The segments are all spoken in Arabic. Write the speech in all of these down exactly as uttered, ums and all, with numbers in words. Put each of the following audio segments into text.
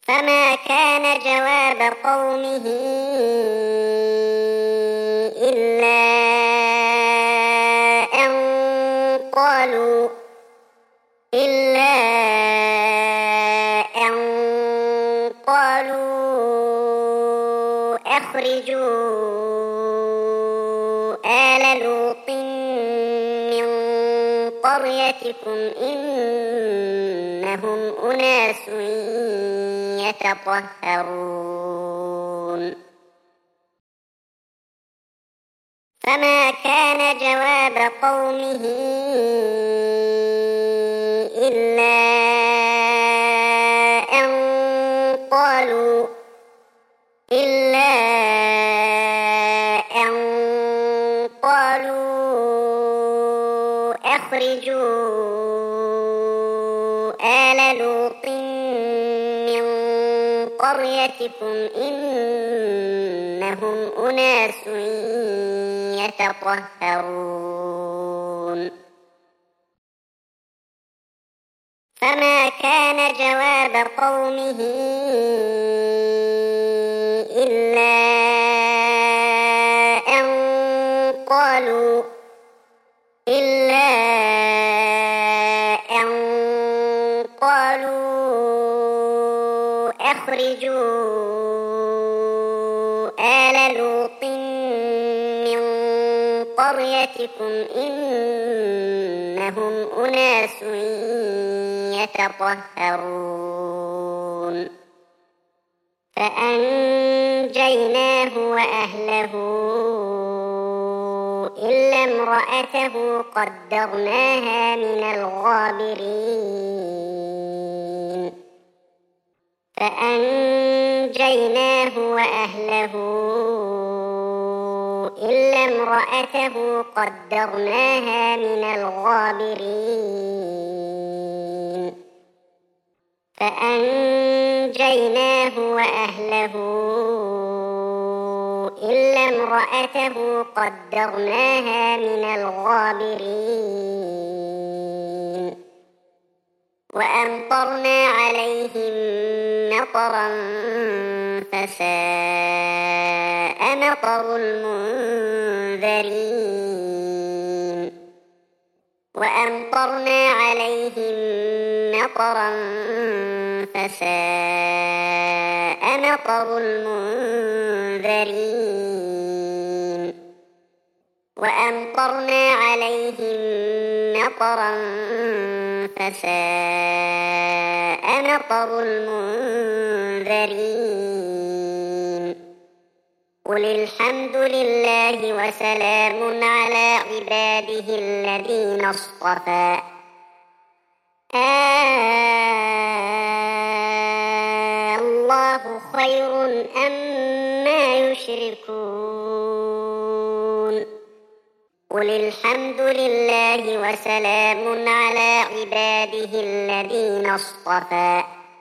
فما كان جواب قومه إلا أن قالوا إلا أن قالوا أخرجوا آل لوط من قريتكم إنهم أناس يتطهرون فما كان جواب قومه إلا أن قالوا إلا أن قالوا أخرجوا آل لوط من قريتكم إنهم أناس يتطهرون فما كان جواب قومه إلا أن قالوا إلا أن قالوا أخرجوا آل لوط من قريتكم إنهم أناس يتطهرون فأنجيناه وأهله إلا امرأته قدرناها من الغابرين فأنجيناه وأهله إلا امرأته قدرناها من الغابرين فأنجيناه وأهله إلا امرأته قدرناها من الغابرين وأمطرنا عليهم مطرا فساء مطر المنذرين وأمطرنا عليهم مطرا فساء مطر المنذرين وأمطرنا عليهم مطرا فساء مطر المنذرين قل الحمد لله وسلام على عباده الذين اصطفى آه الله خير أما يشركون قل الحمد لله وسلام على عباده الذين اصطفى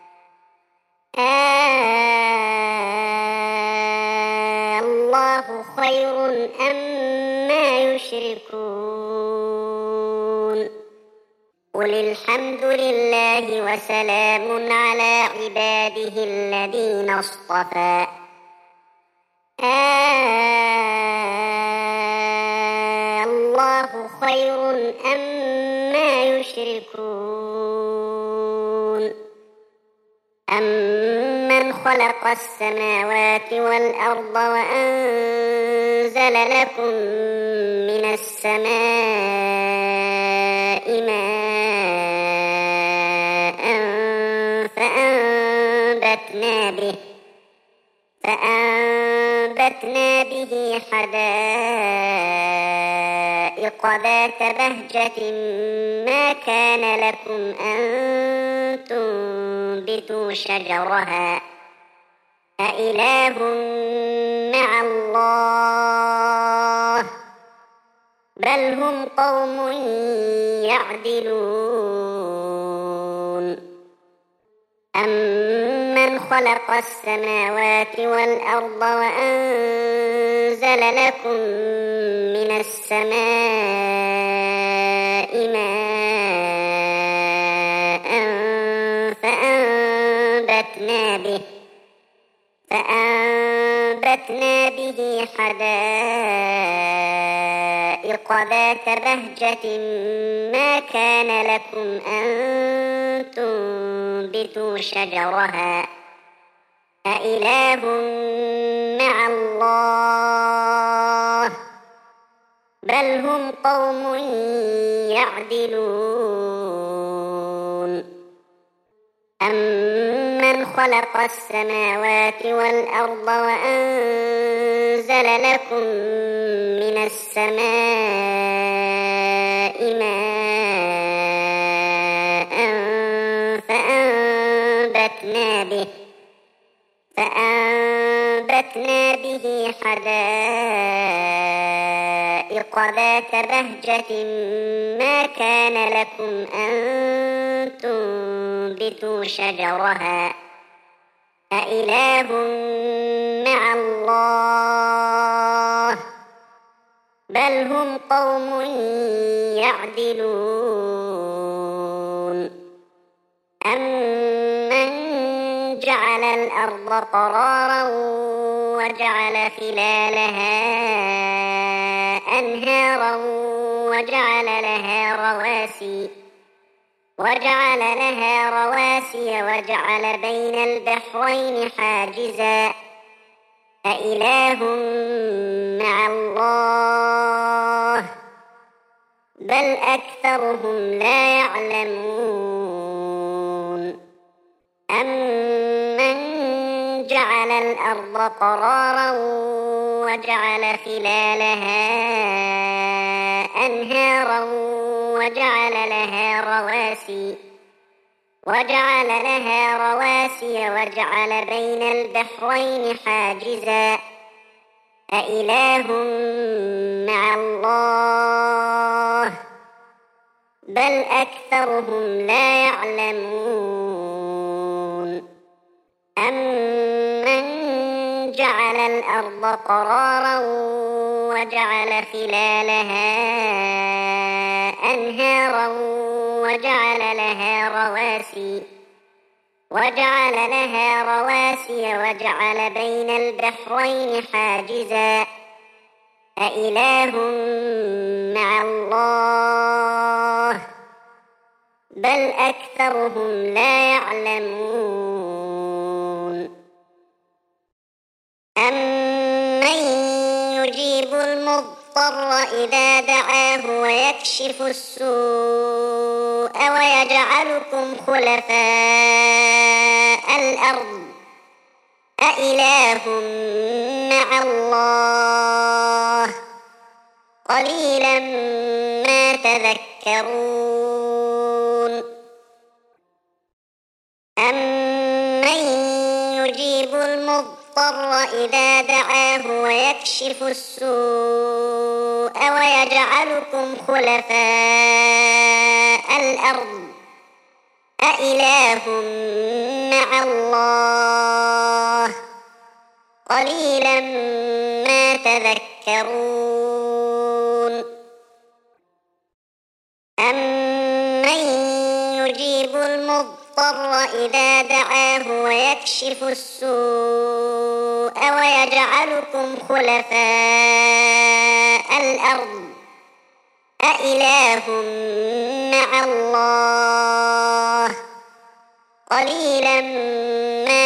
آه الله خير أما يشركون قل الحمد لله وسلام على عباده الذين اصطفى آه الله خير أما يشركون أمن خلق السماوات والأرض وأنزل لكم من السماء ماء فأنبتنا به فأنبتنا به حدائق ذات بهجة ما كان لكم أن تنبتوا شجرها أإله مع الله بل هم قوم يعدلون أمن خلق السماوات والأرض وأنزل لكم من السماء ماء فأنبتنا به فأنبتنا به حدائق ذات بهجة ما كان لكم أن تنبتوا شجرها أإله مع الله بل هم قوم يعدلون أمن خلق السماوات والأرض وأنزل لكم من السماء ماء فأنبتنا به فأنبتنا به حدائق ذات بهجة ما كان لكم أن تنبتوا شجرها أإله مع الله بل هم قوم يعدلون أمن جعل الأرض قرارا وجعل خلالها أنهارا وجعل لها رواسي وجعل لها رواسي وجعل بين البحرين حاجزا أإله مع الله بل أكثرهم لا يعلمون أمن جعل الأرض قرارا وجعل خلالها أنهارا وجعل لها رواسي وجعل لها رواسي وجعل بين البحرين حاجزا أإله مع الله بل أكثرهم لا يعلمون أمن جعل الأرض قرارا وجعل خلالها أنهارا وجعل لها رواسي وجعل لها رواسي وجعل بين البحرين حاجزا أإله مع الله بل أكثرهم لا يعلمون أمن يجيب المضطر إذا دعاه ويكشف السوء ويجعلكم خلفاء الأرض أإله مع الله قليلا ما تذكرون أمن يجيب المضطر إذا دعاه ويكشف السوء ويجعلكم خلفاء الأرض أإله مع الله قليلا ما تذكرون أمن يجيب المضطر إذا دعاه ويكشف السوء ويجعلكم خلفاء الأرض أإله مع الله قليلا ما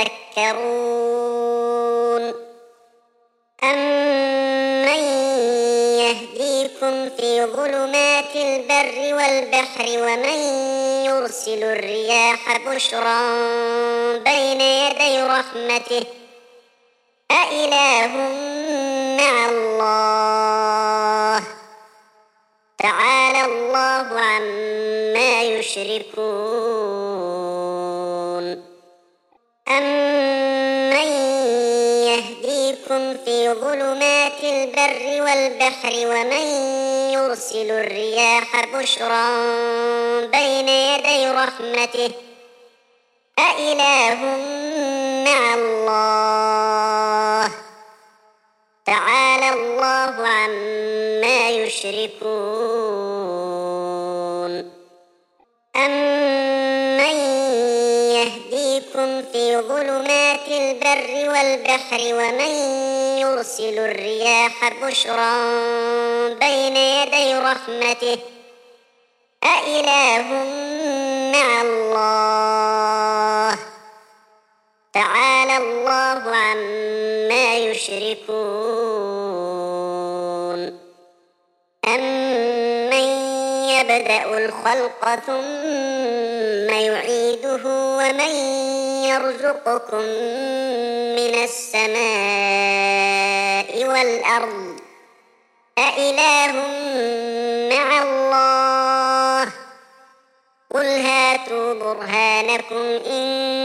تذكرون أمن يهديكم في ظلمات البر والبحر ومن يرسل الرياح بشرا بين يدي رحمته أإله مع الله تعالى الله عما يشركون أمن يهديكم في ظلمات البر والبحر ومن يرسل الرياح بشرا بين يدي رحمته أإله مع الله تعالى الله عما يشركون أمن يهديكم يهديكم في ظلمات البر والبحر ومن يرسل الرياح بشرا بين يدي رحمته أإله مع الله تعالى الله عما يشركون أمن يبدأ الخلق ثم يعيده ومن يرزقكم من السماء والأرض أإله مع الله قل هاتوا برهانكم إن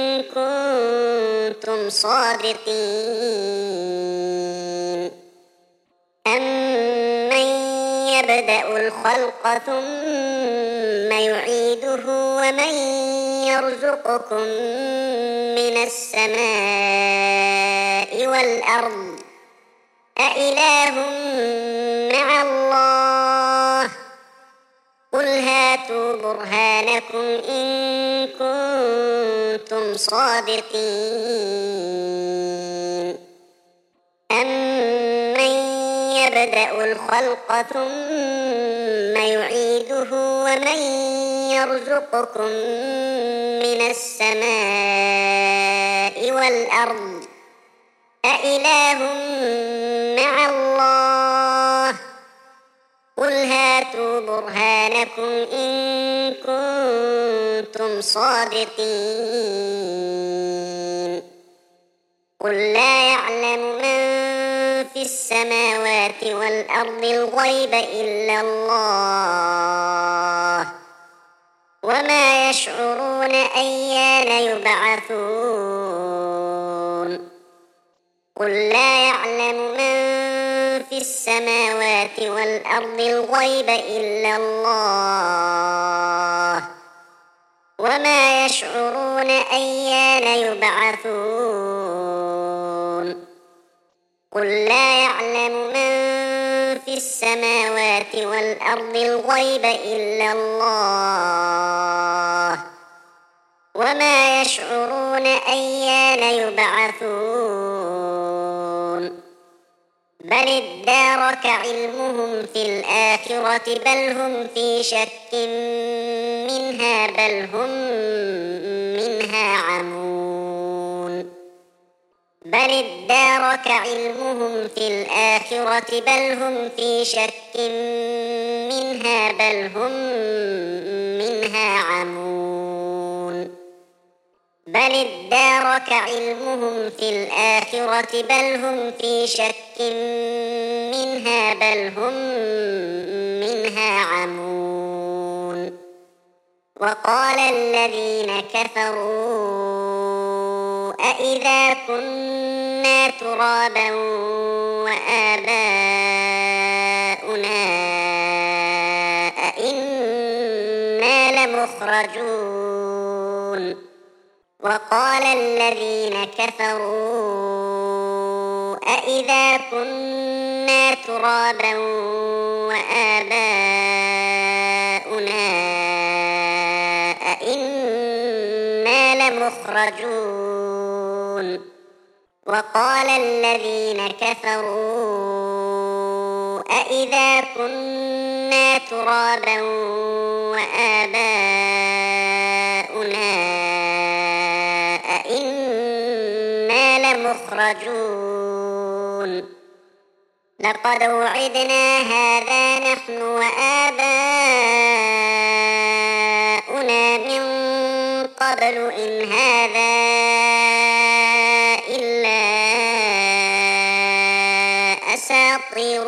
كنتم صادقين أمن يبدأ الخلق ثم يعيده ومن يرزقكم من السماء والأرض أإله مع الله قل هاتوا برهانكم إن كنتم صادقين أمن يبدأ الخلق ثم يعيده ومن يرزقكم من السماء والأرض أإله مع الله قل هاتوا برهانكم إن كنتم صادقين قل لا يعلم من في السماوات والأرض الغيب إلا الله وما يشعرون أيان يبعثون قل لا يعلم من في السماوات والأرض الغيب إلا الله وما يشعرون أيان يبعثون قل لا يعلم من في السماوات والأرض الغيب إلا الله وما يشعرون أيان يبعثون بل ادارك علمهم في الآخرة بل هم في شك منها بل هم منها عمون بل ادارك علمهم في الآخرة بل هم في شك منها بل هم منها عمون بل ادارك علمهم في الآخرة بل هم في شك منها بل هم منها عمون وقال الذين كفروا أإذا كنا ترابا وآباؤنا أإنا لمخرجون وقال الذين كفروا أإذا كنا ترابا وآباؤنا أإنا لمخرجون وقال الذين كفروا أإذا كنا ترابا وآباؤنا أإنا لمخرجون لقد وعدنا هذا نحن وآباؤنا من قبل إن هذا إلا أساطير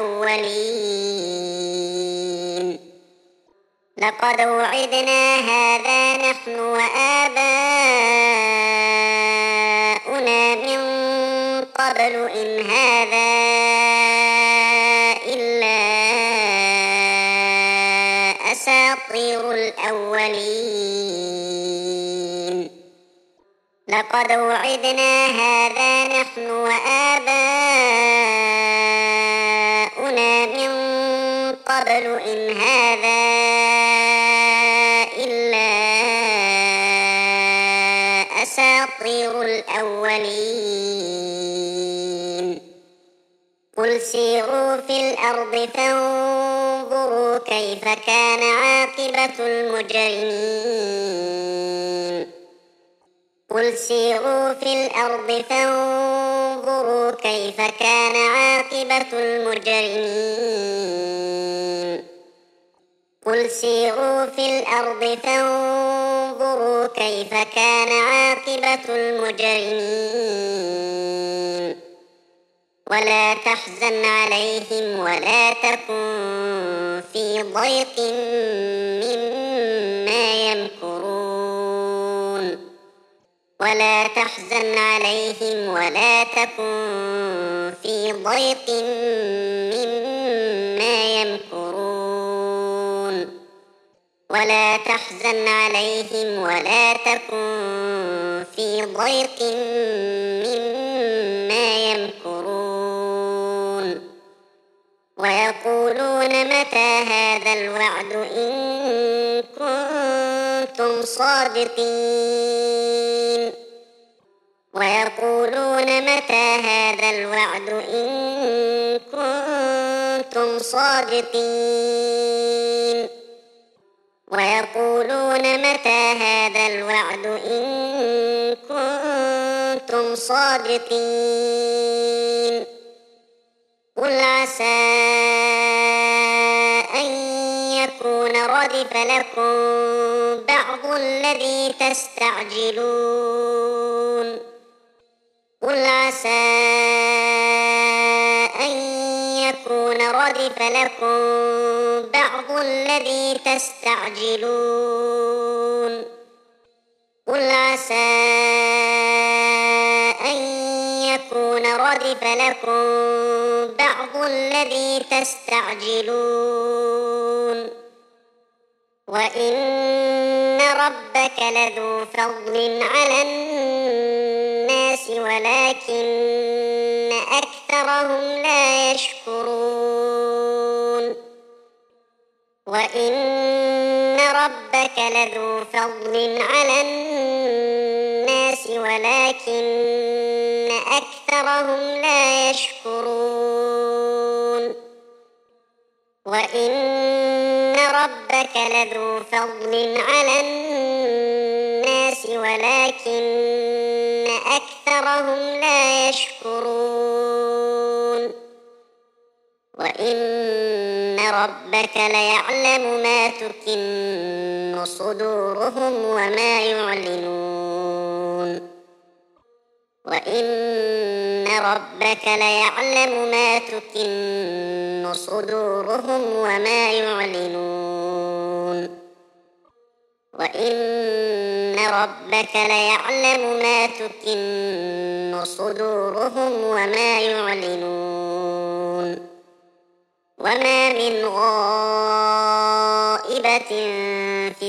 الأولين لقد وعدنا هذا نحن وآباؤنا من قبل إن هذا إلا أساطير الأولين لقد وعدنا هذا نحن وآباؤنا من قبل إن هذا أساطير الأولين قل سيروا في الأرض فانظروا كيف كان عاقبة المجرمين قل سيروا في الأرض فانظروا كيف كان عاقبة المجرمين قل سيروا في الأرض فانظروا كيف كان عاقبة المجرمين ولا تحزن عليهم ولا تكن في ضيق مما يمكرون ولا تحزن عليهم ولا تكن في ضيق مما يمكرون ولا تحزن عليهم ولا تكن في ضيق مما يمكرون ويقولون متى هذا الوعد إن كنتم صادقين ويقولون متى هذا الوعد إن كنتم صادقين ويقولون متى هذا الوعد إن كنتم صادقين قل عسى أن يكون ردف لكم بعض الذي تستعجلون قل عسى أن يكون ردف لكم بعض الذي تستعجلون قل عسى أن يكون ردف لكم بعض الذي تستعجلون وإن ربك لذو فضل على الناس ولكن أكثرهم لا يشكرون وإن ربك لذو فضل على الناس ولكن أكثرهم لا يشكرون وإن ربك لذو فضل على الناس ولكن أكثرهم لا يشكرون وإن ربك ليعلم ما تكن صدورهم وما يعلنون وإن ربك ليعلم ما تكن صدورهم وما يعلنون وإن ربك ليعلم ما تكن صدورهم وما يعلنون وما من غائبة في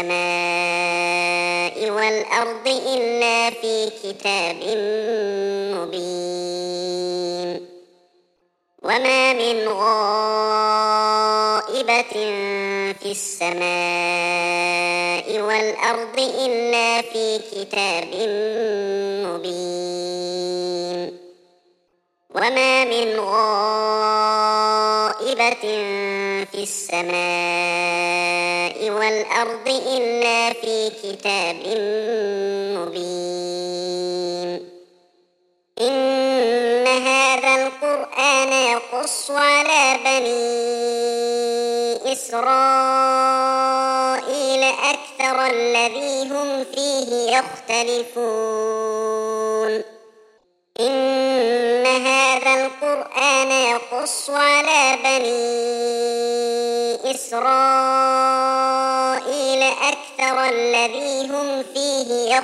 السماء والأرض إلا في كتاب مبين وما من غائبة في السماء والأرض إلا في كتاب مبين وما من غائبة في السماء والأرض إلا في كتاب مبين إن هذا القرآن يقص على بني إسرائيل أكثر الذي هم فيه يختلفون إن هذا القرآن يقص على بني إسرائيل أكثر الذي هم فيه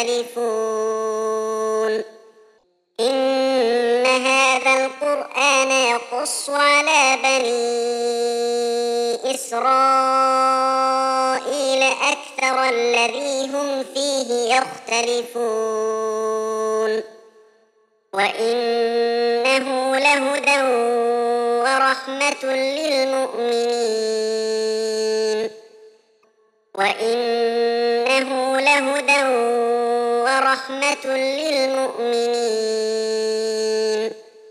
يختلفون إن هذا القرآن يقص على بني إسرائيل أكثر الذي هم فيه يختلفون وإنه لهدى ورحمة للمؤمنين وإنه لهدى ورحمة للمؤمنين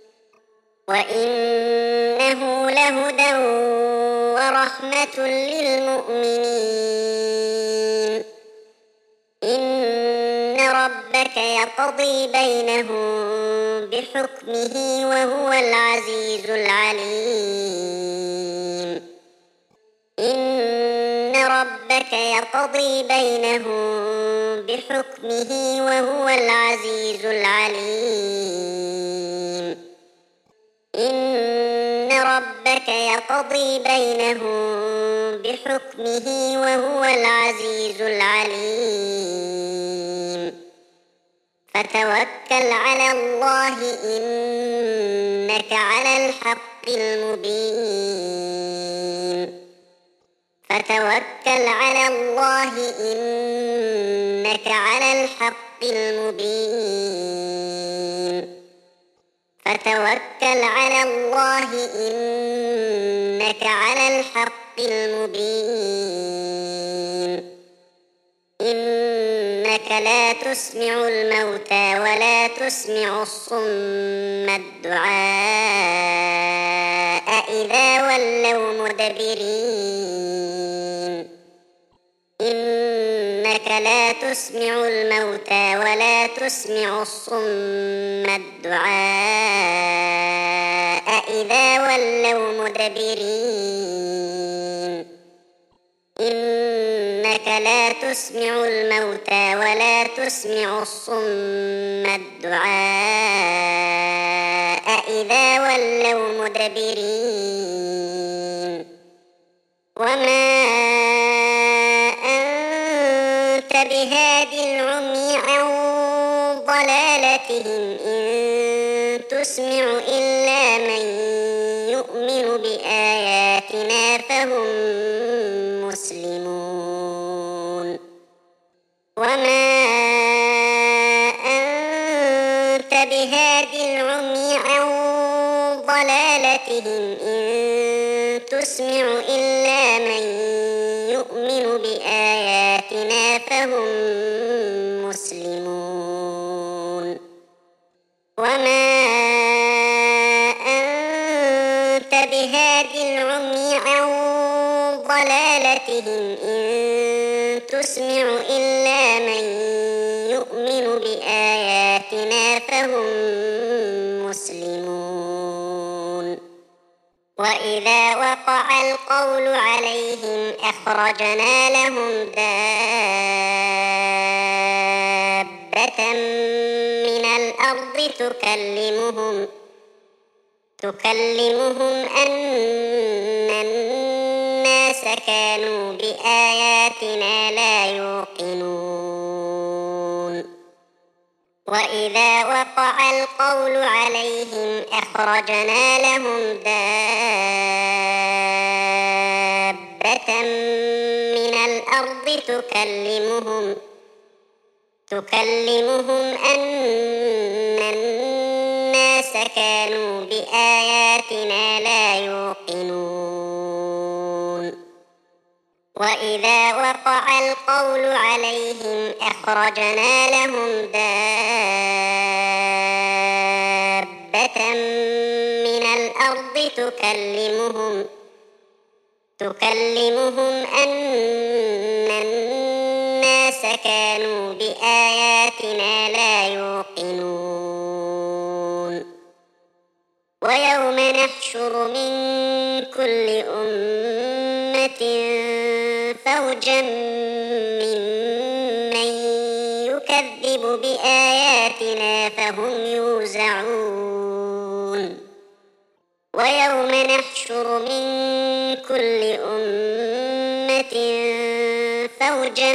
وإنه لهدى ورحمة للمؤمنين إن ربك يقضي بينهم بحكمه وهو العزيز العليم إن ربك يقضي بينهم بحكمه وهو العزيز العليم إن ربك يقضي بينهم بحكمه وهو العزيز العليم فتوكل على الله إنك على الحق المبين فتوكل على الله إنك على الحق المبين فتوكل على الله إنك على الحق المبين إنك لا تسمع الموتى ولا تسمع الصم الدعاء إذا ولوا مدبرين إنك لا تسمع الموتى ولا تسمع الصم الدعاء إذا ولوا مدبرين إنك لا تسمع الموتى ولا تسمع الصم الدعاء إذا ولوا مدبرين وما أنت بهاد العمي عن ضلالتهم إن تسمع إلا من يؤمن بآياتنا فهم مسلمون وما أنت بهاد العمي عن ضلالتهم إن تسمع إلا من يؤمن بآياتنا فهم مسلمون وما أنت بهاد العمي عن ضلالتهم إن تسمع إلا من يؤمن بآياتنا فهم مسلمون وإذا وقع القول عليهم أخرجنا لهم دابة من الأرض تكلمهم تكلمهم أن الناس كانوا بآياتنا لا يوقنون وإذا وقع القول عليهم أخرجنا لهم دابة من الأرض تكلمهم تكلمهم أن الناس كانوا بآياتنا لا يوقنون وإذا وقع القول عليهم أخرجنا لهم دابة من الأرض تكلمهم تكلمهم أن الناس كانوا بآياتنا لا يوقنون ويوم نحشر من كل أمة فوجا ممن يكذب بآياتنا فهم يوزعون ويوم نحشر من كل أمة فوجا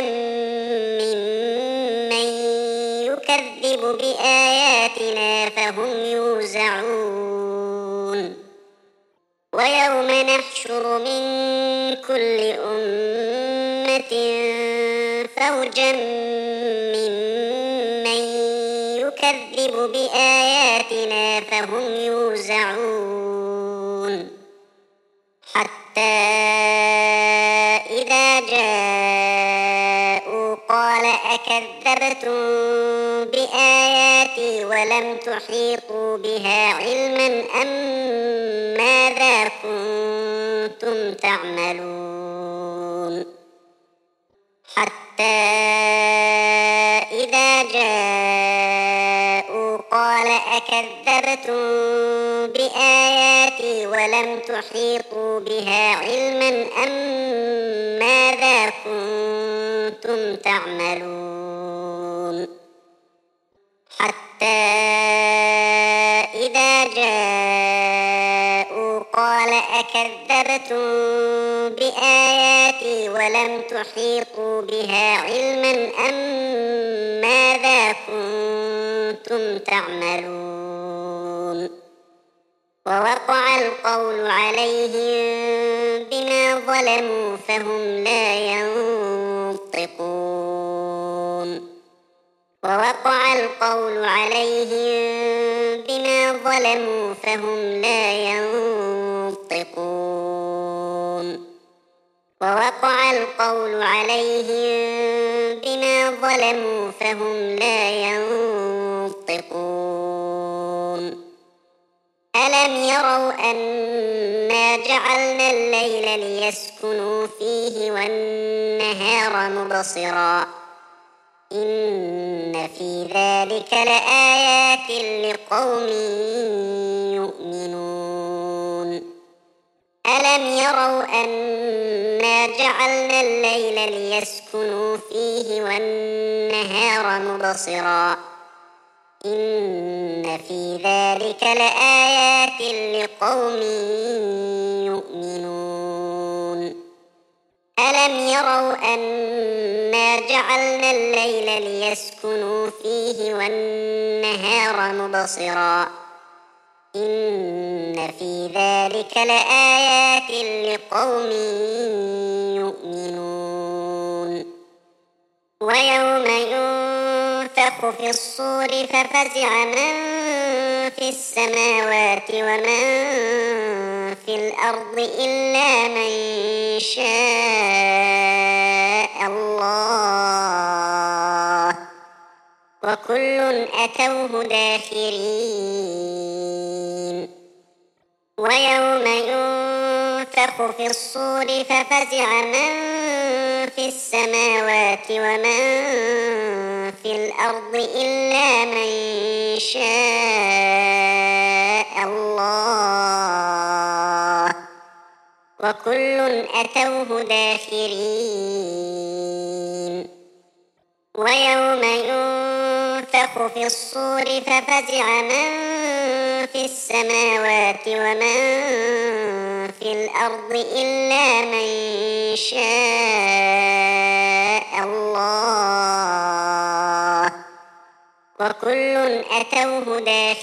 ممن يكذب بآياتنا فهم يوزعون ويوم نحشر من كل أمة فوجا ممن يكذب بآياتنا فهم يوزعون حتى إذا جاءوا قال أكذبتم بآياتي ولم تحيطوا بها علما أم ماذا كنتم تعملون حتى إذا جاءوا قال أكذبتم بآياتي ولم تحيطوا بها علما أم ماذا كنتم تعملون حتى إذا جاءوا قال أكذبتم بآياتي ولم تحيطوا بها علما أم ماذا كنتم تعملون ووقع القول عليهم بما ظلموا فهم لا ينطقون ووقع القول عليهم بما ظلموا فهم لا ينطقون ووقع القول عليهم بما ظلموا فهم لا ينطقون ألم يروا أنا جعلنا الليل ليسكنوا فيه والنهار مبصرا إن في ذلك لآيات لقوم يؤمنون ألم يروا أنا جعلنا الليل ليسكنوا فيه والنهار مبصرا إن في ذلك لآيات لقوم يؤمنون ألم يروا أنا جعلنا الليل ليسكنوا فيه والنهار مبصرا إن في ذلك لآيات لقوم يؤمنون ويوم ينفخ في الصور ففزع من في السماوات ومن في الأرض إلا من شاء الله وكل أتوه داخرين ويوم ينفخ في الصور ففزع من في السماوات ومن في الأرض إلا من شاء الله وكل أتوه داخرين ويوم ينفخ في الصور ففزع من في السماوات ومن في الأرض إلا من شاء الله وكل أتوه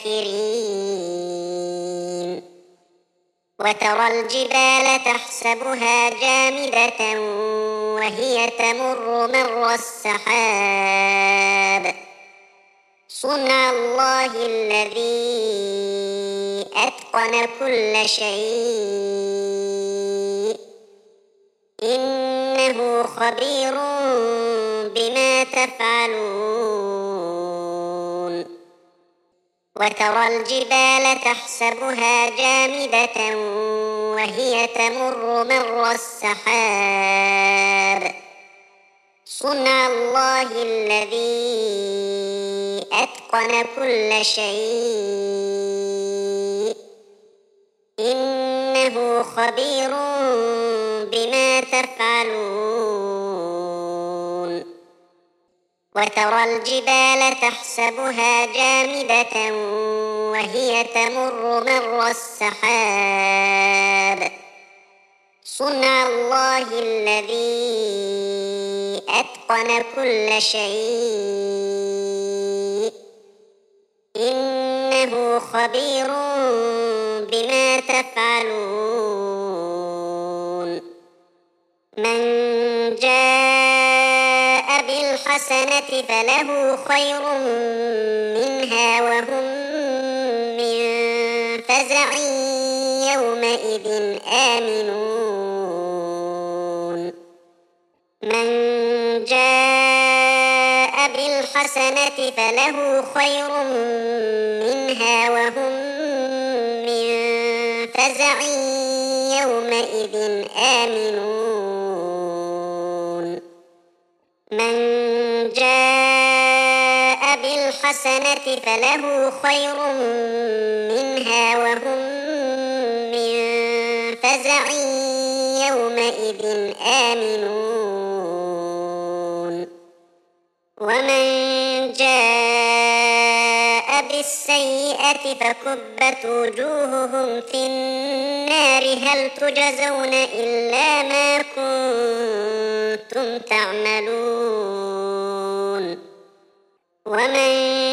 داخرين وترى الجبال تحسبها جامدة وهي تمر مر السحاب صنع الله الذي أتقن كل شيء إنه خبير بما تفعلون وترى الجبال تحسبها جامدة وهي تمر مر السحاب صنع الله الذي أتقن كل شيء إنه خبير بما تفعلون وترى الجبال تحسبها جامدة وهي تمر مر السحاب صنع الله الذي أتقن كل شيء إنه خبير بما تفعلون من جاء بالحسنة فله خير منها وهم من فزع يومئذ آمنون من جاء بالحسنة بالحسنة فله خير منها وهم من فزع يومئذ آمنون من جاء بالحسنة فله خير منها وهم من فزع يومئذ آمنون ومن جاء بالسيئة فكبت وجوههم في النار هل تجزون إلا ما كنتم تعملون ومن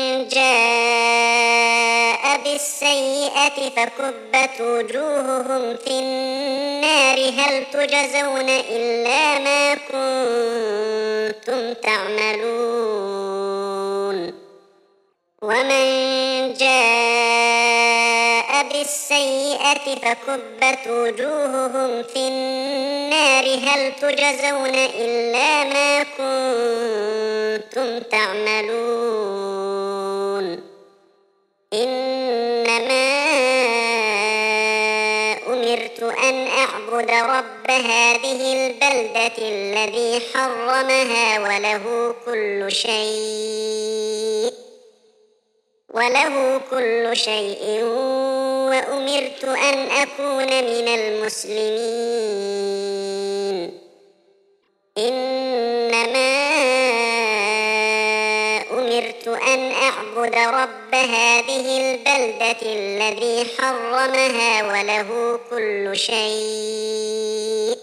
جاء بالسيئة فكبت وجوههم في النار هل تجزون إلا ما كنتم تعملون ومن جاء بالسيئة فكبت وجوههم في النار هل تجزون إلا ما كنتم تعملون إنما أمرت أن أعبد رب هذه البلدة الذي حرمها وله كل شيء وله كل شيء وأمرت أن أكون من المسلمين إنما أمرت أن أعبد رب هذه البلدة الذي حرمها وله كل شيء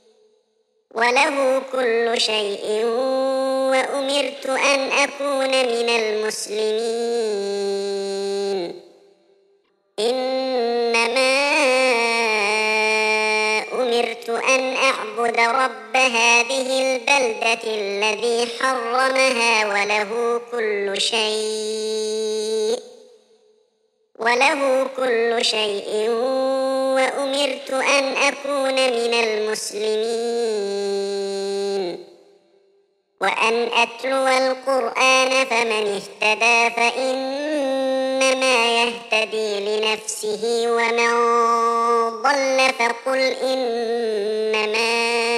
وله كل شيء وأمرت أن أكون من المسلمين إنما أمرت أن أعبد رب هذه البلدة الذي حرمها وله كل شيء وله كل شيء وأمرت أن أكون من المسلمين وأن أتلو القرآن فمن اهتدى فإنما يهتدي لنفسه ومن ضل فقل إنما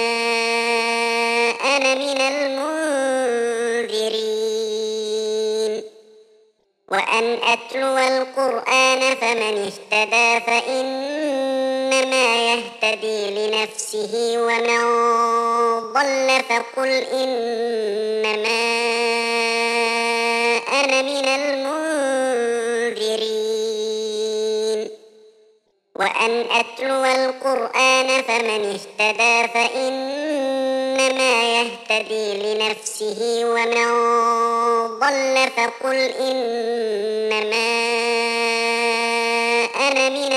أنا من المنذرين وأن أتلو القرآن فمن اهتدى فإنما يهتدي لنفسه ومن ضل فقل إنما أنا من المنذرين وأن أتلو القرآن فمن اهتدى فإنما يهتدي لنفسه ومن ضل فقل إنما أنا من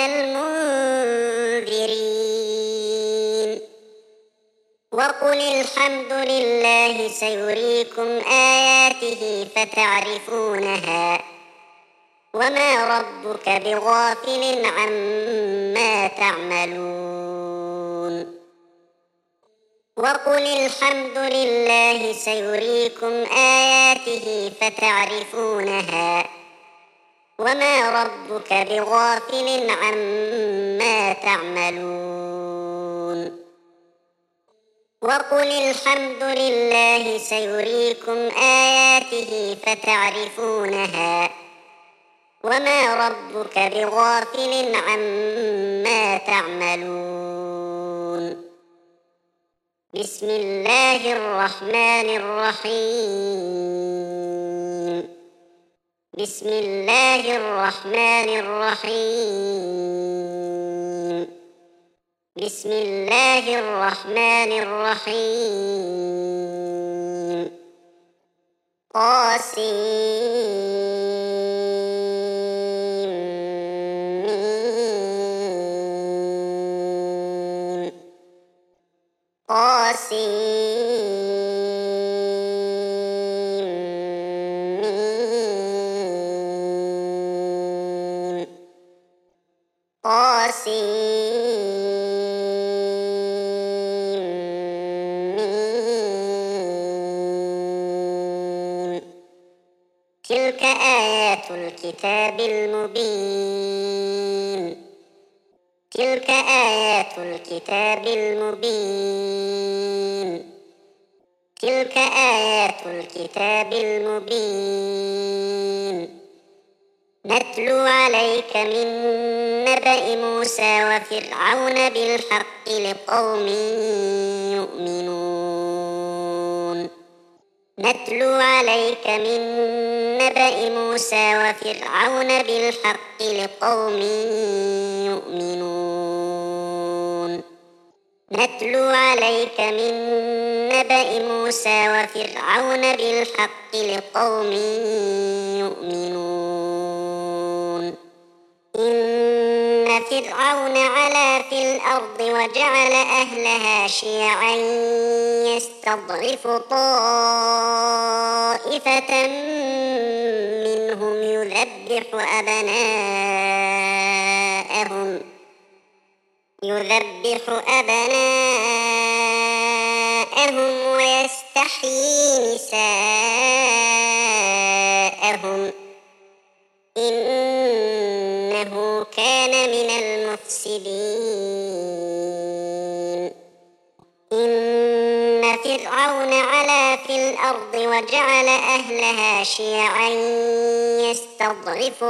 المنذرين وقل الحمد لله سيريكم آياته فتعرفونها وما ربك بغافل عما تعملون وقل الحمد لله سيريكم آياته فتعرفونها وما ربك بغافل عما تعملون وقل الحمد لله سيريكم آياته فتعرفونها وما ربك بغافل عما تعملون بسم الله الرحمن الرحيم بسم الله الرحمن الرحيم بسم الله الرحمن الرحيم قاسم قاسم قاسم تلك آيات الكتاب المبين تلك آيات الكتاب المبين تلك آيات الكتاب المبين نتلو عليك من نبأ موسى وفرعون بالحق لقوم يؤمنون نتلو عليك من نبأ موسى وفرعون بالحق لقوم يؤمنون نتلو عليك من نبأ موسى وفرعون بالحق لقوم يؤمنون إن فرعون علا في الأرض وجعل أهلها شيعا يستضعف طائفة منهم يذبح أبناءهم يذبح أبناءهم ويستحيي نساءهم إنه كان من المفسدين إن فرعون علا في الأرض وجعل أهلها شيعا يستضعف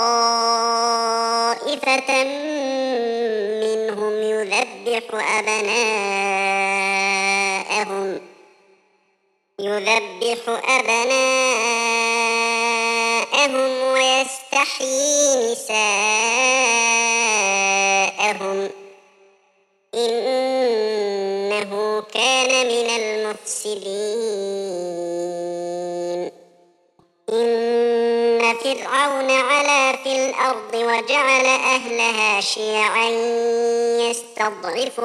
طائفة منهم يذبح أبناءهم يذبح أبناءهم ويستحيي نساءهم إنه كان من المفسدين إن فرعون علا في الأرض وجعل أهلها شيعا يستضعف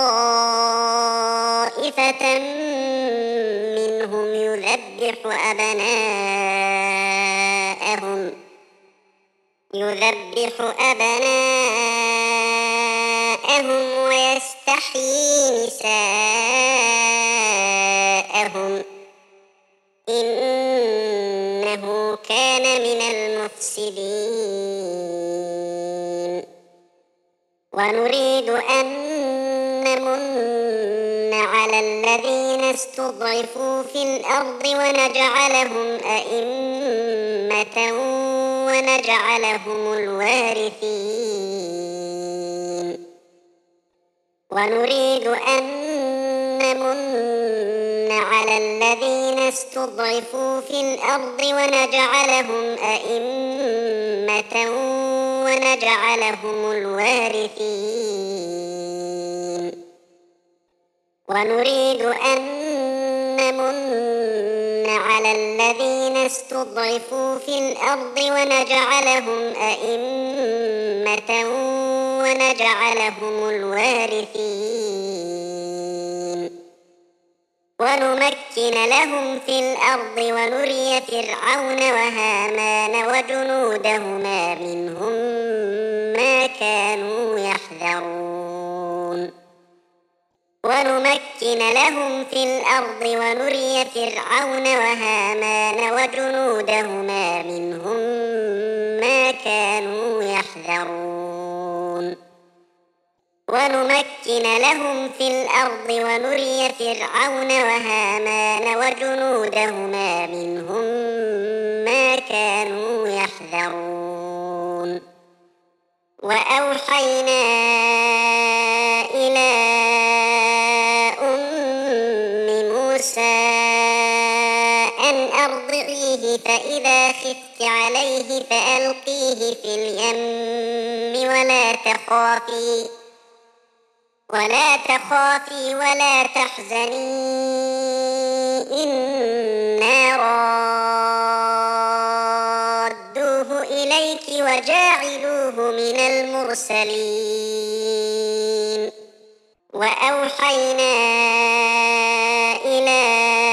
طائفة منهم يذبح أبناءهم يذبح أبناءهم ويستحيي نساءهم إنه كان من المفسدين ونريد أن نمن على الذين استضعفوا في الأرض ونجعلهم أئمة ونجعلهم الوارثين ونريد أن نمن على الذين استضعفوا في الأرض ونجعلهم أئمة ونجعلهم الوارثين ونريد أن نمن على الذين استضعفوا في الأرض ونجعلهم أئمة ونجعلهم الوارثين ونمكن لهم في الأرض ونري فرعون وهامان وجنودهما منهم ما كانوا يحذرون ونمكن لهم في الأرض ونري فرعون وهامان وجنودهما منهم ما كانوا يحذرون ونمكن لهم في الأرض ونري فرعون وهامان وجنودهما منهم ما كانوا يحذرون وأوحينا إلى أم موسى أن أرضعيه فإذا خفت عليه فألقيه في اليم ولا تخافي ولا تخافي ولا تحزني إنا رادوه إليك وجاعلوه من المرسلين وأوحينا إلى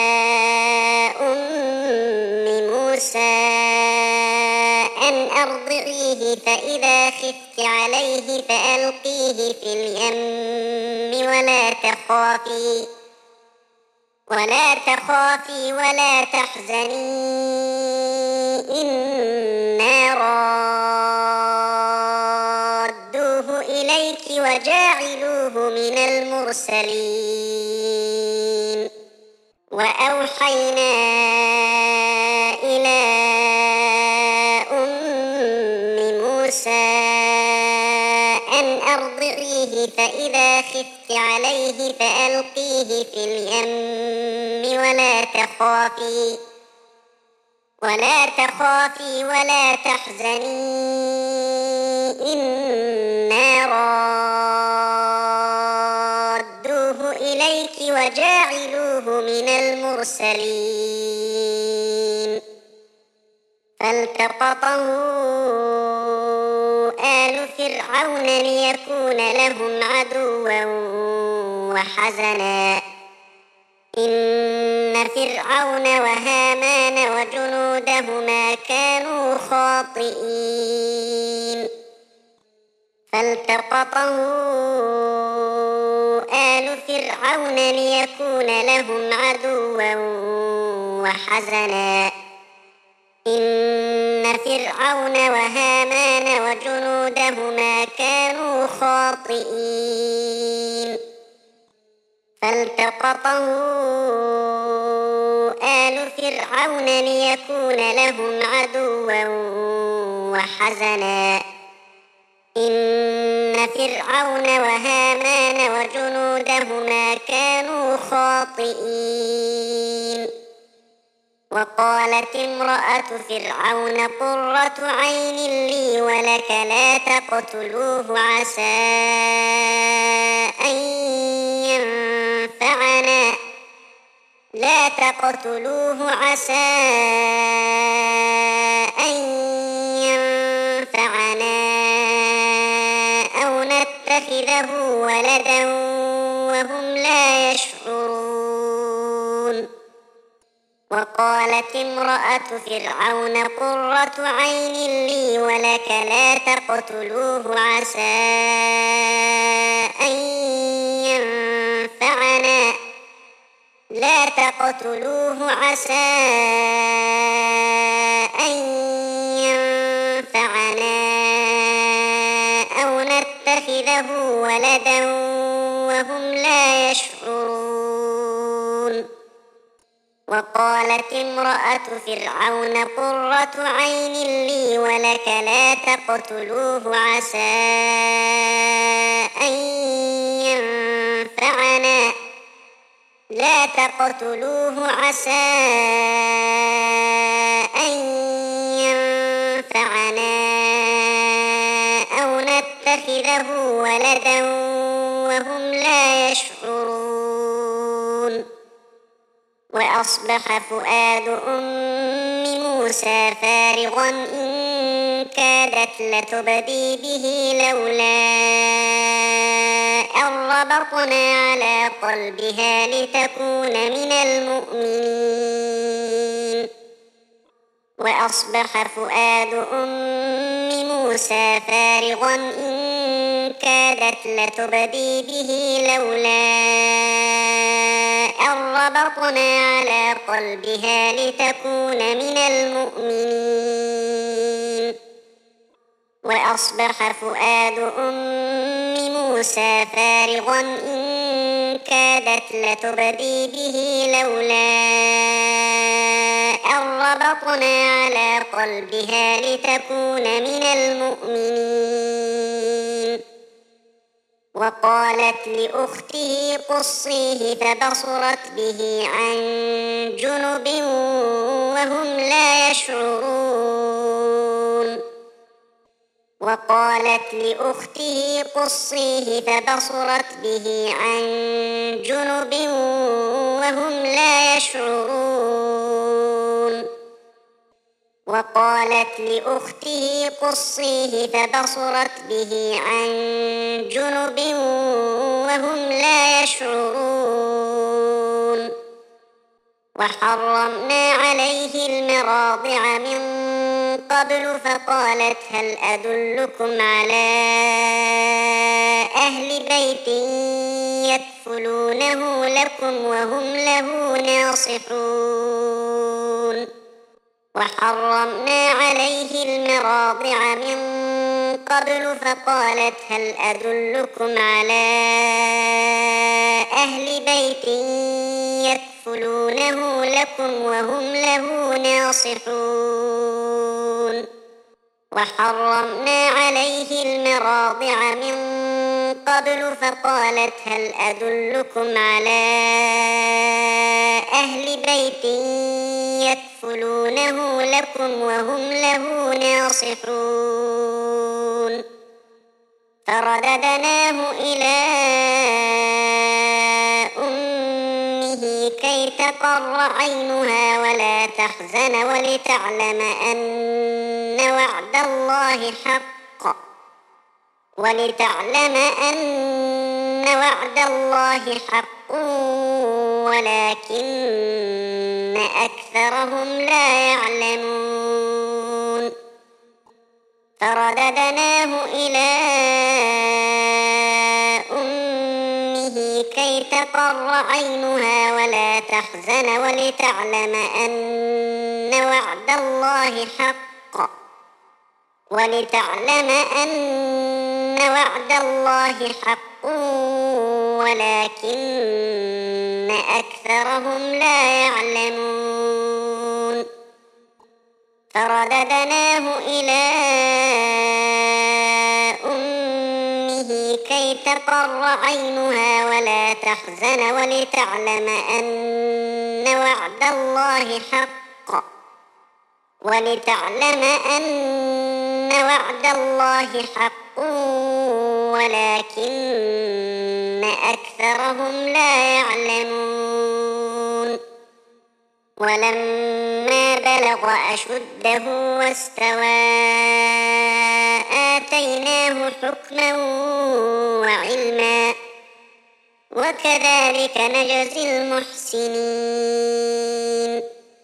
أم موسى أن أرضعيه فإذا خفت عليه فألقيه في اليم ولا تخافي ولا تخافي ولا تحزني إنا رادوه إليك وجاعلوه من المرسلين وأوحينا إلى أم موسى أن أرضعيه فإذا خفت عليه فألقيه في اليم ولا تخافي ولا تخافي ولا تحزني إنا رادوه إليك وجاعلوه من المرسلين فالتقطه آل فرعون ليكون لهم عدوا وحزنا إن فرعون وهامان وجنودهما كانوا خاطئين فالتقطه آل فرعون ليكون لهم عدوا وحزنا إن فرعون وهامان وجنودهما كانوا خاطئين فالتقطه آل فرعون ليكون لهم عدوا وحزنا إن فرعون وهامان وجنودهما كانوا خاطئين وقالت امرأة فرعون قرة عين لي ولك لا تقتلوه عسى أن ينفعنا لا تقتلوه عسى أن ينفعنا أو نتخذه ولدا وهم لا يشعرون وقالت امرأة فرعون قرة عين لي ولك لا تقتلوه عسى أن ينفعنا لا تقتلوه عسى أن ينفعنا أو نتخذه ولدا وهم لا يشعرون وقالت امرأة فرعون قرة عين لي ولك لا تقتلوه عسى أن ينفعنا لا تقتلوه عسى أن ينفعنا أو نتخذه ولدا وهم لا يشعرون وأصبح فؤاد أم موسى فارغا إن كادت لتبدي به لولا أن ربطنا على قلبها لتكون من المؤمنين وأصبح فؤاد أم موسى فارغا إن كادت لتبدي به لولا أن ربطنا على قلبها لتكون من المؤمنين وأصبح فؤاد أم موسى فارغا إن كادت لتبدي به لولا أن ربطنا على قلبها لتكون من المؤمنين وقالت لأخته قصيه فبصرت به عن جنب وهم لا يشعرون وقالت لأخته قصيه فبصرت به عن جنب وهم لا يشعرون وقالت لأخته قصيه فبصرت به عن جنب وهم لا يشعرون وحرمنا عليه المراضع من قبل فقالت هل أدلكم على أهل بيت يكفلونه لكم وهم له ناصحون وحرمنا عليه المراضع من قبل فقالت هل أدلكم على أهل بيت يكفلونه لكم وهم له ناصحون وحرمنا عليه المراضع من قبل فقالت هل أدلكم على أهل بيت يكفلونه لكم وهم له ناصحون فرددناه إلى أمه كي تقر عينها ولا تحزن ولتعلم أن وعد الله حق ولتعلم أن وعد الله حق ولكن أكثرهم لا يعلمون فرددناه إلى أمه كي تقر عينها ولا تحزن ولتعلم أن وعد الله حق ولتعلم أن وعد الله حق ولكن أكثرهم لا يعلمون فرددناه إلى أمه كي تقر عينها ولا تحزن ولتعلم أن وعد الله حق ولتعلم أن وعد الله حق ولكن أكثرهم لا يعلمون ولما بلغ أشده واستوى آتيناه حكما وعلما وكذلك نجزي المحسنين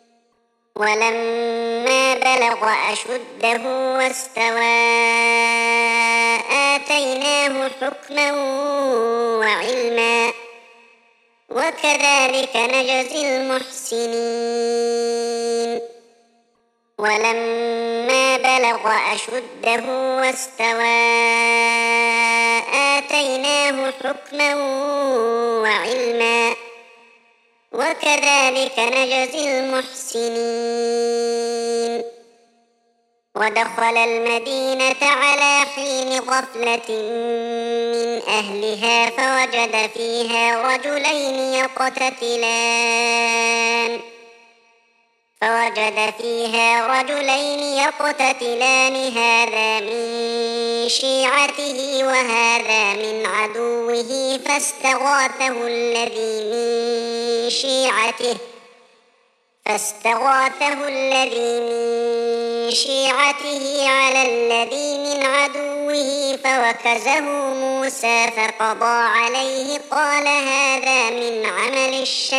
ولما بلغ أشده واستوى آتيناه حكما وعلما وكذلك نجزي المحسنين ولما بلغ أشده واستوى آتيناه حكما وعلما وكذلك نجزي المحسنين ودخل المدينة على حين غفلة من أهلها فوجد فيها رجلين يقتتلان فوجد فيها رجلين يقتتلان هذا من شيعته وهذا من عدوه فاستغاثه الذي من شيعته فاستغاثه الذي من شيعته على الذي من عدوه فوكزه موسى فقضى عليه قال هذا من عمل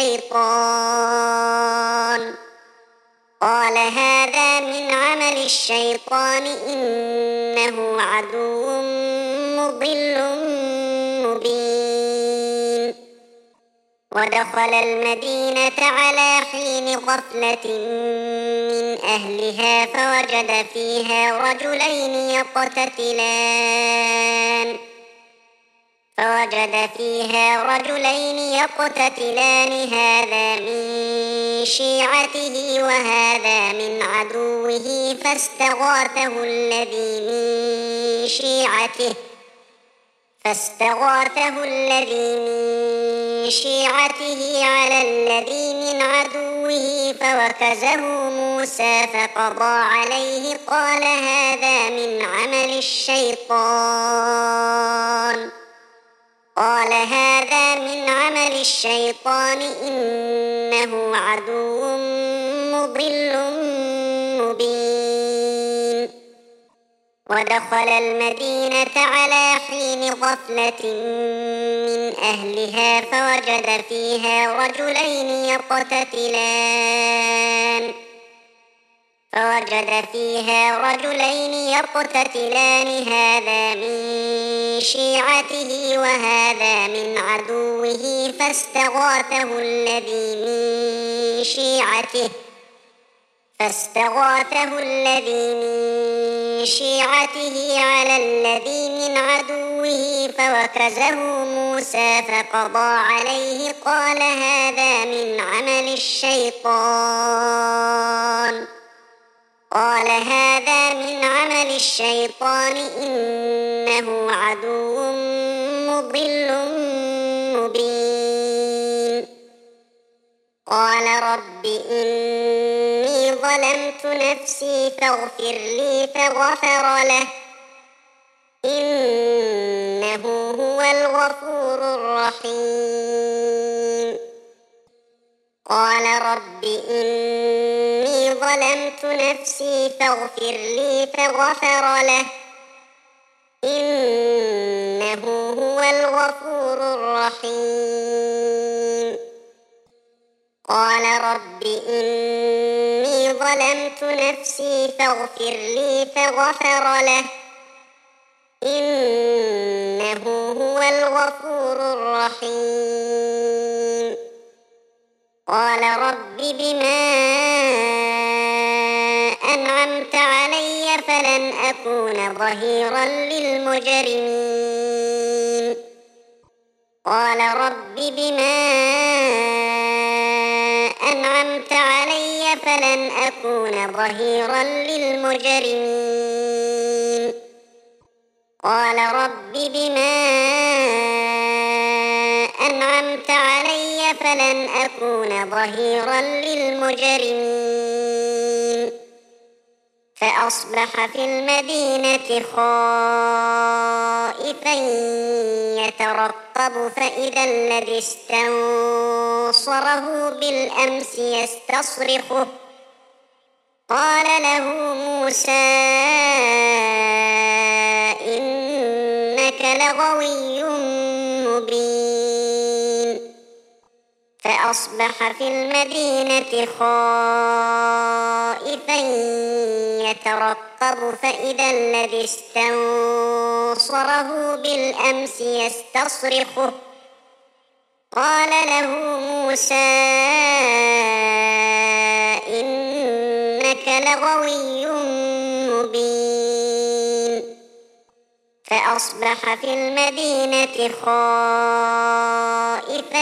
الشيطان قال هذا من عمل الشيطان إنه عدو مضل مبين ودخل المدينة على حين غفلة من أهلها فوجد فيها رجلين يقتتلان فوجد فيها رجلين يقتتلان هذا من شيعته وهذا من عدوه فاستغاثه الذي من شيعته فاستغاثه الذي من شيعته على الذي من عدوه فوكزه موسى فقضى عليه قال هذا من عمل الشيطان قال هذا من عمل الشيطان إنه عدو مضل مبين ودخل المدينة على حين غفلة من أهلها فوجد فيها رجلين يقتتلان فوجد فيها رجلين يقتتلان هذا من شيعته وهذا من عدوه فاستغاثه الذي من شيعته فاستغاثه الذي من شيعته على الذي من عدوه فوكزه موسى فقضى عليه قال هذا من عمل الشيطان قال هذا من عمل الشيطان إنه عدو مضل مبين قال رب إني ظلمت نفسي فاغفر لي فغفر له إنه هو الغفور الرحيم قال رب إني ظلمت نفسي فاغفر لي فغفر له إنه هو الغفور الرحيم قال رب إني ظلمت نفسي فاغفر لي فغفر له إنه هو الغفور الرحيم قال رب بما أنعمت علي فلن أكون ظهيرا للمجرمين قال رب بما أنعمت علي فلن أكون ظهيرا للمجرمين قال رب بما أنعمت علي فلن أكون ظهيرا للمجرمين فأصبح في المدينة خائفا يترقب فإذا الذي استنصره بالأمس يستصرخه قال له موسى إنك لغوي مبين فأصبح في المدينة خائفا يترقب فإذا الذي استنصره بالأمس يستصرخه قال له موسى إنك لغوي مبين فأصبح في المدينة خائفا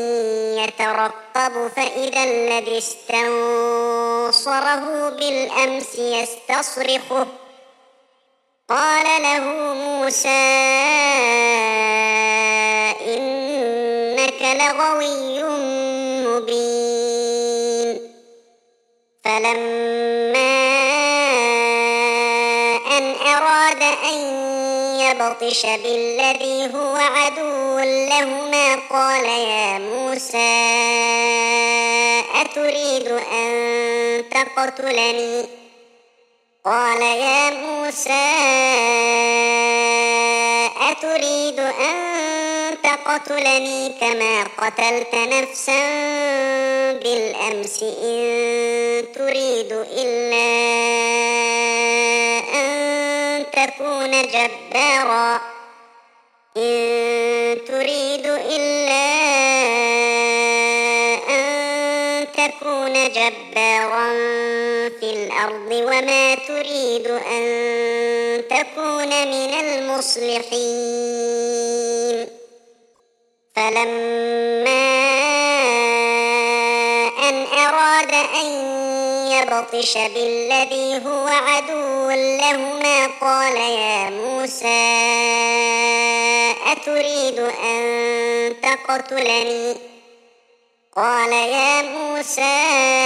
يترقب فإذا الذي استنصره بالأمس يستصرخه قال له موسى إنك لغوي مبين فلما أن أراد أن يبطش بالذي هو عدو لهما قال يا موسى أتريد أن تقتلني قال يا موسى أتريد أن تقتلني كما قتلت نفسا بالأمس إن تريد إلا أن تكون جبارا إن تريد إلا أن تكون جبارا في الأرض وما تريد أن تكون من المصلحين فلما أن أراد أن يبطش بالذي هو عدو لهما قال يا موسى أتريد أن تقتلني قال يا موسى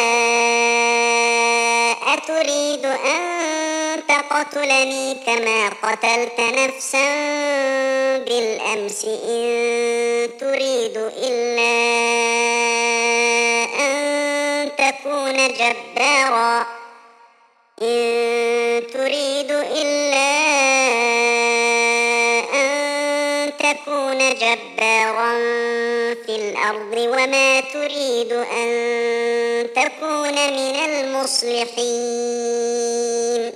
أتريد أن تقتلني كما قتلت نفسا بالأمس إن تريد إلا أن تكون جبارا إن تريد إلا أن تكون جبارا في الأرض وما تريد أن تكون من المصلحين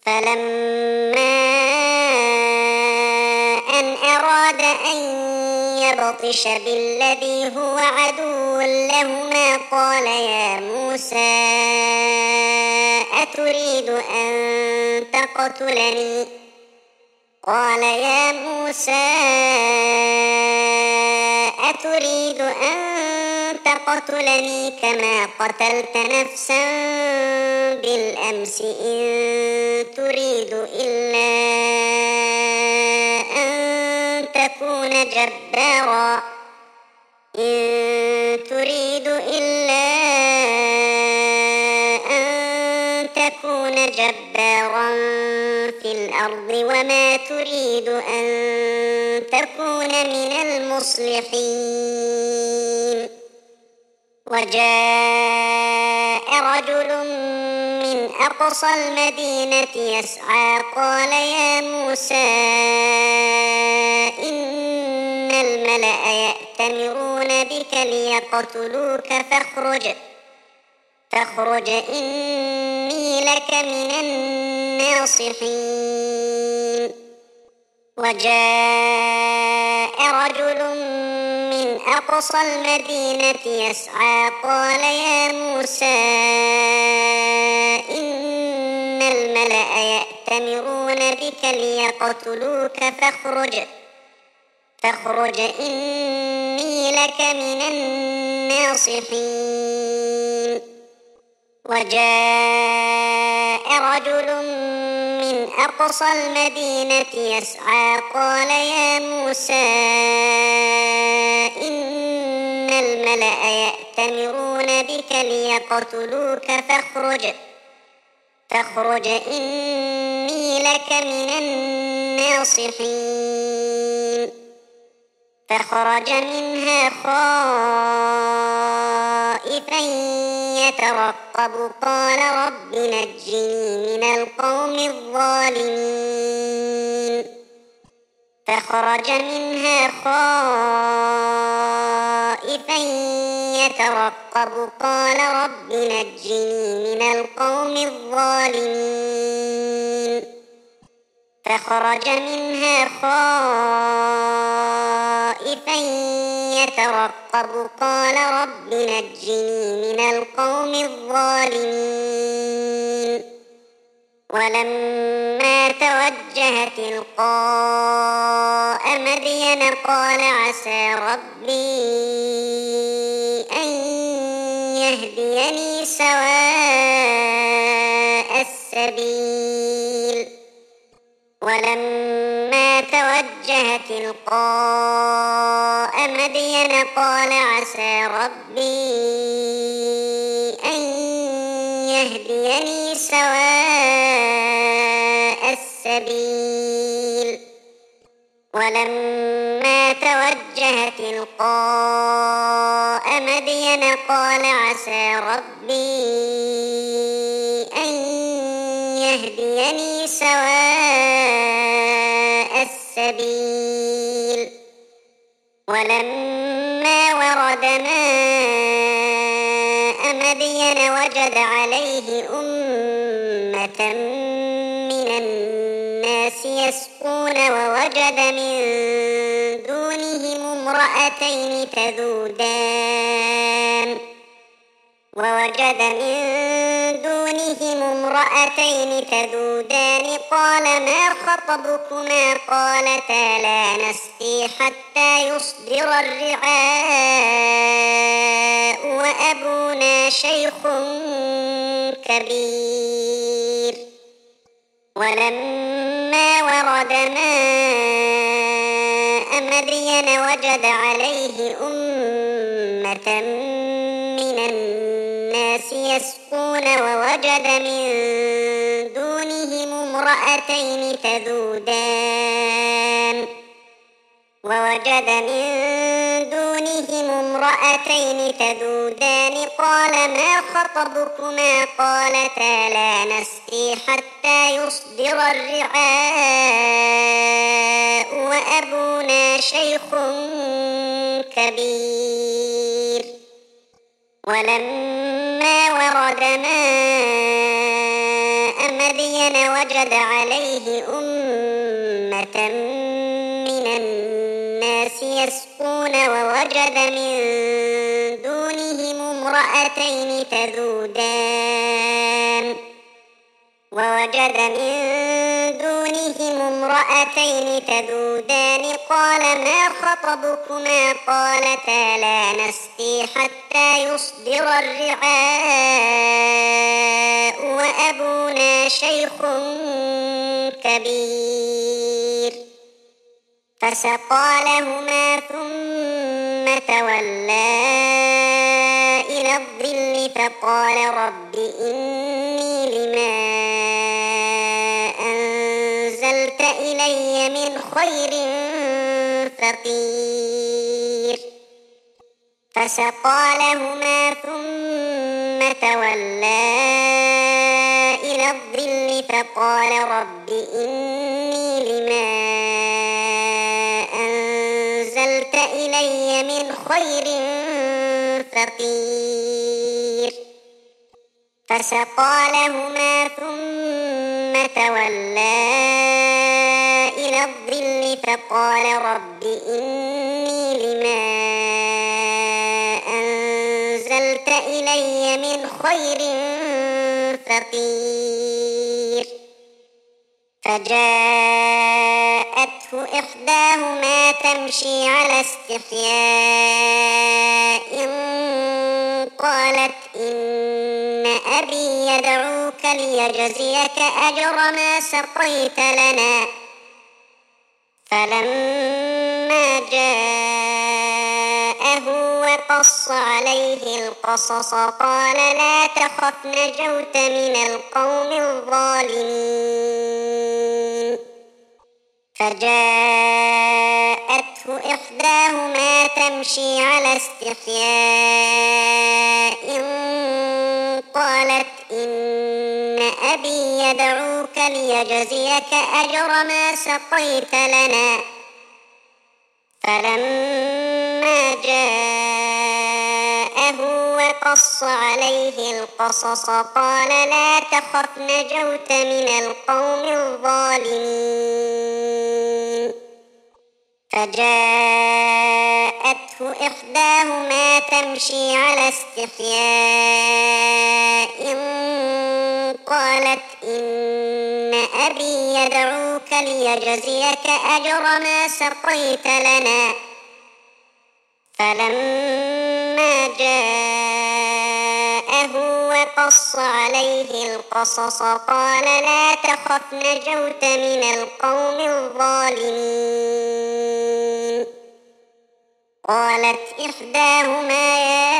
فلما أن أراد أن يبطش بالذي هو عدو لهما قال يا موسى أتريد أن تقتلني قال يا موسى أتريد أن تقتلني كما قتلت نفسا بالأمس إن تريد إلا أن تكون جبارا إن تريد إلا أن تكون جبارا في الأرض وما تريد أن تكون من المصلحين وجاء رجل من أقصى المدينة يسعى قال يا موسى إن الملأ يأتمرون بك ليقتلوك فاخرج فاخرج إني لك من الناصحين وجاء رجل من أقصى المدينة يسعى قال يا موسى إن الملأ يأتمرون بك ليقتلوك فاخرج فاخرج إني لك من الناصحين وجاء رجل من أقصى المدينة يسعى قال يا موسى إن الملأ يأتمرون بك ليقتلوك فاخرج فاخرج إني لك من الناصحين فخرج منها خائفا يترقب قال رب نجني من القوم الظالمين فخرج منها خائفا يترقب قال رب نجني من القوم الظالمين فخرج منها خائفا يترقب قال رب نجني من القوم الظالمين ولما توجه تلقاء مدين قال عسى ربي أن يهديني سواء السبيل ولما توجه تلقاء مدين قال عسى ربي أن يهديني سواء السبيل ولما توجه تلقاء مدين قال عسى ربي أن يهديني سواء السبيل ولما ورد ماء مدين وجد عليه أمة من الناس يسقون ووجد من دونهم امرأتين تذودان ووجد من دونهم امرأتين تذودان قال ما خطبكما قالتا لا نسقي حتى يصدر الرعاء وأبونا شيخ كبير ولما ورد ماء مدين وجد عليه أمة من الناس يسقون ووجد من دونهم امرأتين تذودان ووجد من دونهم امرأتين تذودان قال ما خطبكما قالتا لا نسقي حتى يصدر الرعاء وأبونا شيخ كبير ولما ورد ماء مدين وجد عليه أمة من الناس الناس يسقون ووجد من دونهم امرأتين تذودان ووجد من دونهم امرأتين تذودان قال ما خطبكما قالتا لا نسقي حتى يصدر الرعاء وأبونا شيخ كبير فسقى لهما ثم تولى إلى الظل فقال رب إني لما أنزلت إلي من خير فقير فسقى لهما ثم تولى إلى الظل فقال رب إني لما أنزلت إلي من خير فقير فسقى لهما ثم تولى إلى الظل فقال رب إني لما أنزلت إلي من خير فقير فجاءته إحداهما تمشي على استحياء قالت إن أبي يدعوك ليجزيك أجر ما سقيت لنا فلما جاءه وقص عليه القصص قال لا تخف نجوت من القوم الظالمين فجاءته إحداهما تمشي على استحياء قالت إن أبي يدعوك ليجزيك أجر ما سقيت لنا فلما جاءه وقص عليه القصص قال لا تخف نجوت من القوم الظالمين فجاءته إحداهما تمشي على استحياء قالت إن أبي يدعوك ليجزيك أجر ما سقيت لنا فلما جاءه وقص عليه القصص قال لا تخف نجوت من القوم الظالمين قالت إحداهما يا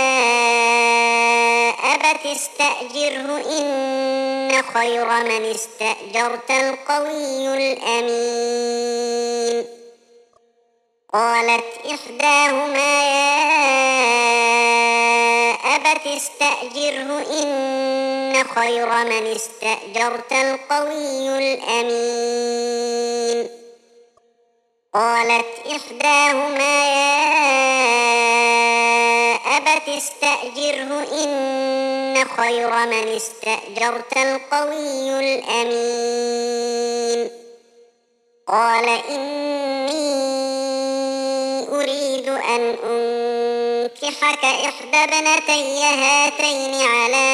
أبت استأجره إن خير من استأجرت القوي الأمين قالت إحداهما يا أبت استأجره إن خير من استأجرت القوي الأمين قالت إحداهما يا أبت استأجره إن خير من استأجرت القوي الأمين قال إني أريد أن أنكحك إحدى ابنتي هاتين على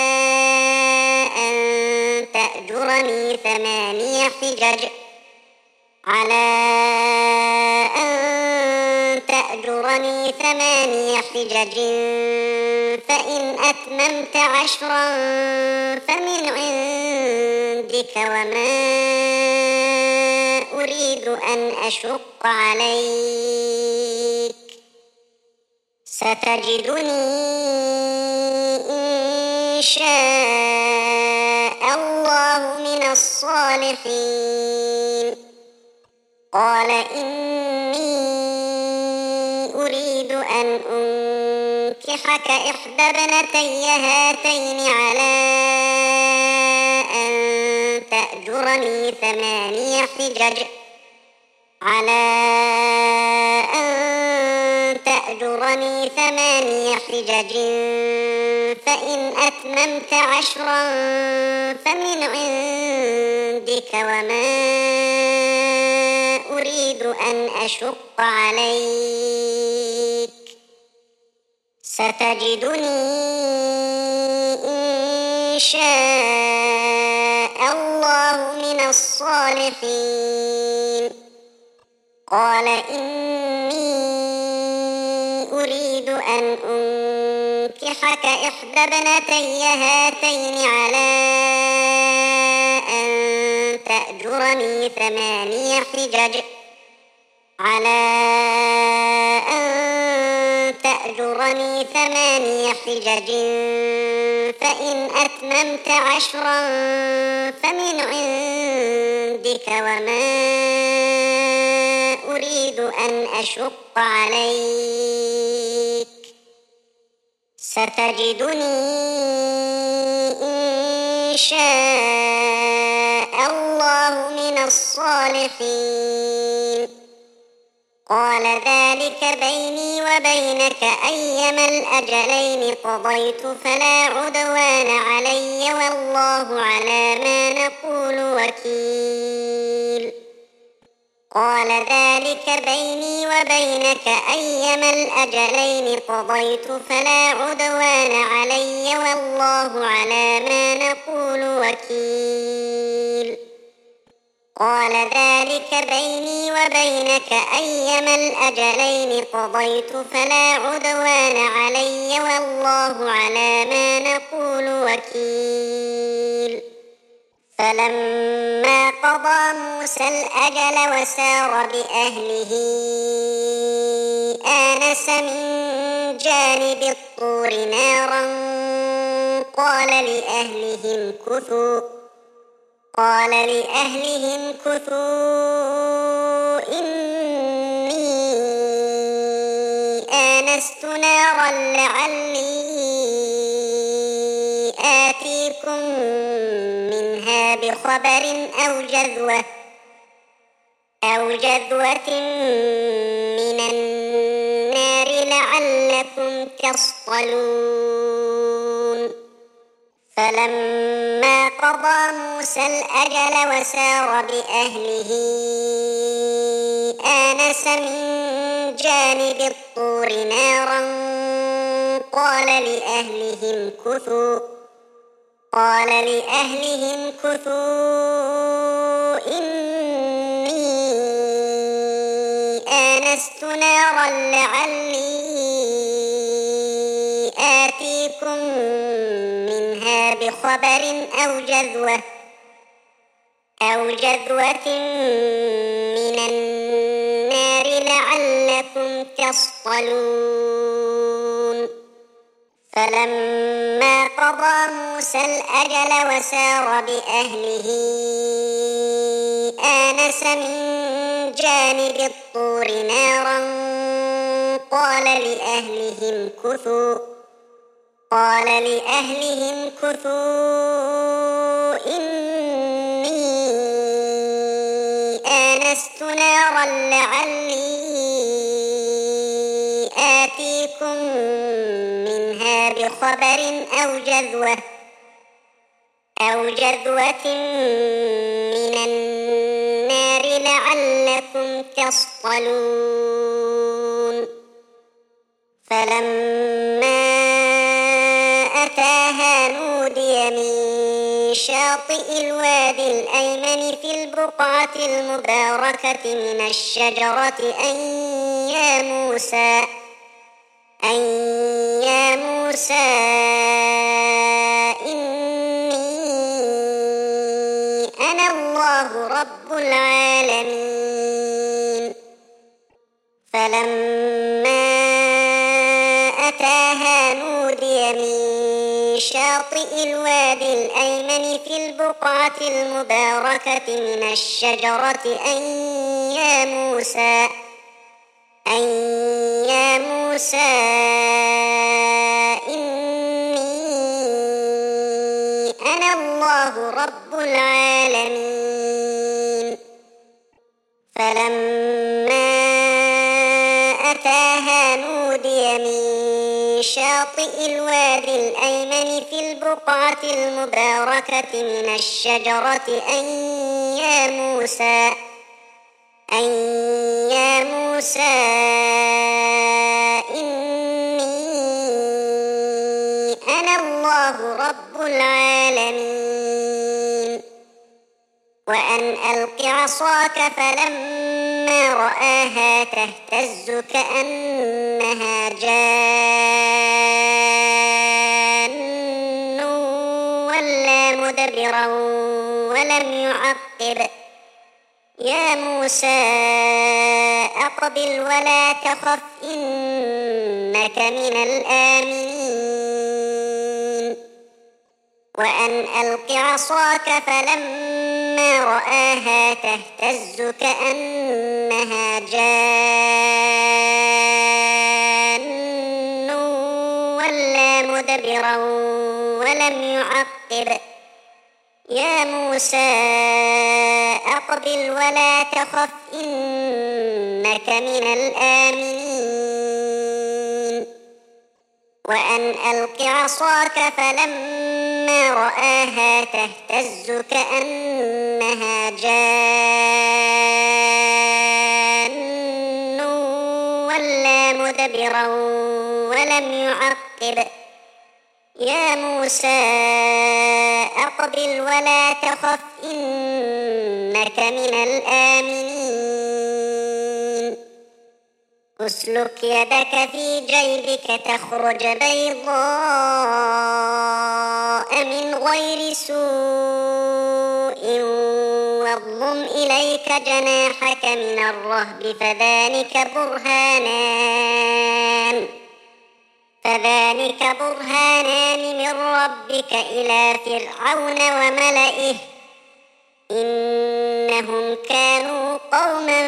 أن تأجرني ثماني حجج على أن تأجرني ثماني حجج فإن أتممت عشرا فمن عندك وما أريد أن أشق عليك ستجدني إن شاء الله من الصالحين قال إني أريد أن أنكحك إحدى ابنتي هاتين على أن تأجرني ثماني حجج على أن تأجرني ثماني حجج فإن أتممت عشرا فمن عندك وما أريد أن أشق عليك ستجدني إن شاء الله من الصالحين قال إني أريد أن أنكحك إحدى ابنتي هاتين على أن تأجرني ثماني حجج على أن تأجرني ثماني حجج فإن أتممت عشرا فمن عندك وما أريد أن أشق عليك ستجدني إن شاء الله من الصالحين قال ذلك بيني وبينك أيما الأجلين قضيت فلا عدوان علي والله على ما نقول وكيل قال ذلك بيني وبينك أيما الأجلين قضيت فلا عدوان علي والله على ما نقول وكيل قال ذلك بيني وبينك أيما الأجلين قضيت فلا عدوان علي والله على ما نقول وكيل فلما قضى موسى الأجل وسار بأهله آنس من جانب الطور نارا قال لأهلهم كثوا قال لأهلهم كثوا إني آنست نارا لعلي آتيكم منها بخبر أو جذوة أو جذوة من النار لعلكم تصطلون فلما قضى موسى الأجل وسار بأهله آنس من جانب الطور نارا قال لأهلهم كثوا قال لأهلهم كثوا إني آنست نارا لعلي آتيكم منها بخبر أو جذوة أو جذوة من النار لعلكم تصطلون فلما قضى موسى الأجل وسار بأهله آنس من جانب الطور نارا قال لأهلهم كثوا قال لأهلهم كثوا إني آنست نارا لعلي آتيكم منها بخبر أو جذوة أو جذوة من النار لعلكم تصطلون فلما أتاها نودي من شاطئ الوادي الأيمن في البقعة المباركة من الشجرة أن يا موسى أن يا موسى إني أنا الله رب العالمين فلما أتاها نودي من شاطئ الوادي الأيمن في البقعة المباركة من الشجرة أن يا موسى أن يا موسى إني أنا الله رب العالمين فلما أتاها نودي من شاطئ الوادي الأيمن في البقعة المباركة من الشجرة أن يا موسى أن يا موسى إني أنا الله رب العالمين وأن ألق عصاك فلما رآها تهتز كأنها جان ولا مدبرا ولم يعقب يا موسى أقبل ولا تخف إنك من الآمنين وأن ألق عصاك فلما رآها تهتز كأنها جان ولا مدبرا ولم يعقب يا موسى أقبل ولا تخف إنك من الآمنين وأن ألق عصاك فلما رآها تهتز كأنها جان ولا مدبرا ولم يعقب يا موسى أقبل ولا تخف إنك من الآمنين اسلك يدك في جيبك تخرج بيضاء من غير سوء واضم إليك جناحك من الرهب فذلك برهانان فذلك برهانان من ربك إلى فرعون وملئه إنهم كانوا قوما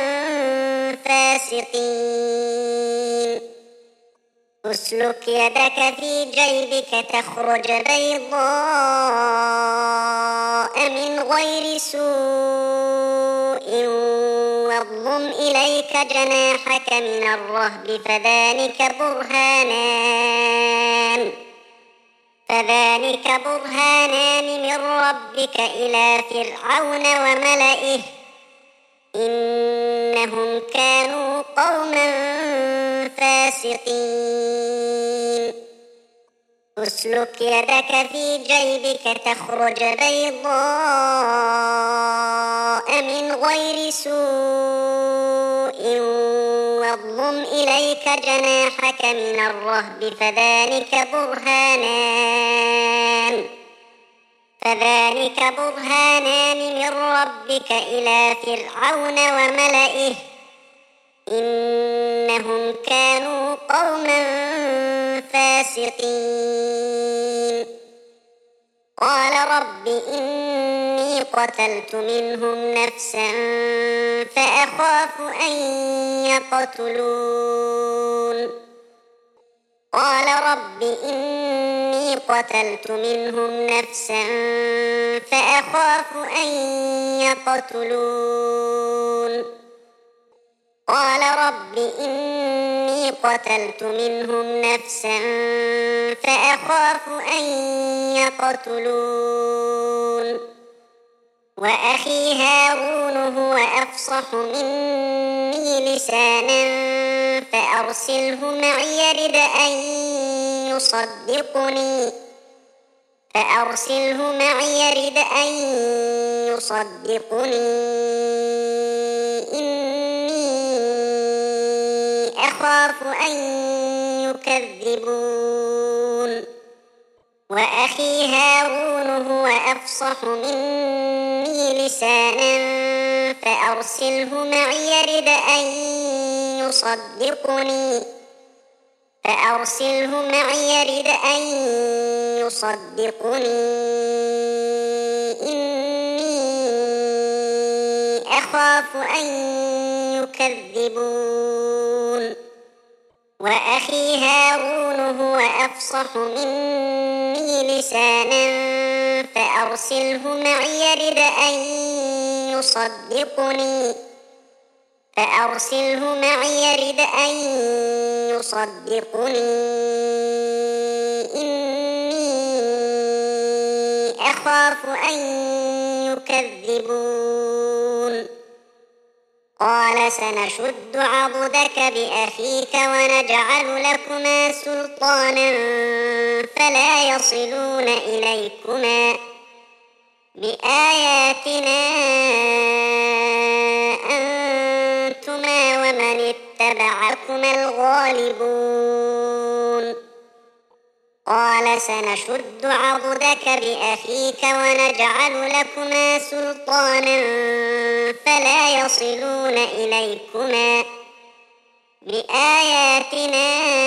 فاسقين اسلك يدك في جيبك تخرج بيضاء من غير سوء واضم إليك جناحك من الرهب فذلك برهانان فذلك برهانان من ربك إلى فرعون وملئه إنهم كانوا قوما فاسقين اسلك يدك في جيبك تخرج بيضاء من غير سوء واضم إليك جناحك من الرهب فذلك برهانان فذلك برهانان من ربك إلى فرعون وملئه إنهم كانوا قوما فاسقين قال رب إني قتلت منهم نفسا فأخاف أن يقتلون قال رب إني قتلت منهم نفسا فأخاف أن يقتلون قال رب إني قتلت منهم نفسا فأخاف أن يقتلون وأخي هارون هو أفصح مني لسانا فأرسله معي يرد أن يصدقني فأرسله معي يرد أن يصدقني إني أخاف أن يكذبون وأخي هارون هو أفصح مني لسانا فأرسله معي يرد أن يصدقني فأرسله معي يرد أن يصدقني إني أخاف أن يكذبون وأخي هارون هو أفصح مني لسانا فأرسله معي يرد أن يصدقني فأرسله معي يرد أن يصدقني إني أخاف أن يكذبون قال سنشد عضدك بأخيك ونجعل لكما سلطانا فلا يصلون إليكما بآياتنا أنتما ومن اتبعكما الغالبون قال سنشد عضدك بأخيك ونجعل لكما سلطانا فلا يصلون إليكما بآياتنا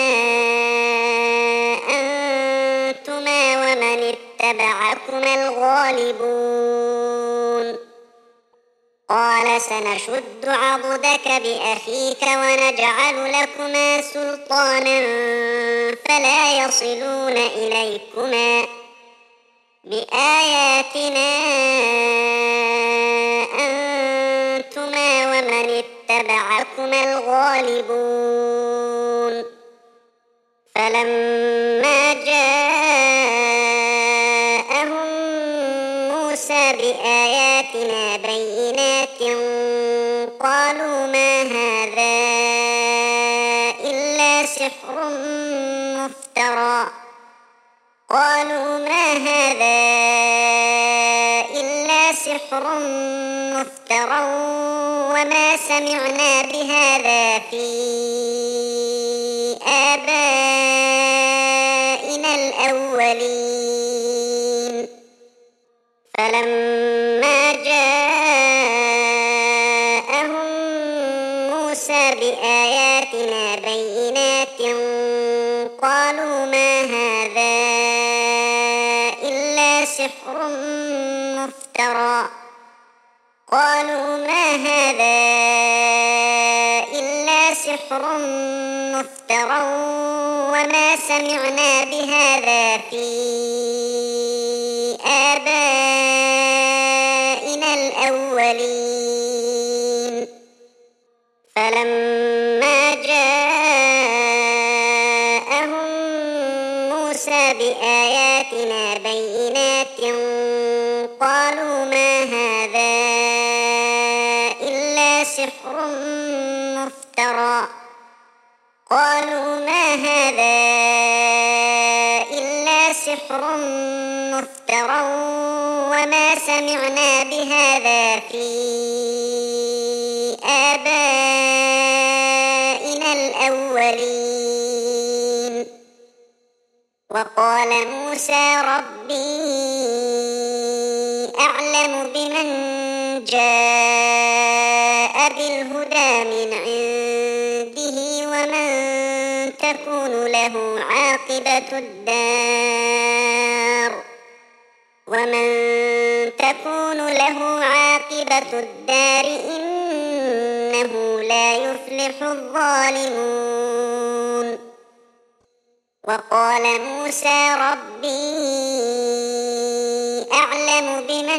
أنتما ومن اتبعكما الغالبون قال سنشد عضدك بأخيك ونجعل لكما سلطانا فلا يصلون إليكما بآياتنا أنتما ومن اتبعكما الغالبون فلما جاءهم موسى بآياتنا بينات قالوا ما هذا إلا سحر مفترى قالوا ما هذا إلا سحر مفترى وما سمعنا بهذا في آبائنا الأولين فلما جاءهم موسى بآياتنا بينات قالوا ما هذا إلا سحر مفترى قالوا ما هذا إلا سحر مفترى وما سمعنا بهذا في آبائنا الأولين فلما جاءهم موسى بآياتنا بينات قالوا ما هذا إلا سحر مفترى قالوا ما هذا إلا سحر مفترى وما سمعنا بهذا في آبائنا الأولين وقال موسى ربي أعلم بمن جاء بالهدى من عنده ومن تكون له عاقبة الدار ومن تكون له عاقبة الدار إنه لا يفلح الظالمون وقال موسى ربي أعلم بمن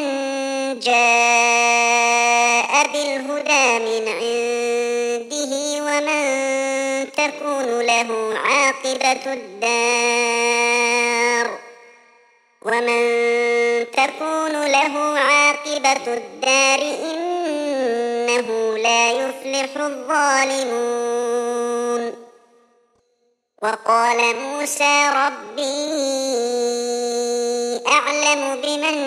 جاء بالهدى من عنده ومن تكون له عاقبة الدار ومن تكون له عاقبة الدار إنه لا يفلح الظالمون وقال موسى ربي أعلم بمن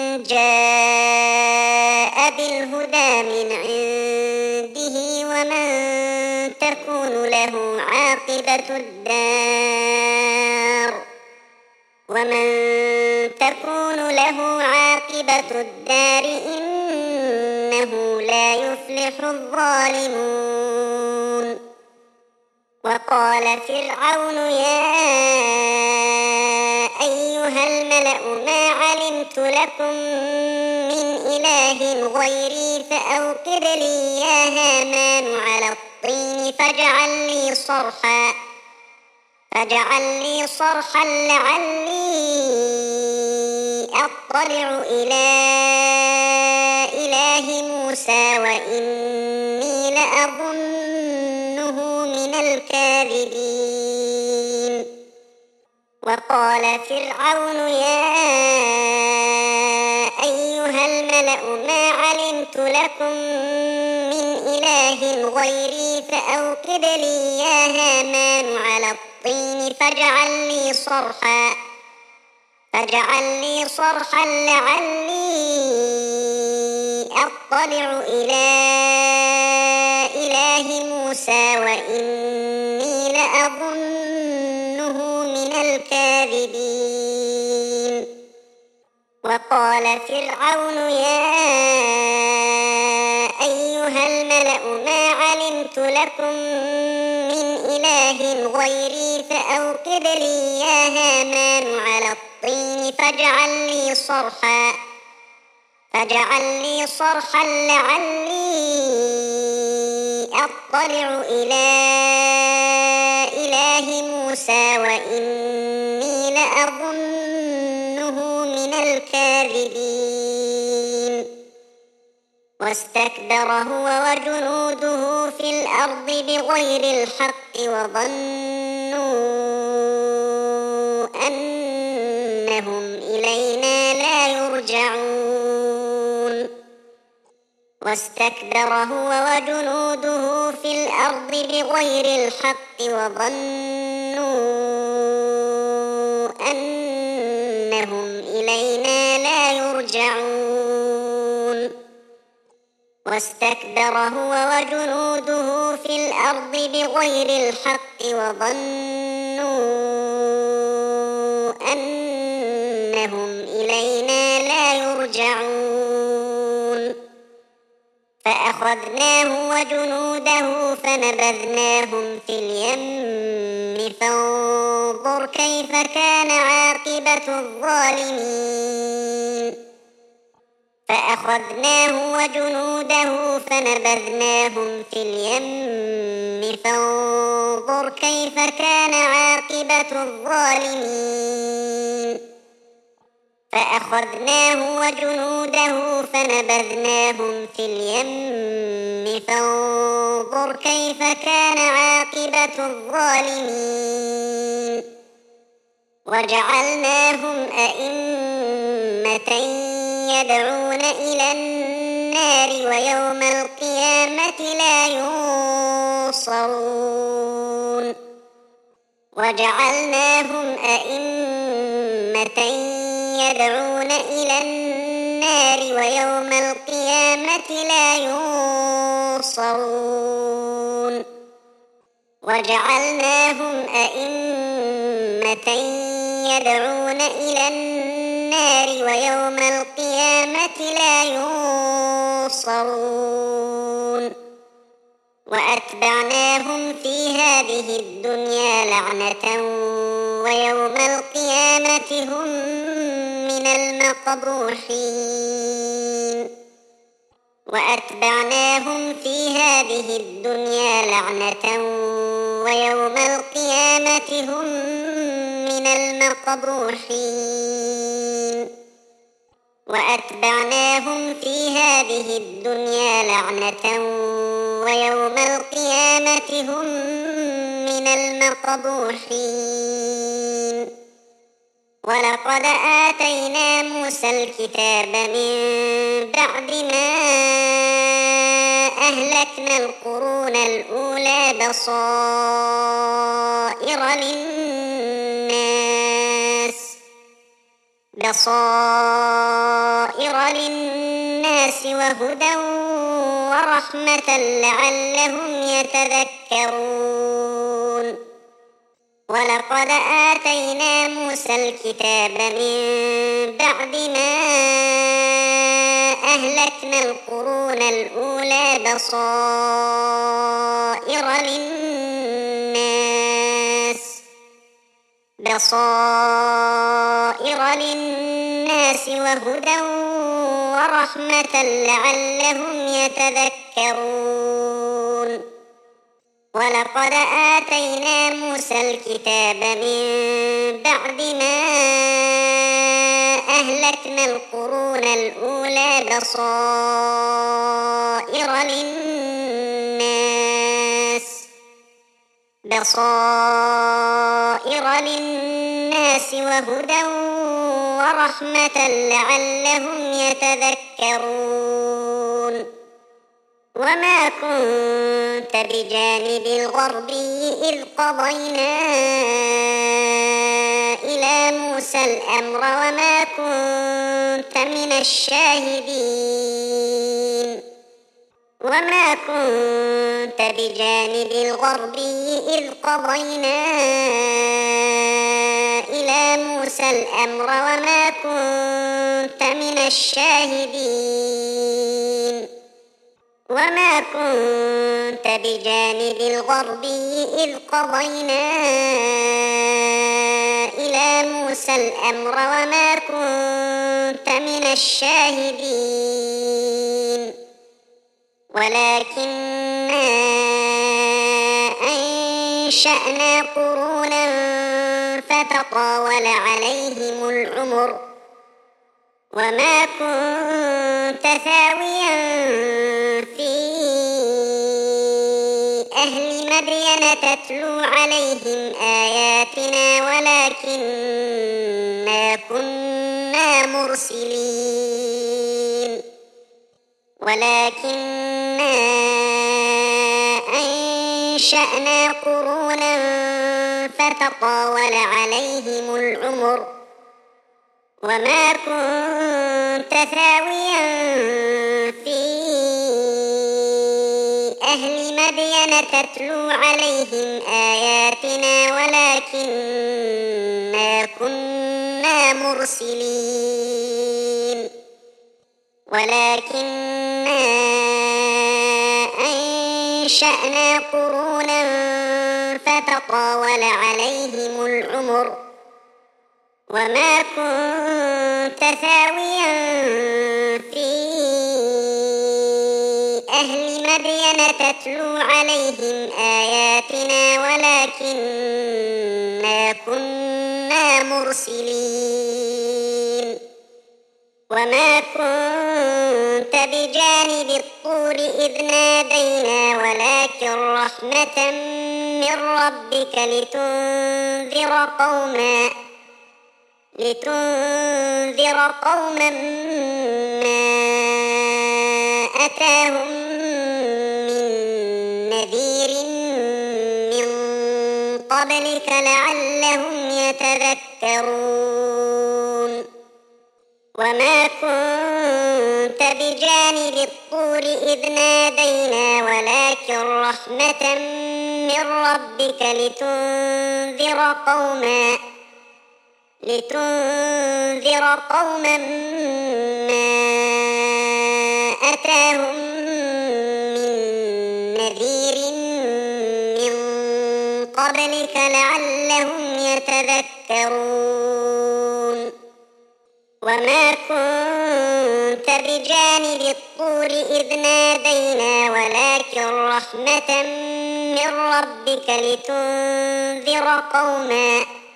جاء بالهدى من عنده ومن تكون له عاقبة الدار ومن تكون له عاقبة الدار إنه لا يفلح الظالمون وقال فرعون يا أيها الملأ ما علمت لكم من إله غيري فأوقد لي يا هامان على الطين فاجعل لي صرحا فاجعل لي صرحا لعلي أطلع إلى إله موسى وإني لأظنه من الكاذبين وقال فرعون يا أيها الملأ الملأ ما علمت لكم من إله غيري فأوقد لي يا هامان على الطين فاجعل لي صرحا فاجعل لي صرحا لعلي أطلع إلى إله موسى وإني لأظنه من الكاذبين. وقال فرعون يا أيها الملأ ما علمت لكم من إله غيري فأوقد لي يا هامان على الطين فاجعل لي صرحا فاجعل لي صرحا لعلي أطلع إلى إله موسى وإني لأظنه من الكاذبين. واستكبر هو وجنوده في الأرض بغير الحق وظنوا أنهم إلينا لا يرجعون. واستكبر هو وجنوده في الأرض بغير الحق وظنوا أنهم إلينا لا يرجعون. واستكبر هو وجنوده في الأرض بغير الحق وظنوا أنهم إلينا لا يرجعون. فأخذناه وجنوده فنبذناهم في اليم فانظر كيف كان عاقبة الظالمين. فأخذناه وجنوده فنبذناهم في اليم فانظر كيف كان عاقبة الظالمين. فأخذناه وجنوده فنبذناهم في اليم فانظر كيف كان عاقبة الظالمين. وجعلناهم أئمة يدعون إلى النار ويوم القيامة لا ينصرون. وجعلناهم أئمة يدعون إلى النار ويوم القيامة لا ينصرون. وجعلناهم أئمة يدعون إلى النار ويوم القيامة لا ينصرون. وأتبعناهم في هذه الدنيا لعنة ويوم القيامة هم من المقبوحين. وأتبعناهم في هذه الدنيا لعنة ويوم القيامة هم من المقبوحين. وأتبعناهم في هذه الدنيا لعنة ويوم القيامة هم من المقبوحين. ولقد آتينا موسى الكتاب من بعد ما أهلكنا القرون الأولى بصائر للناس بصائر للناس وهدى ورحمة لعلهم يتذكرون. ولقد آتينا موسى الكتاب من بعد ما أهلكنا القرون الأولى بصائر للناس بصائر للناس وهدى ورحمة لعلهم يتذكرون. ولقد آتينا موسى الكتاب من بعد ما أهلكنا القرون الأولى بصائر للناس بصائر للناس وهدى ورحمة لعلهم يتذكرون وما كنت بجانب الغربي إذ قضينا إلى موسى الأمر وما كنت من الشاهدين وما كنت بجانب الغربي إذ قضينا إلى موسى الأمر وما كنت من الشاهدين وما كنت بجانب الغربي إذ قضينا إلى موسى الأمر وما كنت من الشاهدين ولكننا أنشأنا قرونا فتطاول عليهم العمر وما كنت ثاويا في أهل مدين تتلو عليهم آياتنا ولكننا كنا مرسلين ولكننا أنشأنا قرونا فتطاول عليهم العمر وما كنت ثاويا في أهل مدين تتلو عليهم آياتنا ولكننا كنا مرسلين ولكننا أنشأنا قرونا فتطاول عليهم العمر وما كنت ثاويا في أهل مدين تتلو عليهم آياتنا ولكننا كنا مرسلين وما كنت بجانب الطور إذ نادينا ولكن رحمة من ربك لتنذر قوما لتنذر قوما ما أتاهم من نذير من قبلك لعلهم يتذكرون وما كنت بجانب الطور إذ نادينا ولكن رحمة من ربك لتنذر قوما لتنذر قوما ما أتاهم من نذير من قبلك لعلهم يتذكرون وما كنت بجانب الطور إذ نادينا ولكن رحمة من ربك لتنذر قوما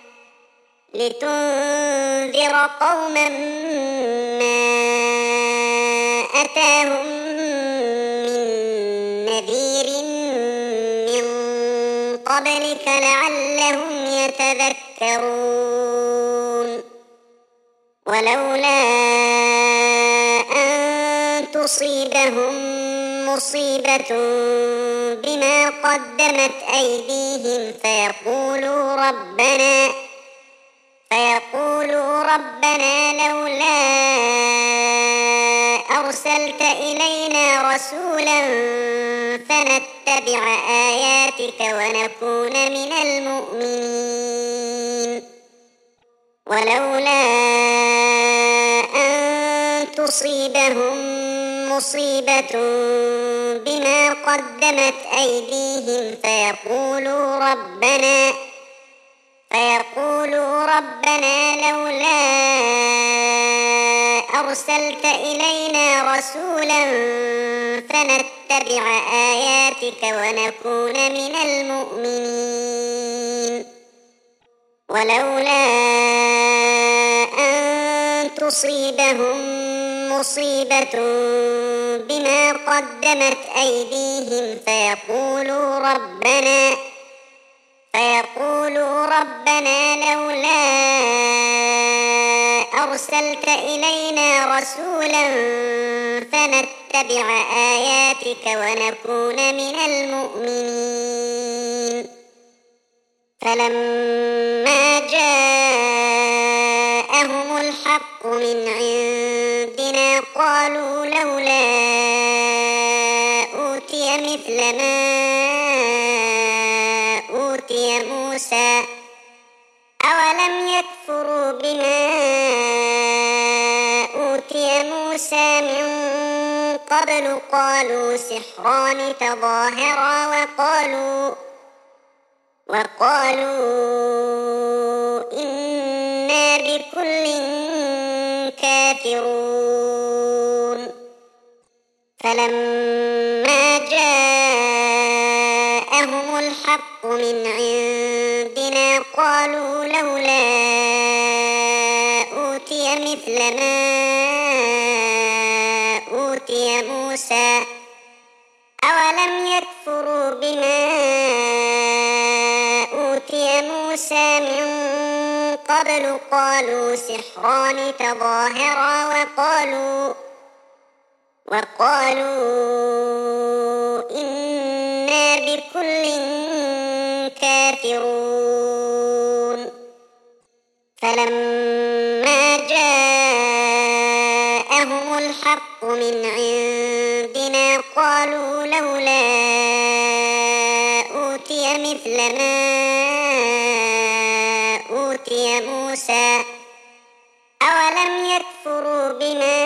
لتنذر قوما ما أتاهم من نذير من قبلك لعلهم يتذكرون ولولا أن تصيبهم مصيبة بما قدمت أيديهم فيقولوا ربنا فيقولوا ربنا لولا أرسلت إلينا رسولا فنتبع آياتك ونكون من المؤمنين ولولا أن تصيبهم مصيبة بما قدمت أيديهم فيقولوا ربنا فيقولوا ربنا لولا أرسلت إلينا رسولا فنتبع آياتك ونكون من المؤمنين ولولا أن تصيبهم مصيبة بما قدمت أيديهم فيقولوا ربنا فيقولوا ربنا لولا أرسلت إلينا رسولا فنتبع آياتك ونكون من المؤمنين فلما جاءهم الحق من عندنا قالوا لولا أوتي مثل ما أوتي موسى أولم يكفروا بما أوتي موسى من قبل قالوا سحران تظاهرا وقالوا وقالوا إنا بكل كافرون فلما جاءهم الحق من عندنا قالوا لولا أوتي مثل ما أوتي موسى أولم يكفروا بما أوتي موسى من قبل قالوا سحران تظاهرا وقالوا وقالوا إنا بكل كافرون فلما جاءهم الحق من عندنا قالوا لولا أوتي مثل ما أوتي موسى أولم يكفروا بما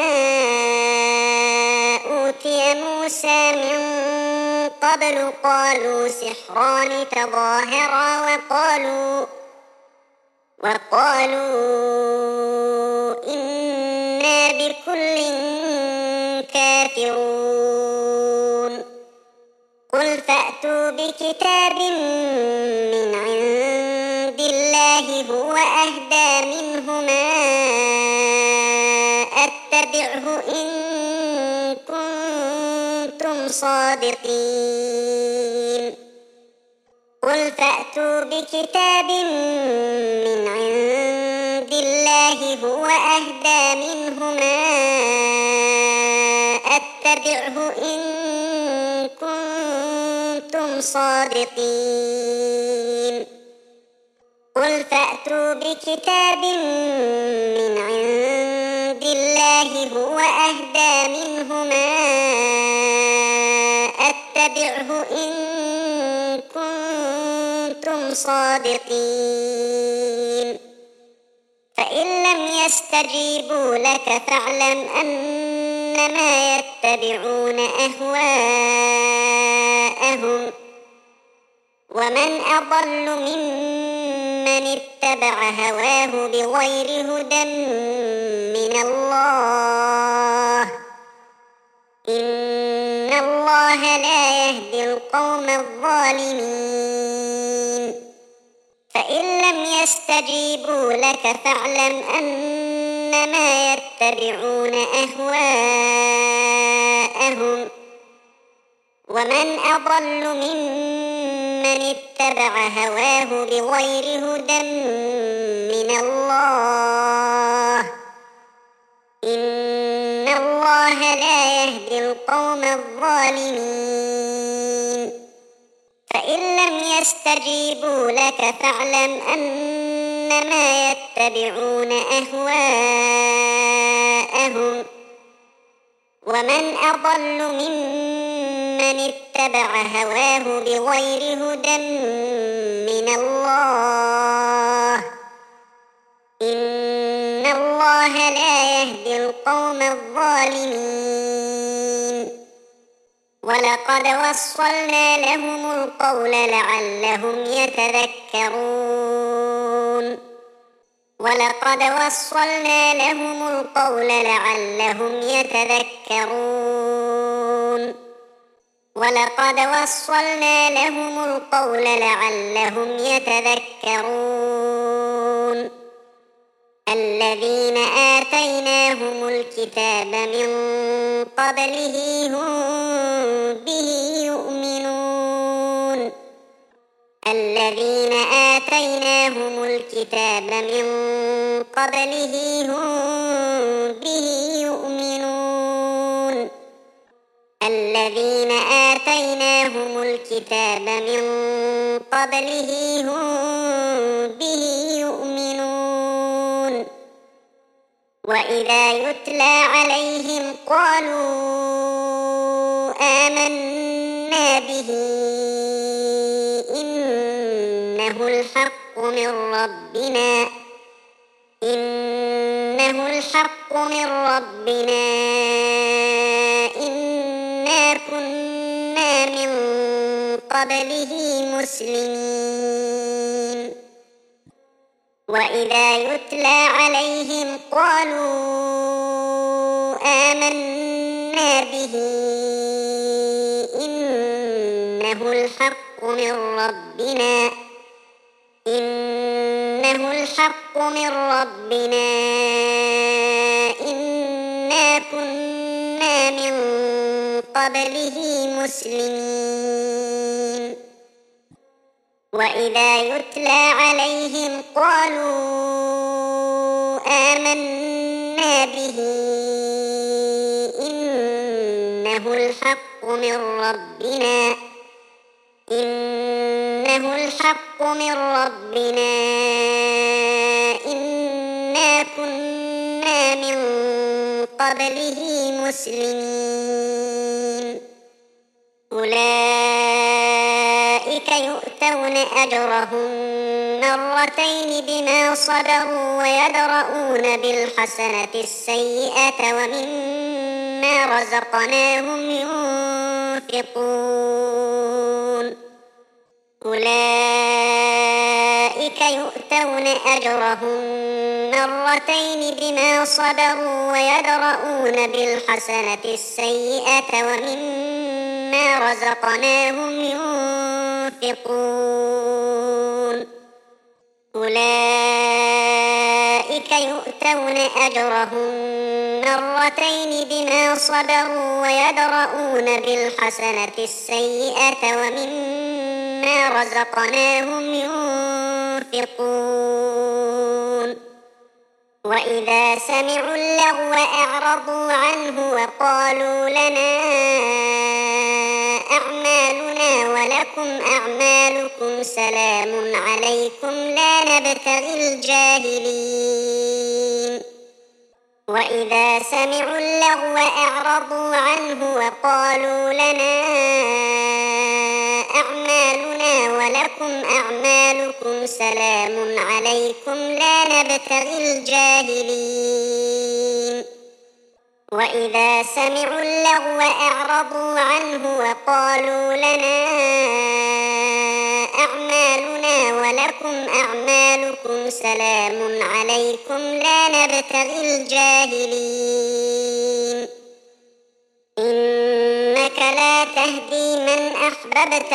أوتي موسى من قبل قالوا سحران تظاهرا وقالوا وقالوا إنا بكل كافرون قل فأتوا بكتاب من عند الله هو أهدى منهما أتبعه إن كنتم صادقين قل فأتوا بكتاب من عند الله هو أهدى منهما أتبعه إن كنتم صادقين قل فأتوا بكتاب من عند الله هو أهدى منهما أتبعه إن كنتم صادقين فإن لم يستجيبوا لك فاعلم أنما يتبعون أهواءهم ومن أضل ممن اتبع هواه بغير هدى من الله إن الله لا يهدي القوم الظالمين فإن لم يستجيبوا لك فاعلم أنما يتبعون أهواءهم ومن أضل ممن اتبع هواه بغير هدى من الله إن الله لا يهدي القوم الظالمين فإن لم يستجيبوا لك فاعلم أنما يتبعون أهواءهم ومن أضل ممن اتبع هواه بغير هدى من الله إن الله لا يهدي القوم الظالمين ولقد وصلنا لهم القول لعلهم يتذكرون ولقد وصلنا لهم القول لعلهم يتذكرون ولقد وصلنا لهم القول لعلهم يتذكرون الذين آتيناهم الكتاب من قبله هم به يؤمنون الذين آتيناهم الكتاب من قبله هم به يؤمنون الذين آتيناهم الكتاب من قبله هم به يؤمنون وإذا يتلى عليهم قالوا آمنا به إنه الحق من ربنا إنه الحق من ربنا إنا كنا من قبله مسلمين وإذا يتلى عليهم قالوا آمنا به إنه الحق من ربنا إنه الحق من ربنا إنا كنا من قبله مسلمين وإذا يتلى عليهم قالوا آمنا به إنه الحق من ربنا إنه الحق من ربنا إنا كنا من قبله مسلمين أولئك يؤتون أجرهم مرتين بما صبروا ويدرؤون بالحسنة السيئة ومما رزقناهم ينفقون أولئك يؤتون أجرهم مرتين بما صبروا ويدرؤون بالحسنة السيئة ومما رزقناهم ينفقون أولئك يؤتون أجرهم مرتين بما صبروا ويدرؤون بالحسنة السيئة ومما رزقناهم ينفقون وإذا سمعوا اللغو أعرضوا عنه وقالوا لنا أعمالنا ولكم أعمالكم سلام عليكم لا نبتغي الجاهلين وإذا سمعوا اللغو أعرضوا عنه وقالوا لنا أعمالنا ولكم أعمالكم سلام عليكم لا نبتغي الجاهلين وإذا سمعوا اللغو أعرضوا عنه وقالوا لنا أعمالنا ولكم أعمالكم سلام عليكم لا نبتغي الجاهلين إنك لا تهدي من أحببت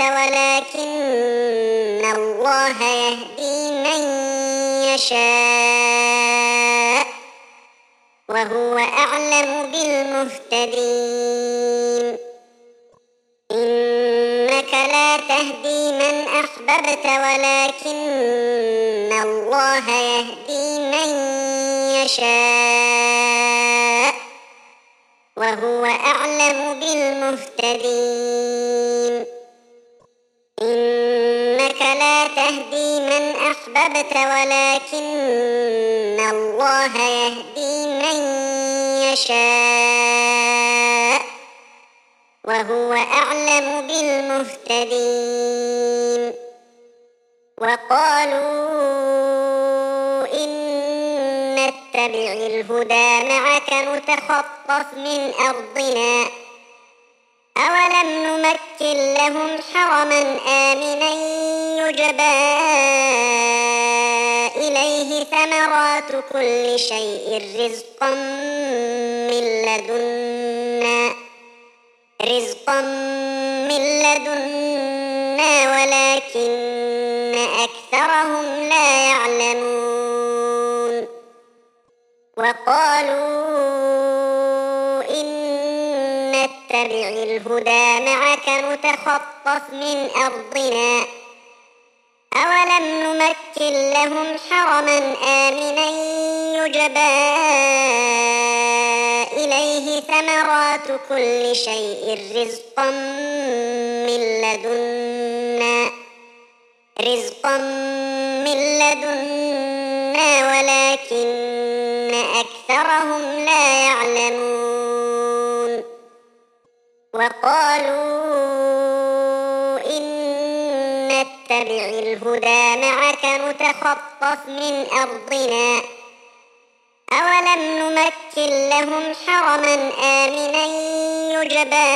ولكن الله يهدي من يشاء وهو أعلم بالمهتدين إنك لا تهدي من أحببت ولكن الله يهدي من يشاء وهو أعلم بالمهتدين إنك لا تهدي من أحببت ولكن الله يهدي من يشاء وهو أعلم بالمهتدين وقالوا إن نتبع الهدى معك نتخطف من أرضنا أولم نمكن لهم حرما آمنا يجبى إليه ثمرات كل شيء رزقا من لدنا رزقا من لدنا ولكن أكثرهم لا يعلمون وقالوا إن نتبع الهدى معك نتخطف من أرضنا أولم نمكن لهم حرما آمنا يجبى إليه ثمرات كل شيء رزقا من لدنا رزقا من لدنا ولكن أكثرهم لا يعلمون وقالوا إن نتبع الهدى معك نتخطف من أرضنا أولم نمكن لهم حرما آمنا يجبى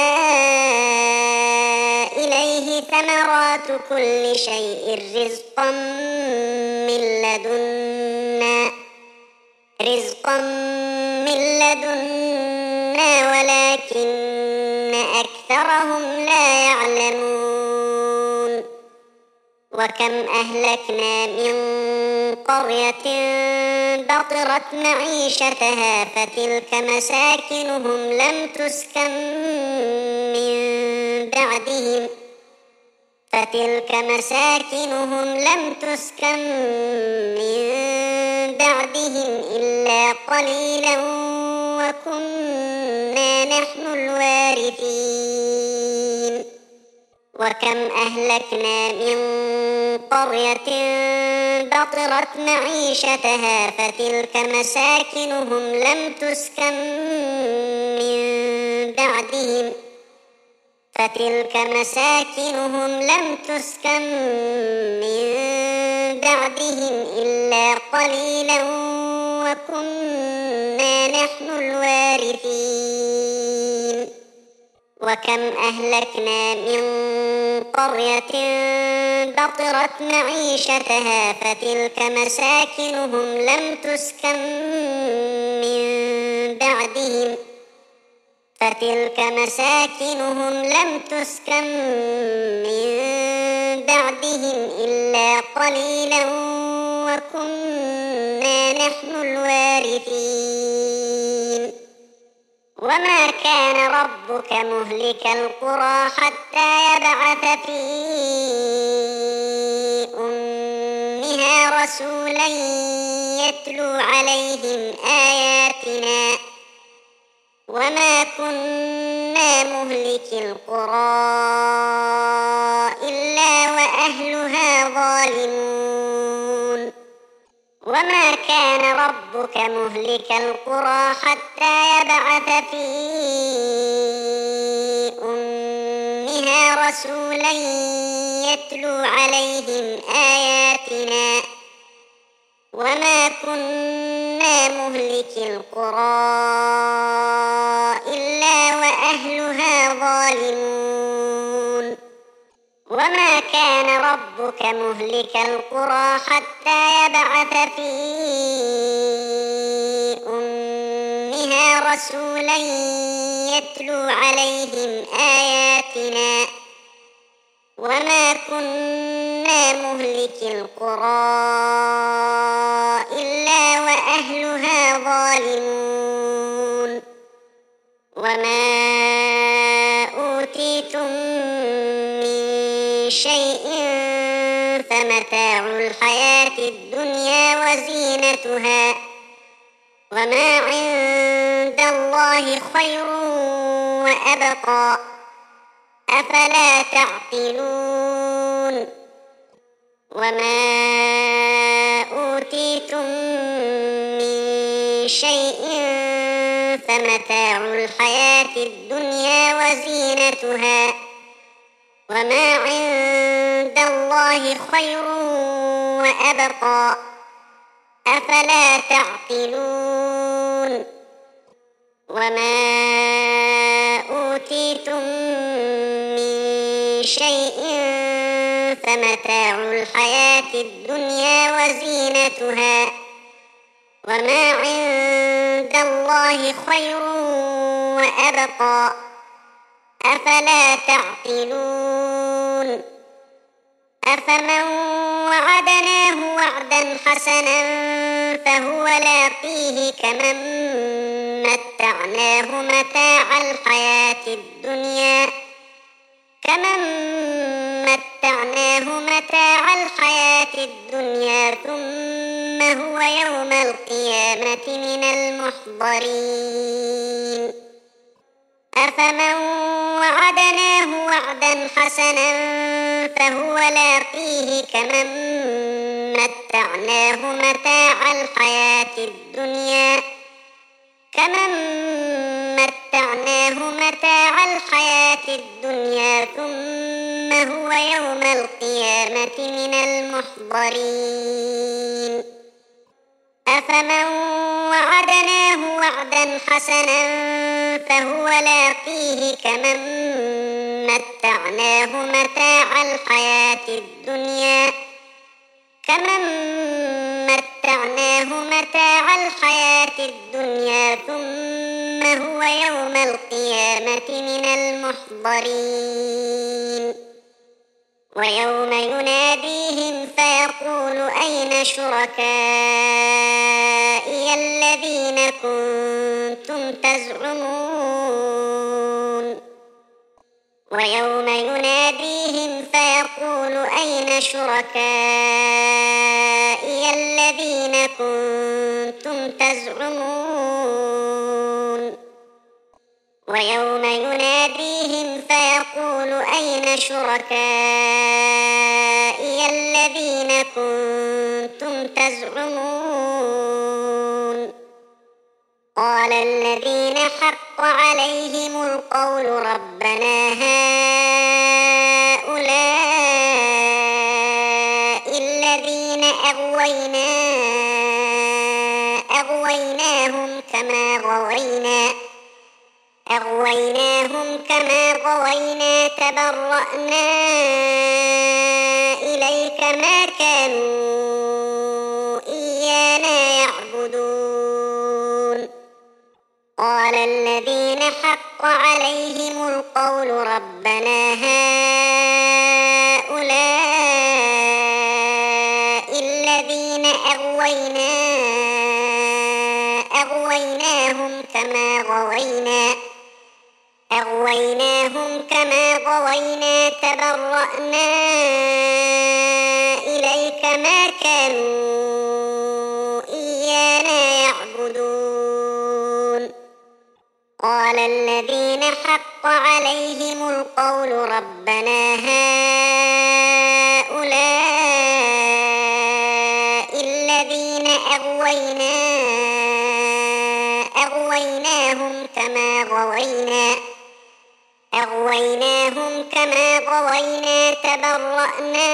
إليه ثمرات كل شيء رزقا من لدنا رزقا من لدنا ولكن أكثرهم لا يعلمون وكم أهلكنا من قرية بطرت معيشتها فتلك مساكنهم لم تسكن من بعدهم فتلك مساكنهم لم تسكن من بعدهم إلا قليلا وكنا نحن الوارثين وكم أهلكنا من قرية بطرت معيشتها فتلك مساكنهم لم تسكن من بعدهم فتلك مساكنهم لم تسكن من بعدهم إلا قليلا وكنا نحن الوارثين وكم أهلكنا من قرية بطرت معيشتها فتلك مساكنهم لم تسكن من بعدهم فتلك مساكنهم لم تسكن من بعدهم إلا قليلا وكنا نحن الوارثين وما كان ربك مهلك القرى حتى يبعث في أمها رسولا يتلو عليهم آياتنا وما كنا مهلك القرى إلا وأهلها ظالمون وما كان ربك مهلك القرى حتى يبعث في أمها رسولا يتلو عليهم آياتنا وما كنا مهلك القرى إلا وأهلها ظالمون وما كان ربك مهلك القرى حتى يبعث في أمها رسولا يتلو عليهم آياتنا وما كنا مهلك القرى إلا وأهلها ظالمون وما أوتيتم من شيء فمتاع الحياة الدنيا وزينتها وما عند الله خير وأبقى أفلا تعقلون وما أوتيتم من شيء فمتاع الحياة الدنيا وزينتها وما عند الله خير وأبقى أفلا تعقلون وما أوتيتم من شيء فمتاع الحياة الدنيا وزينتها وما عند الله خير وأبقى أفلا تعقلون أفمن وعدناه وعدا حسنا فهو لاقيه كمن متعناه متاع الحياة الدنيا كمن متعناه متاع الحياة الدنيا ثم هو يوم القيامة من المحضرين أفمن وعدناه وعدا حسنا فهو لاقيه كمن متعناه متاع الحياة الدنيا كمن متعناه متاع الحياة الدنيا ثم هو يوم القيامة من المحضرين أفمن وعدناه وعدا حسنا فهو لاقيه كمن متعناه متاع الحياة الدنيا كمن متعناه متاع الحياة الدنيا ثم هو يوم القيامة من المحضرين ويوم يناديهم فيقول أين شركائي الذين كنتم تزعمون ويوم يناديهم فيقول أين شركائي الذين كنتم تزعمون ويوم يناديهم فيقول أين شركائي الذين كنتم تزعمون قال الذين حق عليهم القول ربنا هؤلاء الذين أغوينا أغويناهم كما غوينا أغويناهم كما غوينا تبرأنا إليك ما كانوا إيانا يعبدون قال الذين حق عليهم القول ربنا هؤلاء الذين أغوينا أغويناهم كما غوينا أغويناهم كما غوينا تبرأنا إليك ما كانوا إيانا يعبدون قال الذين حق عليهم القول ربنا هؤلاء الذين أغوينا أغويناهم كما غوينا أغويناهم كما غوينا تبرأنا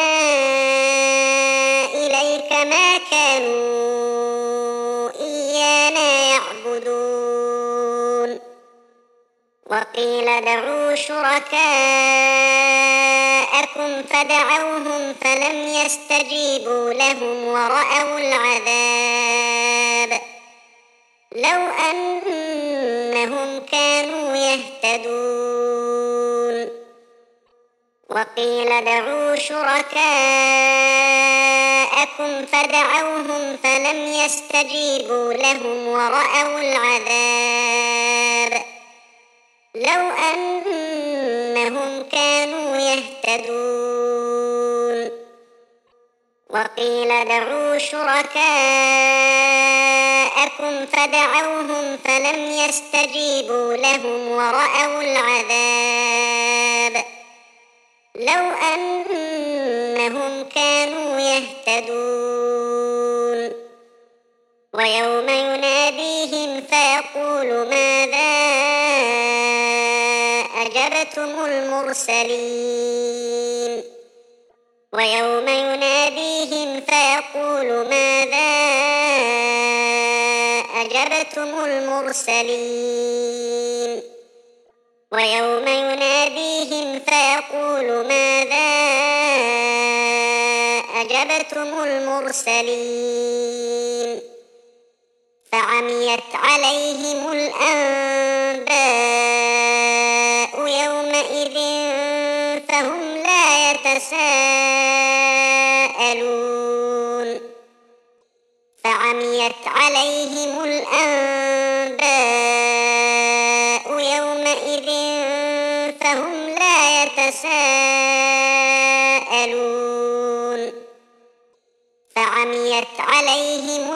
إليك ما كانوا إيانا يعبدون وقيل ادعوا شركاءكم فدعوهم فلم يستجيبوا لهم ورأوا العذاب لو أنهم كانوا يهتدون وقيل ادعوا شركاءكم فدعوهم فلم يستجيبوا لهم ورأوا العذاب لو أنهم كانوا يهتدون وقيل ادعوا شركاءكم فدعوهم فلم يستجيبوا لهم ورأوا العذاب لو أنهم كانوا يهتدون ويوم يناديهم فيقول ماذا أجبتم المرسلين ويوم يناديهم فيقول ماذا أجبتم المرسلين ويوم يناديهم فيقول ماذا أجبتم المرسلين فعميت عليهم الأنباء يومئذ فهم لا يتساءلون فعميت عليهم الأنباء يومئذ فهم لا يتساءلون يتساءلون فعميت عليهم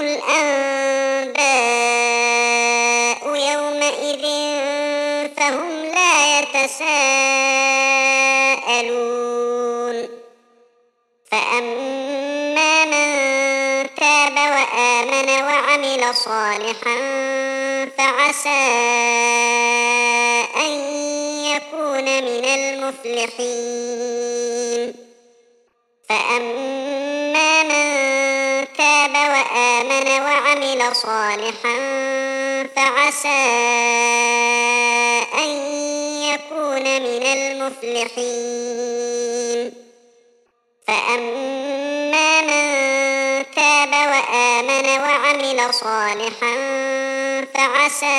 الأنباء يومئذ فهم لا يتساءلون فأما من تاب وآمن وعمل صالحا فعسى أن يكون من المفلحين فأما من تاب وآمن وعمل صالحا فعسى أن يكون من المفلحين فأما من تاب وآمن وعمل صالحا فعسى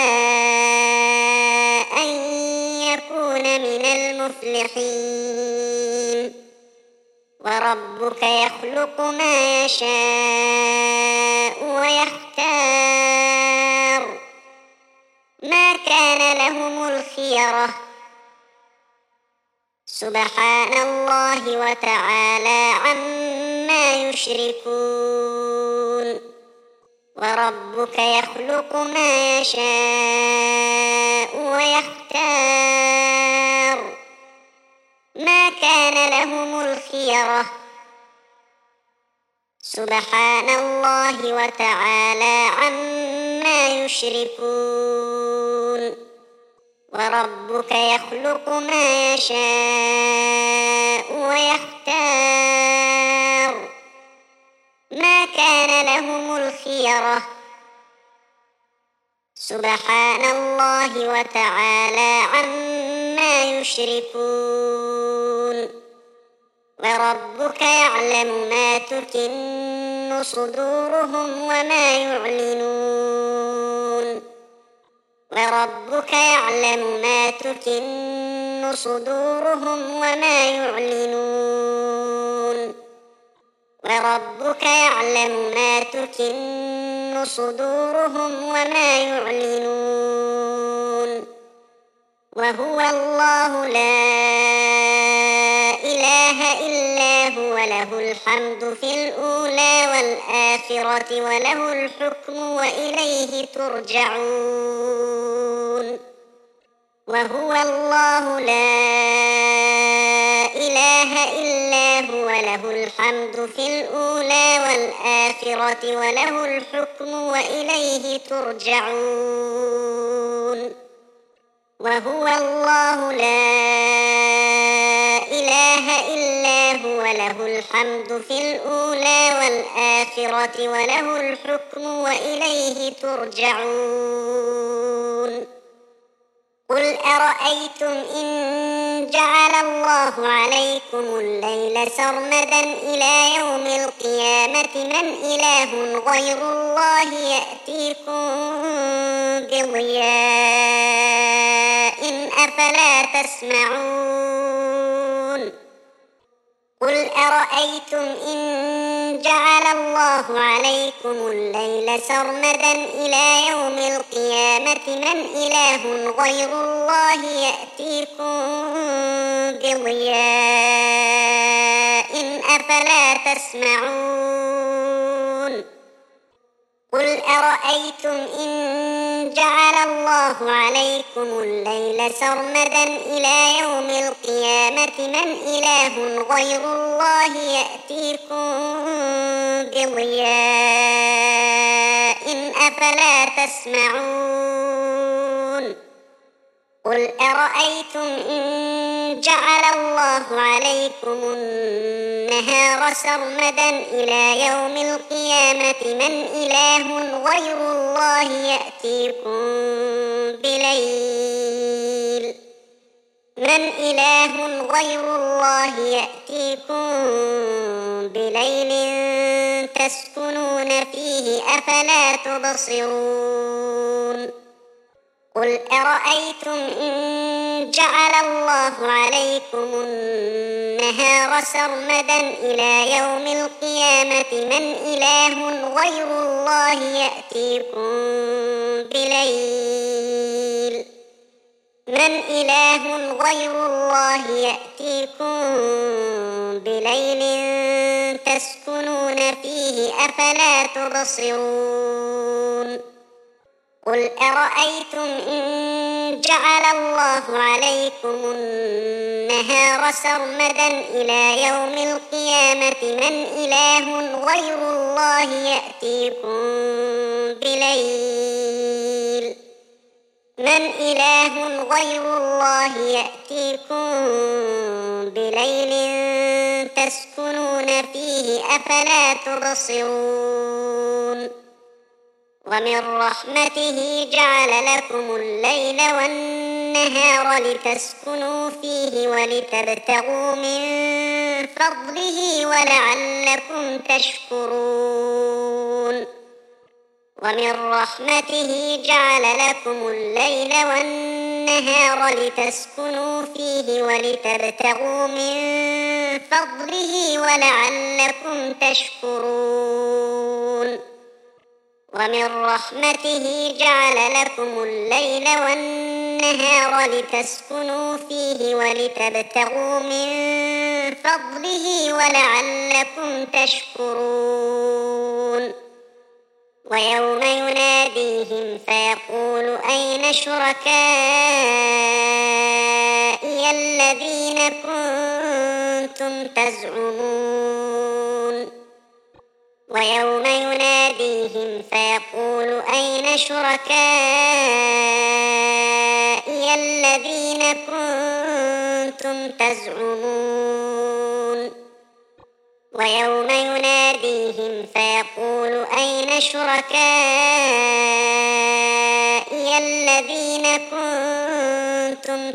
أن يكون من المفلحين وربك يخلق ما يشاء ويختار ما كان لهم الخيرة سبحان الله وتعالى عما يشركون وربك يخلق ما يشاء ويختار ما كان لهم الخيرة سبحان الله وتعالى عما يشركون وربك يخلق ما يشاء ويختار ما كان لهم الخيرة سبحان الله وتعالى عما يشركون وربك يعلم ما تكن صدورهم وما يعلنون وربك يعلم ما تكن صدورهم وما يعلنون وربك يعلم ما تكن صدورهم وما يعلنون وهو الله لا إله إلا هو له الحمد في الأولى والآخرة وله الحكم وإليه ترجعون وهو الله لا إله إلا هو له الحمد في الأولى والآخرة وله الحكم وإليه ترجعون وهو الله لا إله إلا هو له الحمد في الأولى والآخرة وله الحكم وإليه ترجعون قل أرأيتم إن جعل الله عليكم الليل سرمدا إلى يوم القيامة من إله غير الله يأتيكم بضياء أفلا تسمعون قل أرأيتم إن جعل الله عليكم الليل سرمدا إلى يوم القيامة من إله غير الله يأتيكم بضياء أفلا تسمعون قل أرأيتم إن جعل الله عليكم الليل سرمدا إلى يوم القيامة من إله غير الله يأتيكم بضياء أفلا تسمعون قل أرأيتم إن جعل الله عليكم النهار سرمدا إلى يوم القيامة من إله غير الله يأتيكم بليل من إله غير الله يأتيكم بليل تسكنون فيه أفلا تبصرون قل أرأيتم إن جعل الله عليكم النهار سرمدا إلى يوم القيامة من إله غير الله يأتيكم بليل من إله غير الله يأتيكم بليل تسكنون فيه أفلا تبصرون قل أرأيتم إن جعل الله عليكم النهار سرمدا إلى يوم القيامة من إله غير الله يأتيكم بليل من إله غير الله يأتيكم بليل تسكنون فيه أفلا تبصرون ومن رحمته جعل لكم الليل والنهار لتسكنوا فيه ولتبتغوا من فضله ولعلكم تشكرون ومن رحمته جعل لكم الليل والنهار لتسكنوا فيه ولتبتغوا من فضله ولعلكم تشكرون ومن رحمته جعل لكم الليل والنهار لتسكنوا فيه ولتبتغوا من فضله ولعلكم تشكرون ويوم يناديهم فيقول أين شركائي الذين كنتم تزعمون ويوم يناديهم فيقول أين شركائي الذين كنتم تزعمون ويوم يناديهم فيقول أين شركائي الذين كنتم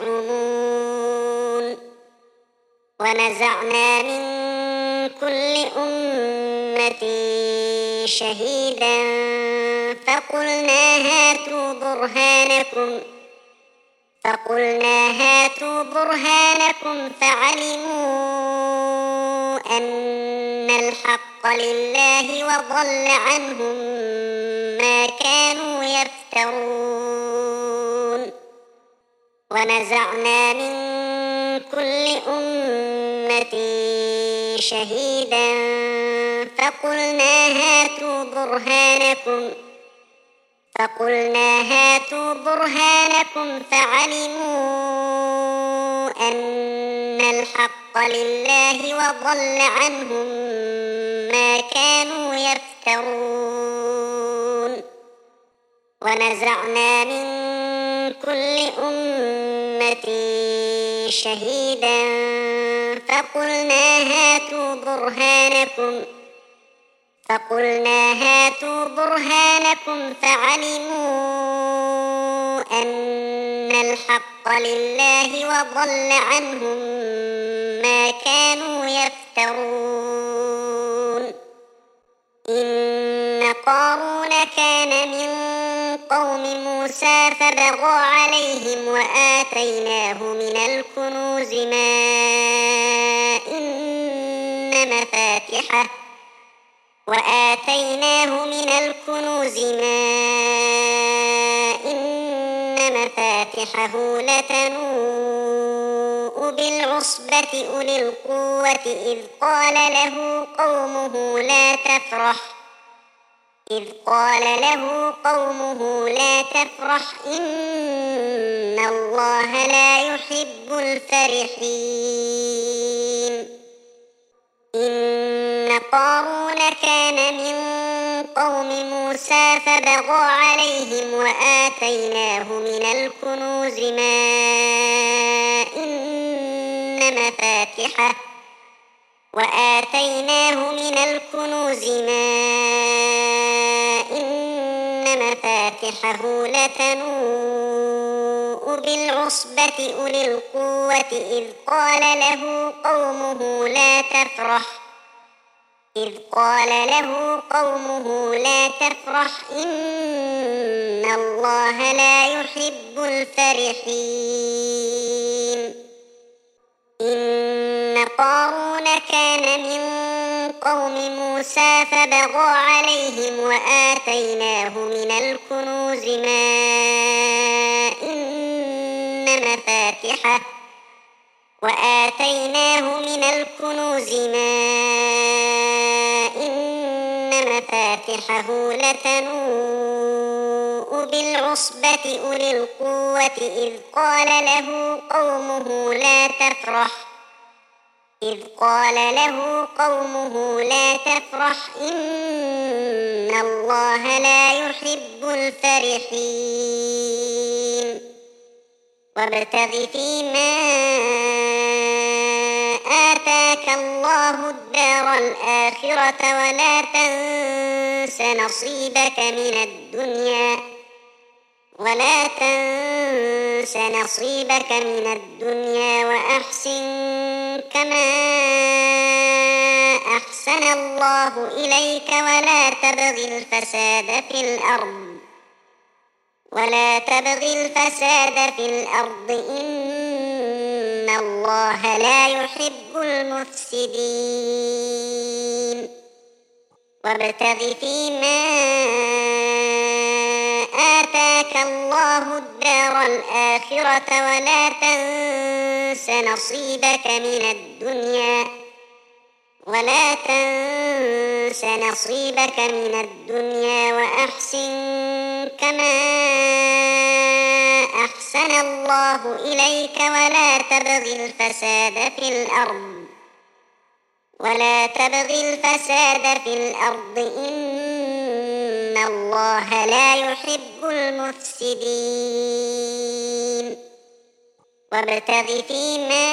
تزعمون ونزعنا من كل أمة شهيدا فقلنا هاتوا برهانكم فقلنا هاتوا برهانكم فعلموا أن الحق لله وضل عنهم ما كانوا يفترون ونزعنا من كل أمة شهيدا فقلنا هاتوا برهانكم فقلنا هاتوا برهانكم فعلموا أن الحق لله وضل عنهم ما كانوا يفترون ونزعنا من كل أمة شهيدا فقلنا هاتوا برهانكم فقلنا هاتوا برهانكم فعلموا أن الحق لله وضل عنهم ما كانوا يفترون إن قارون كان من قوم موسى فبغى عليهم وآتيناه من الكنوز ما إن مفاتحه وآتيناه من الكنوز ما إن مفاتحه لتنوء بالعصبة أولي القوة إذ قال له قومه لا تفرح إذ قال له قومه لا تفرح إن الله لا يحب الفرحين إن قارون كان من قوم موسى فبغى عليهم وآتيناه من الكنوز ما إن مفاتحه وآتيناه من الكنوز ما إن مفاتحه لتنوء بالعصبة أولي القوة إذ قال له قومه لا تفرح إذ قال له قومه لا تفرح إن الله لا يحب الفرحين إن قارون كان من قوم موسى فبغى عليهم وآتيناه من الكنوز ما إن مفاتحه وآتيناه من الكنوز ما إن مفاتحه لتنوء بالعصبة أولي القوة إذ قال له قومه لا تفرح إذ قال له قومه لا تفرح إن الله لا يحب الفرحين وابتغ فيما آتاك الله الدار الآخرة ولا تنس نصيبك من الدنيا ولا تنس نصيبك من الدنيا وأحسن كما أحسن الله إليك ولا تبغ الفساد في الأرض ولا تبغ الفساد في الأرض إن الله لا يحب المفسدين وابتغ فيما آتاك الله الدار الآخرة ولا تنس نصيبك من الدنيا ولا تنس نصيبك من الدنيا وأحسن كما أحسن الله إليك ولا تبغ الفساد في الأرض ولا تبغ الفساد في الأرض إن الله لا يحب المفسدين وابتغ فيما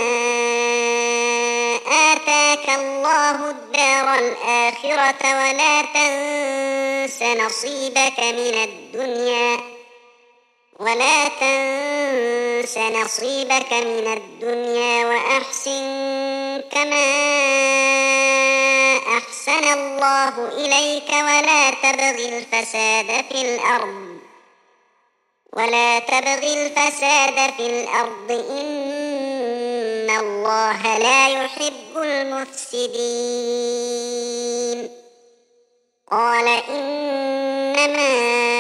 آتاك الله الدار الآخرة ولا تنس نصيبك من الدنيا ولا تنس نصيبك من الدنيا وأحسن كما أحسن الله إليك ولا تبغ الفساد في الأرض ولا تبغ الفساد في الأرض إن الله لا يحب المفسدين قال إنما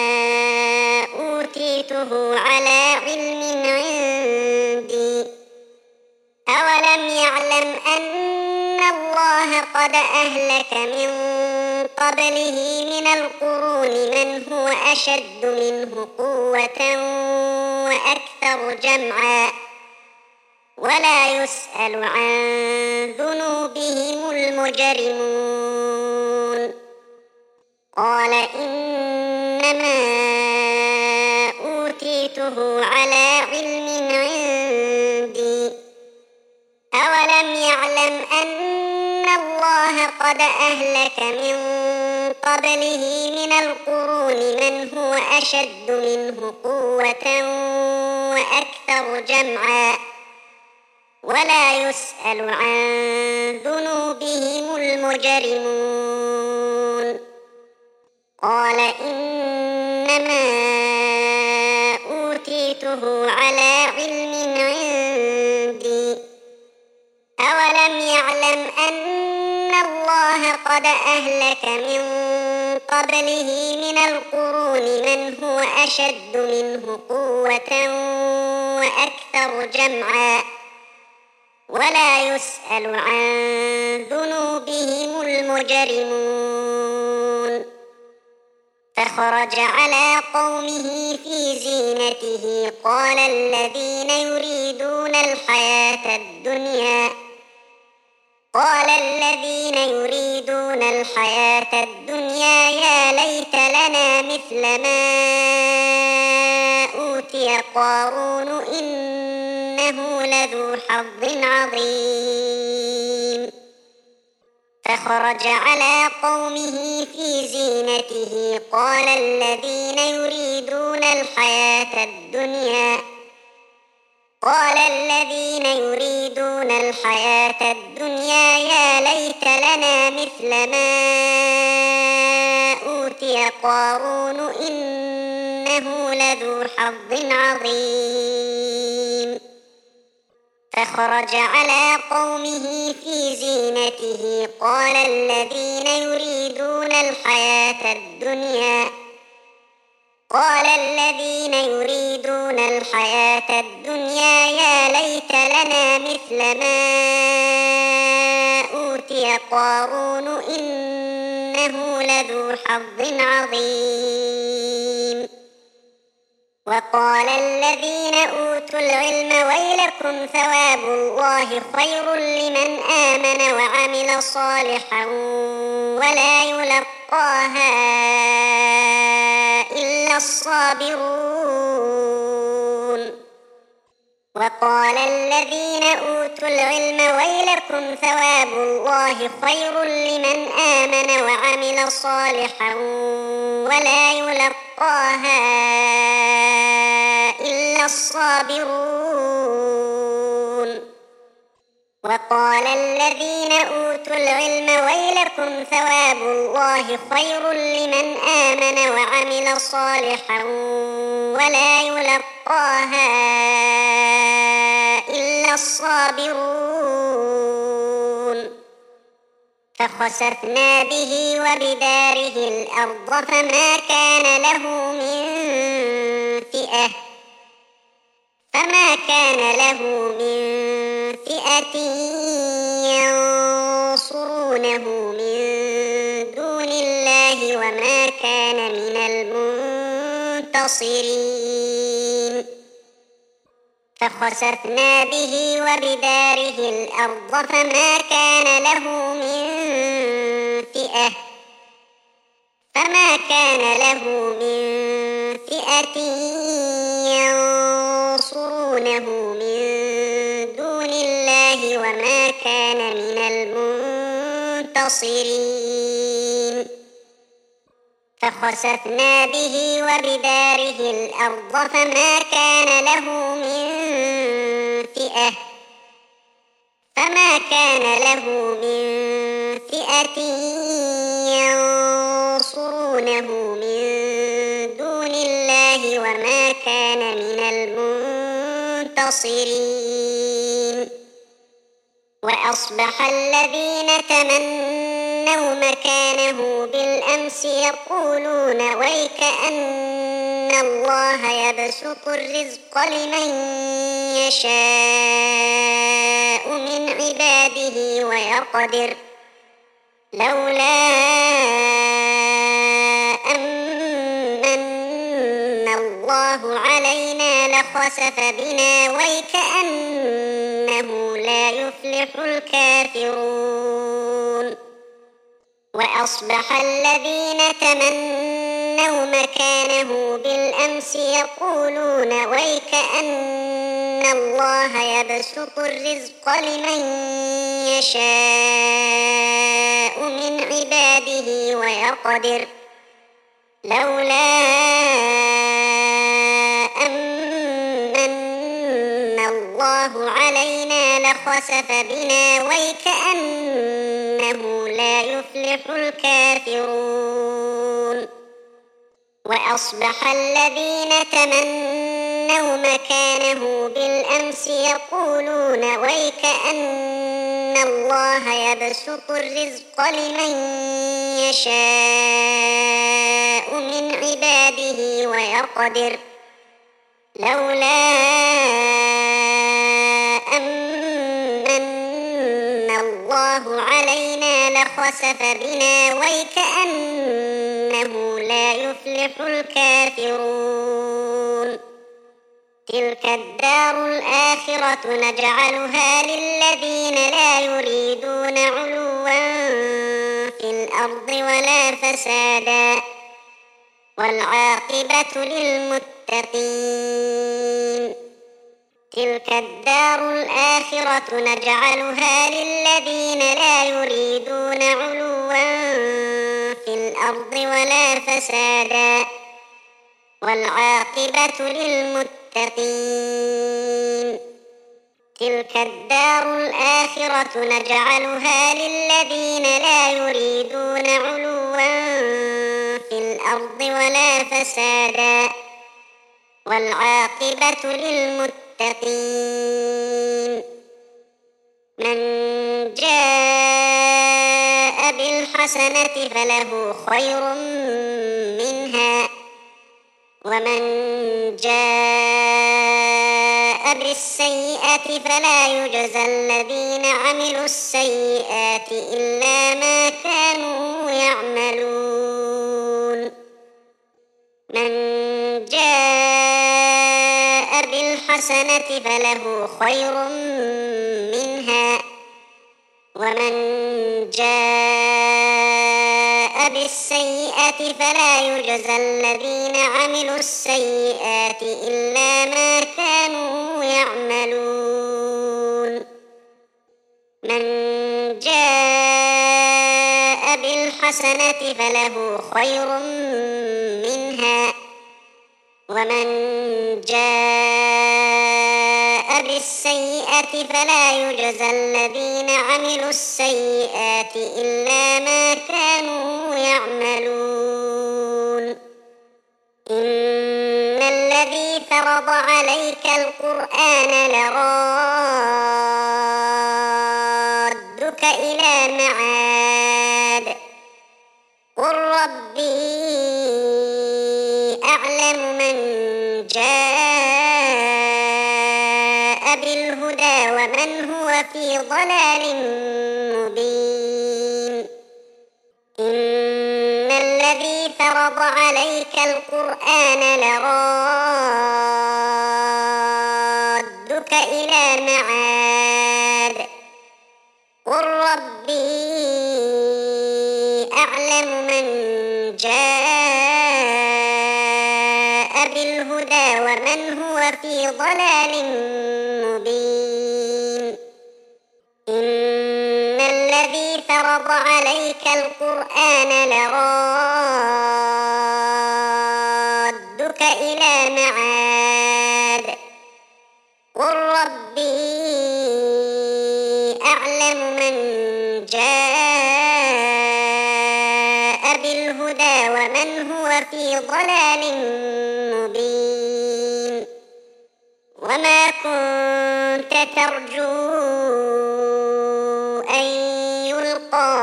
أوتيته على علم عندي أولم يعلم أن الله قد أهلك من قبله من القرون من هو أشد منه قوة وأكثر جمعا ولا يسأل عن ذنوبهم المجرمون قال إنما أوتيته على علم عندي أولم يعلم أن الله قد أهلك من قبله من القرون من هو أشد منه قوة وأكثر جمعا ولا يسأل عن ذنوبهم المجرمون قال إنما أوتيته على علم عندي أولم يعلم أن الله قد أهلك من قبله من القرون من هو أشد منه قوة وأكثر جمعا ولا يسأل عن ذنوبهم المجرمون فخرج على قومه في زينته قال الذين يريدون الحياة الدنيا قال الذين يريدون الحياة الدنيا يا ليت لنا مثل ما أوتي قارون إنه لذو حظ عظيم فخرج على قومه في زينته قال الذين يريدون الحياة الدنيا قال الذين يريدون الحياة الدنيا يا ليت لنا مثل ما أوتي قارون إنه لذو حظ عظيم فخرج على قومه في زينته قال الذين يريدون الحياة الدنيا قال الذين يريدون الحياة الدنيا يا ليت لنا مثل ما أوتي قارون إنه لذو حظ عظيم. وقال الذين أوتوا العلم ويلكم ثواب الله خير لمن آمن وعمل صالحا ولا يلقاها إلا الصابرون. وقال الذين أوتوا العلم ويلكم ثواب الله خير لمن آمن وعمل صالحا ولا يلقاها إلا الصابرون. وقال الذين أوتوا العلم ويلكم ثواب الله خير لمن آمن وعمل صالحا ولا يلقاها إلا الصابرون. فخسفنا به وبداره الأرض فما كان له من فئة فما كان له من فئة ينصرونه من دون الله وما كان من المنتصرين. فخسفنا به وبداره الأرض فما كان له من فئة فما كان له من فئة ينصرونه من دون الله وما كان من المنتصرين. فخسفنا به وبداره الأرض فما كان له من فئة فما كان له من فئة ينصرونه من دون الله وما كان من المنتصرين. وأصبح الذين تمنوا مكانه بالأمس يقولون ويكأن الله يبسط الرزق لمن يشاء من عباده ويقدر لولا أمن الله علينا لخسف بنا ويكأنه لا يفلح الكافرون. وأصبح الذين تمنوا مكانه بالأمس يقولون ويكأن الله يبسط الرزق لمن يشاء من عباده ويقدر لولا أمن الله علينا لخسف بنا ويكأنه لا يفلح الكافرون. وأصبح الذين تمنوا مكانه بالأمس يقولون ويكأن الله يبسط الرزق لمن يشاء من عباده ويقدر لولا أمن الله علينا لخسف بنا ويكأنه لا يفلح الكافرون. تلك الدار الآخرة نجعلها للذين لا يريدون علوا في الأرض ولا فسادا والعاقبة للمتقين. تلك الدار الآخرة نجعلها للذين لا يريدون علوا في الأرض ولا فسادا والعاقبة للمتقين. تلك الدار الآخرة نجعلها للذين لا يريدون علوا في الأرض ولا فسادا والعاقبة للمتقين. من جاء بالحسنة فله خير منها ومن جاء بالسيئة فلا يجزى الذين عملوا السيئات إلا ما كانوا يعملون من جاء بالحسنة فله خير منها ومن جاء بالسيئة فلا يجزى الذين عملوا السيئات إلا ما كانوا يعملون من جاء بالحسنة فله خير منها ومن جاء بالسيئة فلا يجزى الذين عملوا السيئات إلا ما كانوا يعملون إن الذي فرض عليك القرآن لرادك إلى معاد قل ربي أعلم من جاء بالهدى ومن هو في ضلال مبين إن الذي فرض عليك القرآن لرادك إلى معاد قل ربي أعلم من جاء بالهدى ومن هو في ضلال مبين إن الذي فرض عليك القرآن لرادك إلى معاد قل ربي أعلم من جاء بالهدى ومن هو في ضلال مبين وما كنت ترجو أن يلقى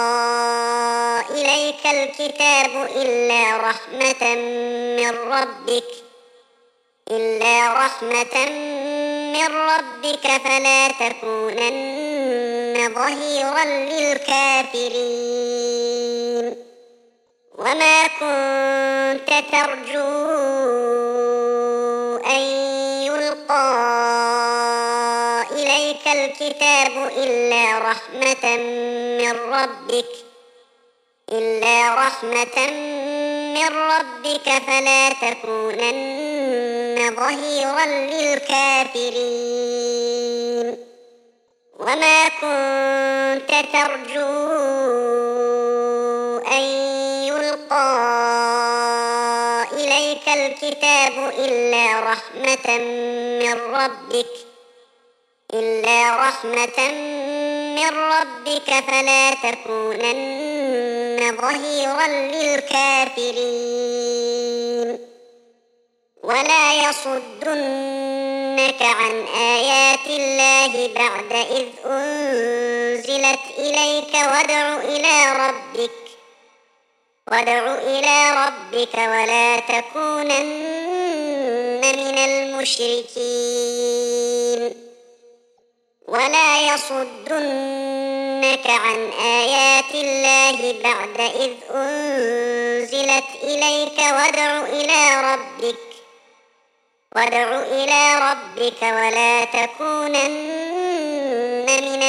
إليك الكتاب إلا رحمة من ربك إلا رحمة من ربك فلا تكونن ظهيرا للكافرين وما كنت ترجو أن يلقى إليك الكتاب إلا رحمة من ربك إلا رحمة من ربك فلا تكونن ظهيرا للكافرين وما كنت ترجو أن يلقى إليك الكتاب إلا رحمة من ربك إلا رحمة من ربك فلا تكونن ظهيرا للكافرين ولا يصدنك عن آيات الله بعد إذ أنزلت إليك وادع إلى ربك وادع إلى ربك ولا تكونن من المشركين ولا يصدنك عن آيات الله بعد إذ أنزلت إليك وادع إلى ربك وادع إلى ربك ولا تكونن من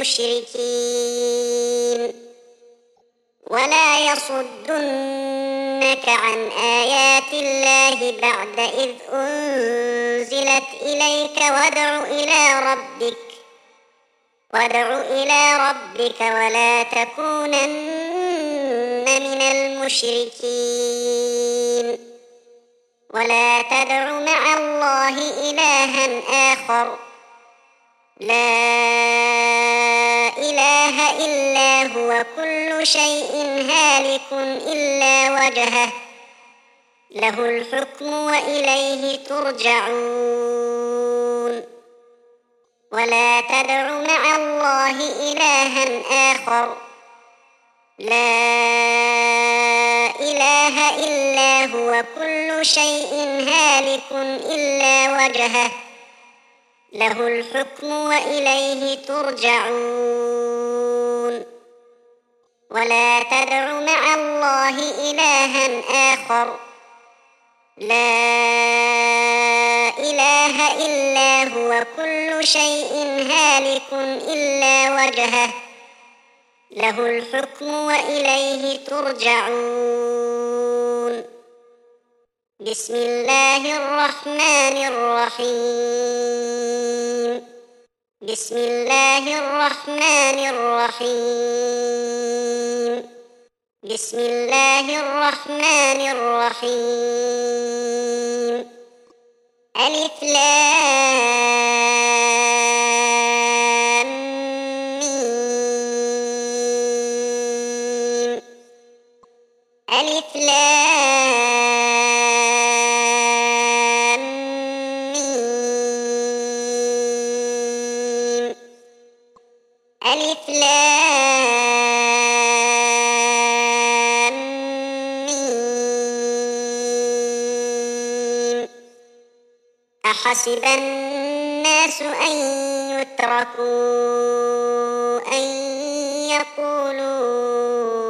المشركين ولا يصدنك عن آيات الله بعد إذ أنزلت إليك وادع إلى ربك وادع إلى ربك ولا تكونن من المشركين ولا تدع مع الله إلها آخر لا إله إلا هو كل شيء هالك إلا وجهه له الحكم وإليه ترجعون ولا تدع مع الله إلها آخر لا إله إلا هو كل شيء هالك إلا وجهه له الحكم وإليه ترجعون ولا تدع مع الله إلها آخر لا إله إلا هو كل شيء هالك إلا وجهه له الحكم وإليه ترجعون بسم الله الرحمن الرحيم بسم الله الرحمن الرحيم بسم الله الرحمن الرحيم ألف لام ميم ألف لام ميم ألف لام ميم أحسب الناس أن يتركوا أن يقولوا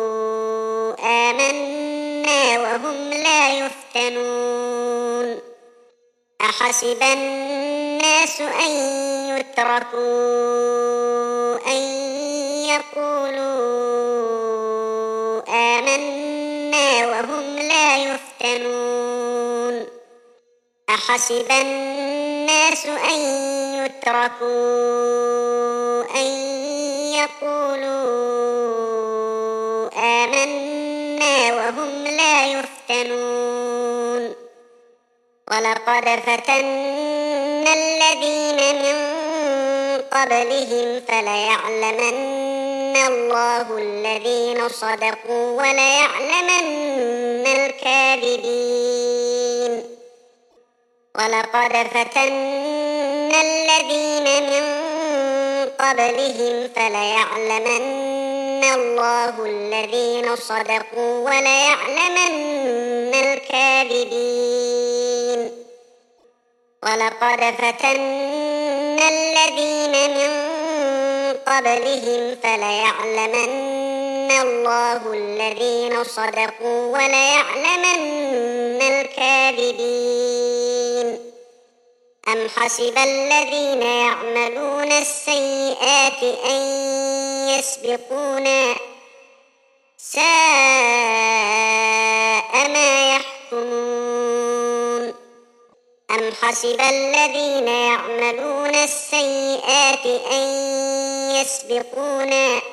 آمنا وهم لا يفتنون أحسب الناس أن يتركوا أن يقولوا آمنا وهم لا يفتنون أحسب الناس أن يتركوا أن يقولوا آمنا وهم لا يفتنون ولقد فتنا الذين من قبلهم فليعلمن الله الذين صدقوا وليعلمن الكاذبين ولقد فتنا الذين من قبلهم فليعلمن الله الذين صدقوا وليعلمن الكاذبين ولقد فتنا الذين من قبلهم فليعلمن الله الذين صدقوا وليعلمن الكاذبين أم حسب الذين يعملون السيئات أن يسبقونا ساء ما يحكمون أم حسب الذين يعملون السيئات أن يسبقونا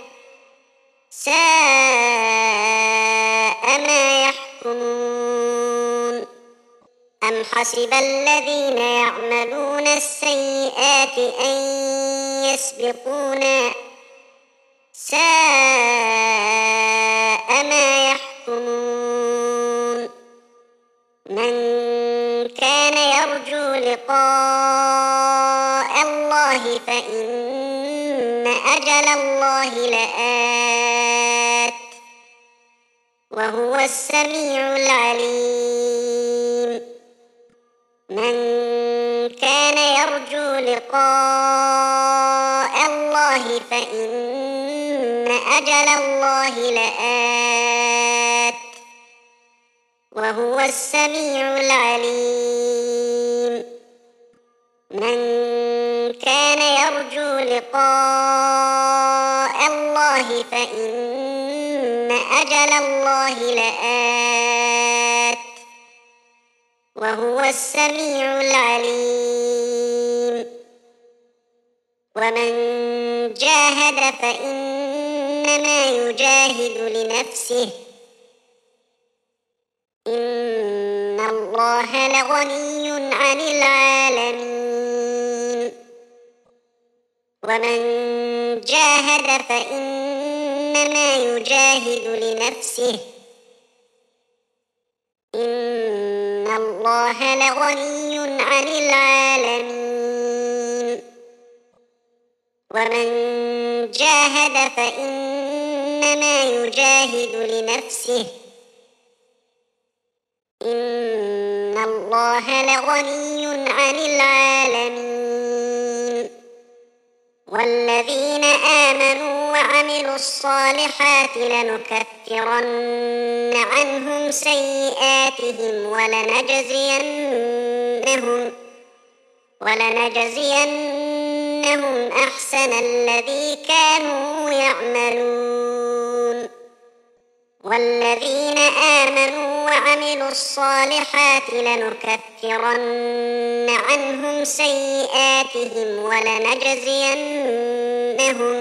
ساء ما يحكمون أم حسب الذين يعملون السيئات أن يسبقونا ساء ما يحكمون من كان يرجو لقاء الله فإن أجل الله لآت وهو السميع العليم من كان يرجو لقاء الله فإن أجل الله لآت وهو السميع العليم من كان يرجو لقاء الله فإن أجل الله لآت وهو السميع العليم ومن جاهد فإنما يجاهد لنفسه إن الله لغني عن العالمين ومن جاهد فإنما يجاهد لنفسه إن الله لغني عن العالمين ومن جاهد فإنما يجاهد لنفسه إن الله لغني عن العالمين. والذين آمنوا وعملوا الصالحات لنكفرن عنهم سيئاتهم ولنجزينهم ولنجزينهم أحسن الذي كانوا يعملون. والذين آمنوا وعملوا الصالحات لنكفرن عنهم سيئاتهم ولنجزينهم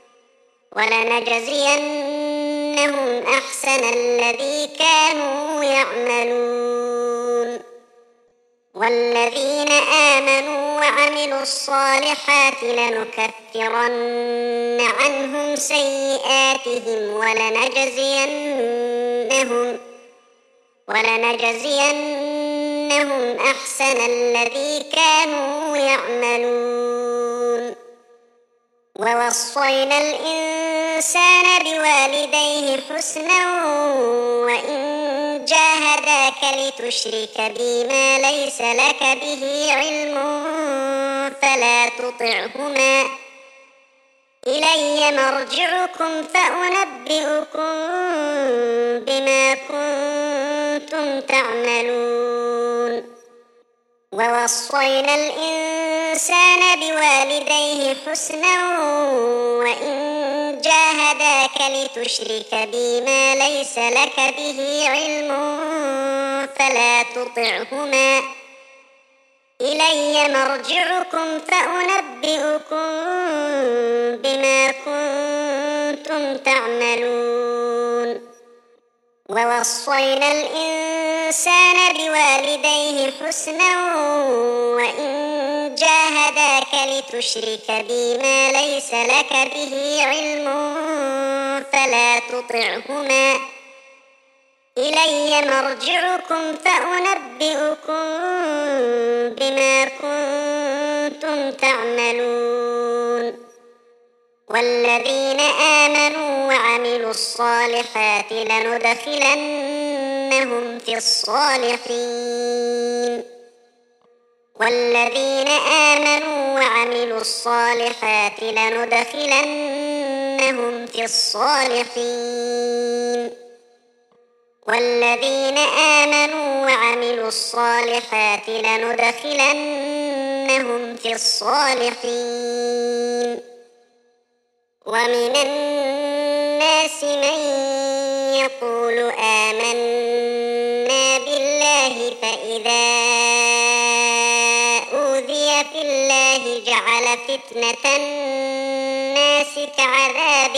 ولنجزينهم أحسن الذي كانوا يعملون. والذين آمنوا وعملوا الصالحات لنكفرن عنهم سيئاتهم ولنجزينهم ولنجزينهم أحسن الذي كانوا يعملون. ووصينا الإنسان بوالديه حسنا وإن جاهداك لتشرك بي ما ليس لك به علم فلا تطعهما إلي مرجعكم فأنبئكم بما كنتم تعملون. ووصينا الإنسان بوالديه حسنا وإن جاهداك لتشرك بي ما ليس لك به علم فلا تطعهما إلي مرجعكم فأنبئكم بما كنتم تعملون. ووصينا الإنسان بوالديه حسنا وإن جاهداك لتشرك بي ما ليس لك به علم فلا تطعهما إلي مرجعكم فأنبئكم بما كنتم تعملون. والذين آمنوا وعملوا الصالحات لندخلنهم في الصالحين. والذين آمنوا وعملوا الصالحات لندخلنهم في الصالحين. والذين آمنوا وعملوا الصالحات لندخلنهم في الصالحين. ومن الناس من يقول آمنا بالله فإذا أوذي في الله جعل فتنة الناس كعذاب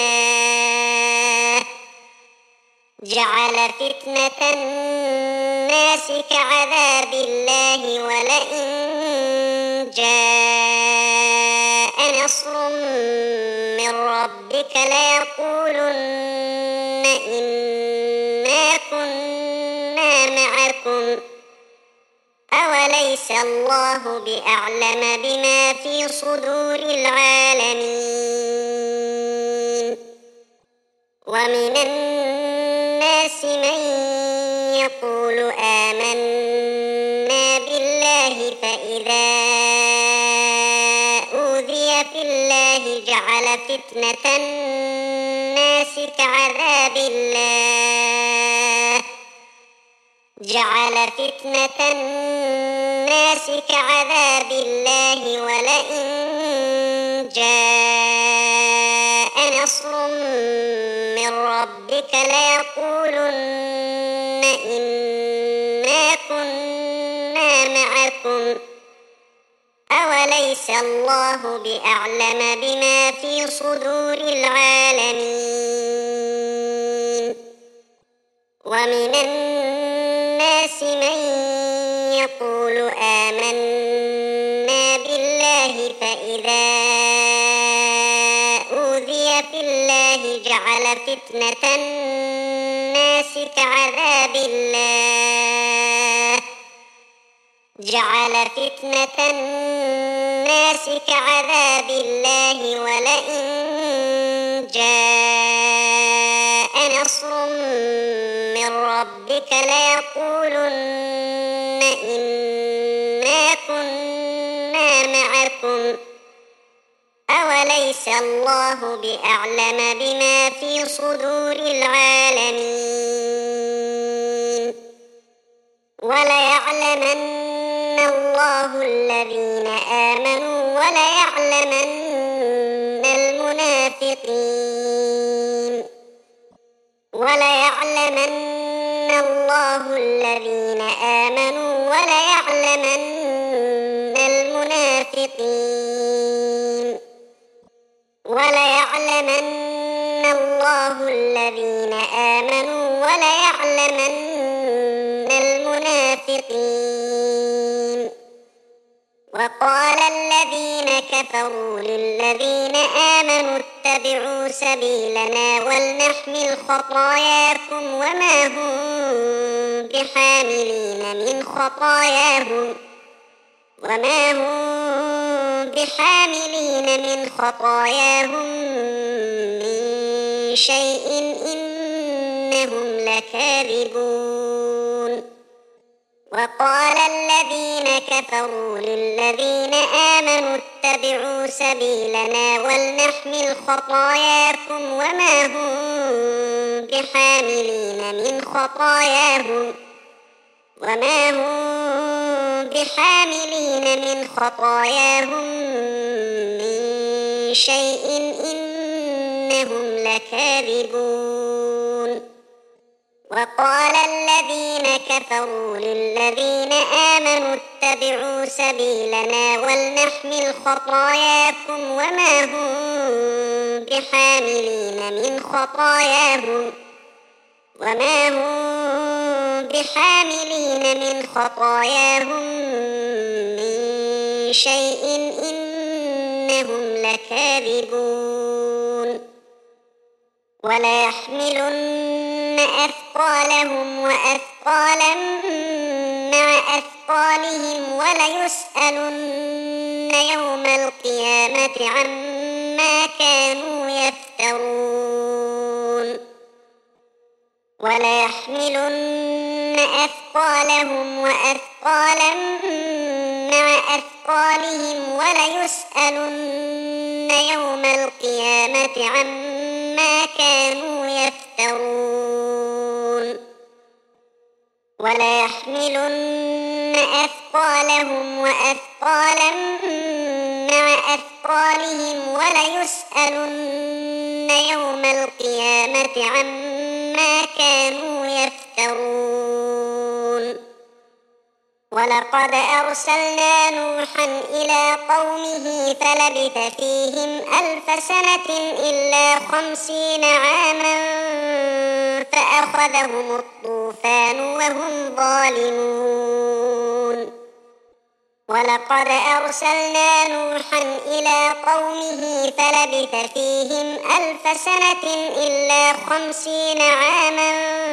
الله جعل فتنة الناس كعذاب الله ولئن جاء نصر من ربك ليقولن إنا كنا معكم أوليس الله بأعلم بما في صدور العالمين. ومن الناس من يقول آمنا بالله فإذا أوذي في الله جعل فتنة الناس كعذاب الله جعل فتنة الناس كعذاب الله ولئن جاء نصر من ربك ليقولن إنا كنا معكم أوليس الله بأعلم بما في صدور العالمين. ومن الناس من يقول آمنا بالله فإذا أوذي في الله جعل فتنة الناس كعذاب الله جعل فتنة الناس كعذاب الله ولئن جاء نصر من ربك قبلك ليقولن إنا كنا معكم أوليس الله بأعلم بما في صدور العالمين وليعلمن الله الذين آمنوا وليعلمن المنافقين وليعلمن الله الذين آمنوا وليعلمن المنافقين وليعلمن الله الذين آمنوا وليعلمن المنافقين وقال الذين كفروا للذين آمنوا اتبعوا سبيلنا ولنحمل خطاياكم وما هم بحاملين من خطاياهم وما هم بحاملين من خطاياهم من شيء إنهم لكاذبون وقال الذين كفروا للذين آمنوا اتبعوا سبيلنا ولنحمل خطاياكم وما هم بحاملين من خطاياهم وما هم بحاملين من خطاياهم من شيء إنهم لكاذبون وقال الذين كفروا للذين آمنوا اتبعوا سبيلنا ولنحمل خطاياكم وما هم بحاملين من خطاياهم وما هم بحاملين من خطاياهم من شيء إنهم لكاذبون وليحملن أثقالهم وأثقالا مع أثقالهم وليسألن يوم القيامة عما كانوا يفترون وليحملن أثقالهم وأثقالا مع أثقالهم وليسألن يوم القيامة عما كانوا يفترون وليحملن أثقالهم وأثقالا مع أثقالهم وليسألن يوم القيامة عما كانوا يفترون ولقد أرسلنا نوحا إلى قومه فلبث فيهم ألف سنة إلا خمسين عاما فأخذهم الطوفان وهم ظالمون ولقد أرسلنا نوحا إلى قومه فلبث فيهم ألف سنة إلا خمسين عاما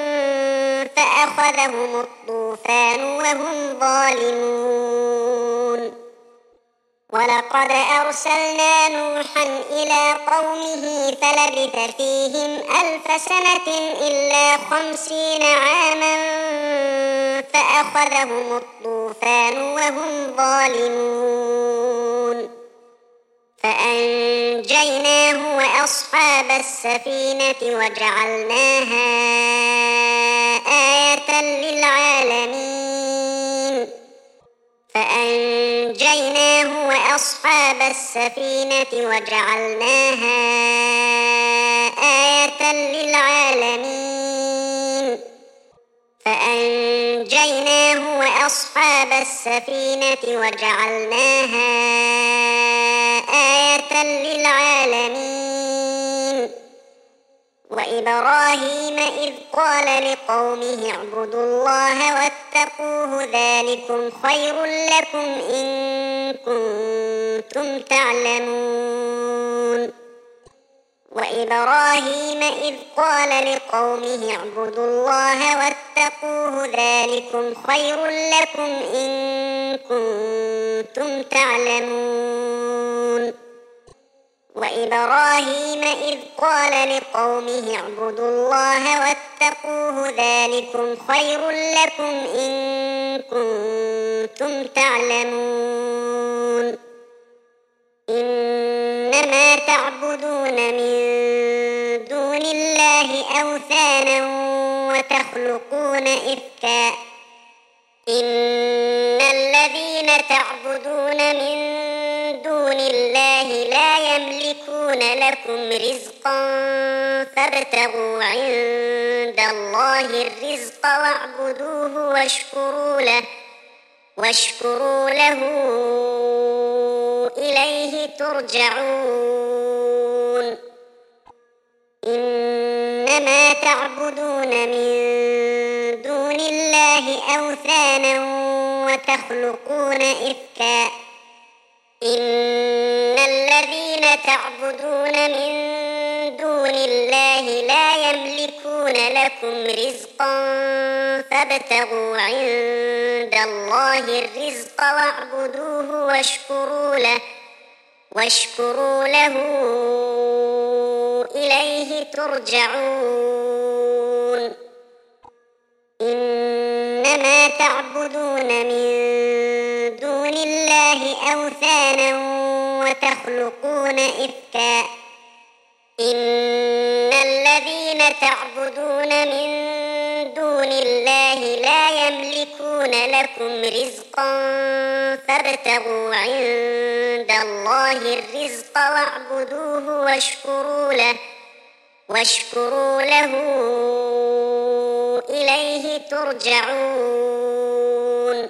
فأخذهم الطوفان وهم ظالمون ولقد أرسلنا نوحا إلى قومه فلبث فيهم ألف سنة إلا خمسين عاما فأخذهم الطوفان وهم ظالمون فأنجيناه وأصحاب السفينة وجعلناها آية للعالمين فأنجيناه وأصحاب السفينة وجعلناها آية للعالمين فأنجيناه وأصحاب السفينة وجعلناها آية للعالمين وإبراهيم إذ قال لقومه اعبدوا الله واتقوه ذلكم خير لكم إن كنتم تعلمون وإبراهيم إذ قال لقومه اعبدوا الله واتقوه ذلكم خير لكم إن كنتم تعلمون وإبراهيم إذ قال لقومه اعبدوا الله واتقوه ذلكم خير لكم إن كنتم تعلمون إنما تعبدون من دون الله أوثانا وتخلقون إفكا إن الذين تعبدون من دون الله لا يملكون لكم رزقا فابتغوا عند الله الرزق واعبدوه واشكروا له واشكروا له إليه ترجعون إنما تعبدون من دون الله أوثانا وتخلقون إفكا إن الذين تعبدون من دون الله لا يملكون لكم رزقا فابتغوا عند الله الرزق واعبدوه واشكروا له واشكروا له إليه ترجعون إنما تعبدون من دون الله أوثانا وتخلقون إفكا إن الذين تعبدون من دون الله لا يملكون لكم رزقا فابتغوا عند الله الرزق واعبدوه واشكروا له واشكروا له إليه ترجعون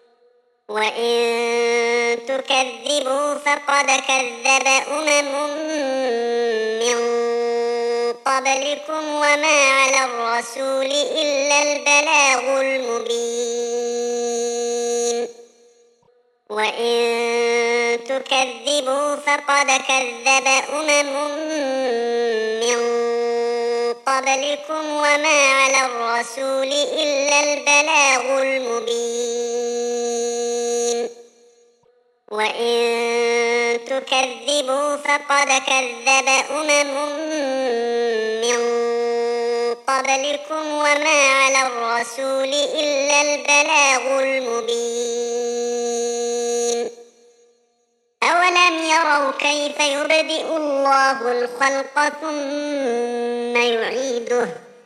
وإن تكذبوا فقد كذب أمم من قبلكم وما على الرسول إلا البلاغ المبين وإن تكذبوا فقد كذب أمم من قبلكم وما على الرسول إلا البلاغ المبين وإن تكذبوا فقد كذب أمم من قبلكم وما على الرسول إلا البلاغ المبين أولم يروا كيف يبدئ الله الخلق ثم يعيده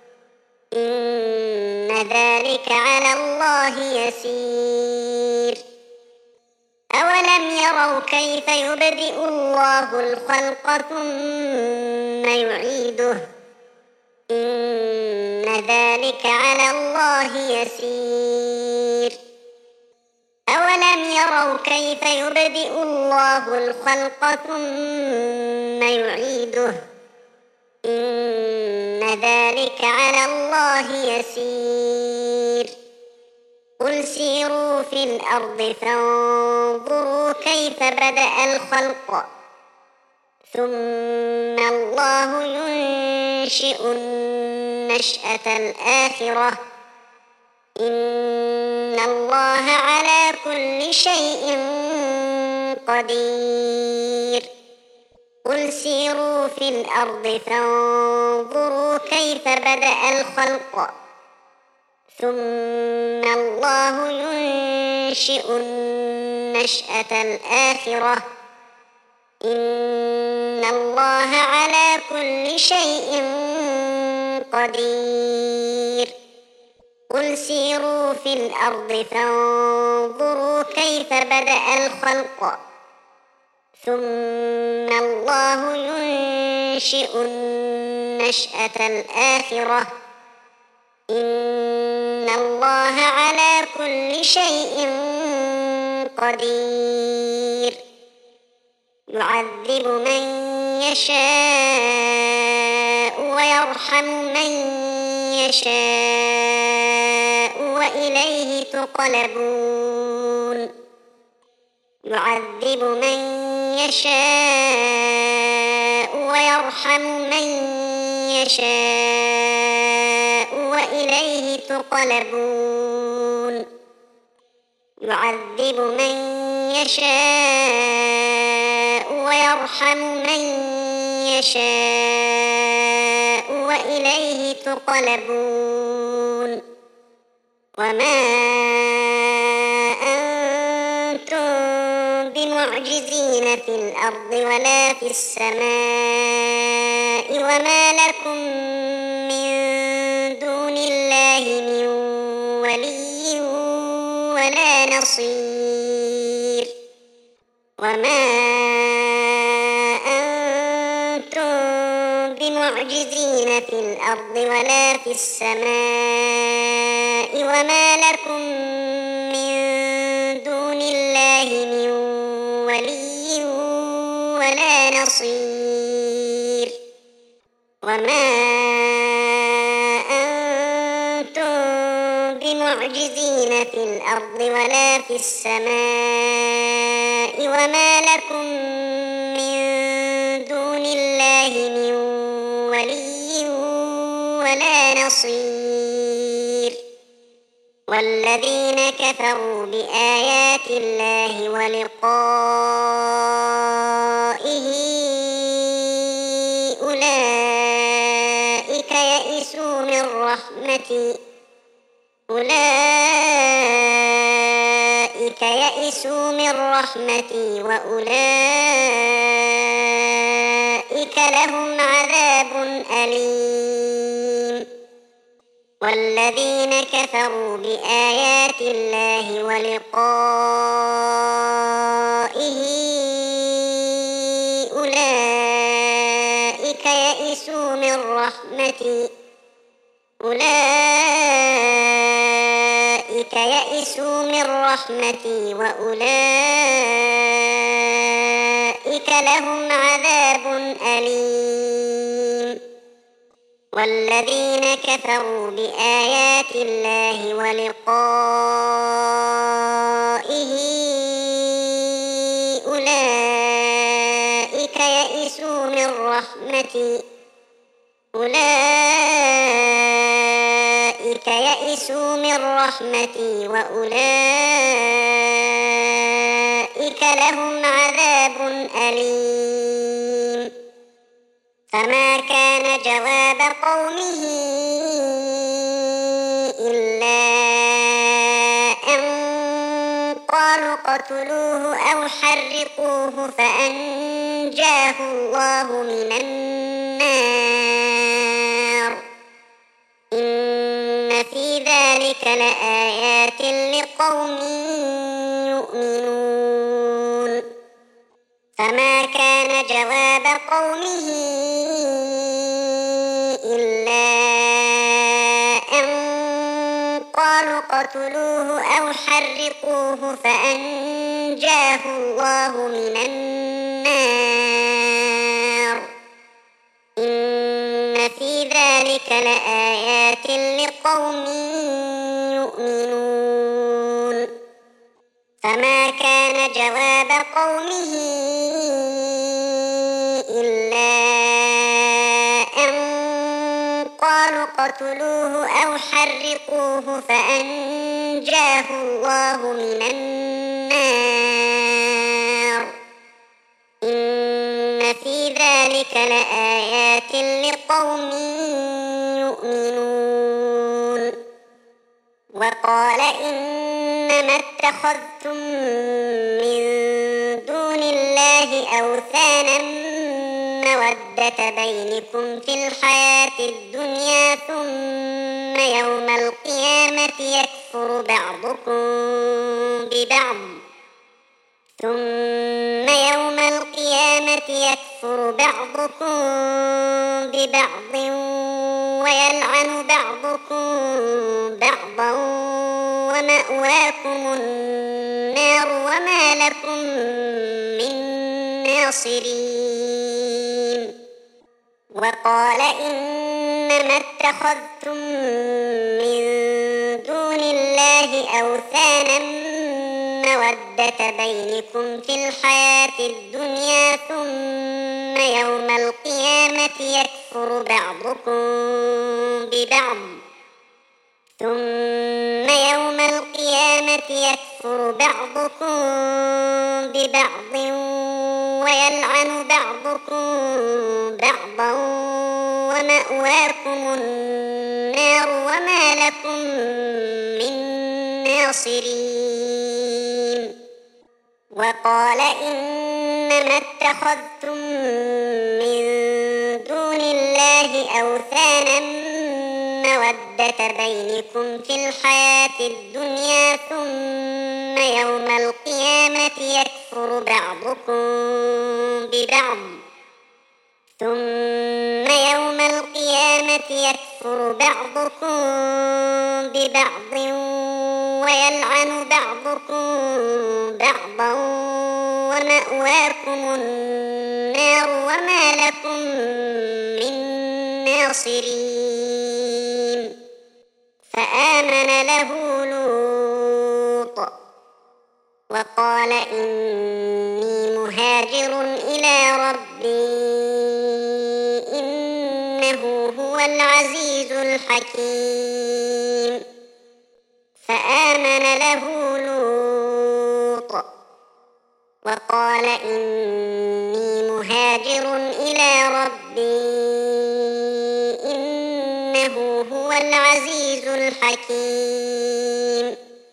إن ذلك على الله يسير أولم يروا كيف يبدئ الله الخلق ثم يعيده إن ذلك على الله يسير أولم يروا كيف يبدئ الله الخلق ثم يعيده إن ذلك على الله يسير قل سيروا في الأرض فانظروا كيف بدأ الخلق ثم الله ينشئ النشأة الآخرة إن الله على كل شيء قدير قل سيروا في الأرض فانظروا كيف بدأ الخلق ثم الله ينشئ النشأة الآخرة إن الله على كل شيء قدير قل سيروا في الأرض فانظروا كيف بدأ الخلق ثم الله ينشئ النشأة الآخرة إن الله على كل شيء قدير يعذب من يشاء ويرحم من يشاء وإليه تقلبون يعذب من يشاء ويرحم من يشاء وإليه تقلبون يعذب من يشاء ويرحم من يشاء وإليه تقلبون وما أنتم بمعجزين في الأرض ولا في السماء وما لكم من دون الله من ولي ولا نصير وما أنتم بمعجزين في الأرض ولا في السماء وما لكم من دون الله من ولي ولا نصير وما أنتم بمعجزين في الأرض ولا في السماء وما لكم من دون الله من ولي ولا نصير والذين كفروا بآيات الله ولقائه أولئك يئسوا من رحمتي أولئك يئسوا من رحمتي وأولئك لهم عذاب أليم والذين كفروا بآيات الله ولقائه أولئك يئسوا من رحمتي أولئك يئسوا من رحمتي وأولئك لهم عذاب أليم والذين كفروا بآيات الله ولقائه أولئك يئسوا من رحمتي أولئك يئسوا من رحمتي وأولئك لهم عذاب أليم فما كان جواب قومه إلا أن قالوا اقتلوه أو حرقوه فأنجاه الله من النار إن في ذلك لآيات لقوم يؤمنون فما كان جواب قومه إلا أن قالوا اقتلوه أو حرقوه فأنجاه الله من النار إن في ذلك لآيات لقوم يؤمنون فما كان جواب قومه إلا أن قالوا اقتلوه أو حرقوه فأنجاه الله من النار إن في ذلك لآيات لقوم يؤمنون وقال إنما اتخذتم من دون الله أوثانا مودة بينكم في الحياة الدنيا ثم يوم القيامة يكفر بعضكم ببعض ثم يوم القيامة يكفر بعضكم ببعض ويلعن بعضكم بعضا ومأواكم النار وما لكم من ناصرين وقال إنما اتخذتم من دون الله أوثانا مودة بينكم في الحياة الدنيا ثم يوم القيامة يكفر بعضكم ببعض ثم يوم القيامة القيامة يكفر بعضكم ببعض ويلعن بعضكم بعضا ومأواكم النار وما لكم من ناصرين. وقال إنما اتخذتم من دون الله أوثانا مودة بينكم في الحياة الدنيا ثم يوم القيامة يكفر بعضكم ببعض ثم يوم القيامة يكفر بعضكم ببعض ويلعن بعضكم بعضا ومأواكم النار وما لكم من ناصرين. فآمن له لوط وقال إني مهاجر إلى ربي إنه هو العزيز الحكيم. فآمن له لوط وقال إني مهاجر إلى ربي إنه هو العزيز الحكيم.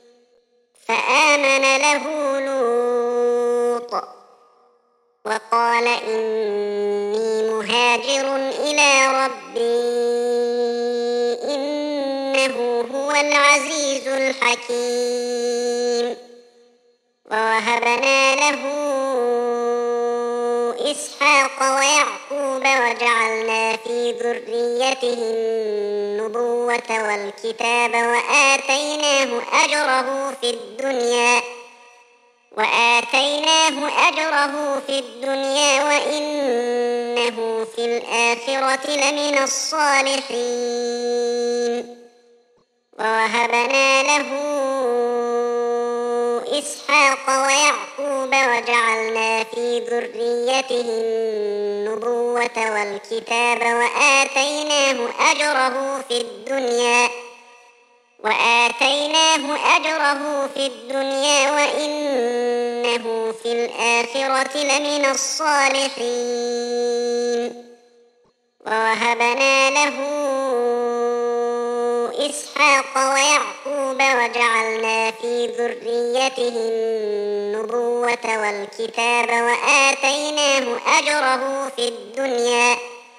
فآمن له لوط وقال إني مهاجر إلى ربي إنه هو العزيز الحكيم. ووهبنا له إسحاق ويعقوب وجعلنا في ذريته النبوة والكتاب وآتيناه أجره في الدنيا وآتيناه أجره في الدنيا وإنه في الآخرة لمن الصالحين. ووهبنا له إسحاق ويعقوب وجعلنا في ذريته النبوة والكتاب وآتيناه أجره في الدنيا وآتيناه أجره في الدنيا وإنه في الآخرة لمن الصالحين. ووهبنا له إسحاق ويعقوب وجعلنا في ذريته النبوة والكتاب وآتيناه أجره في الدنيا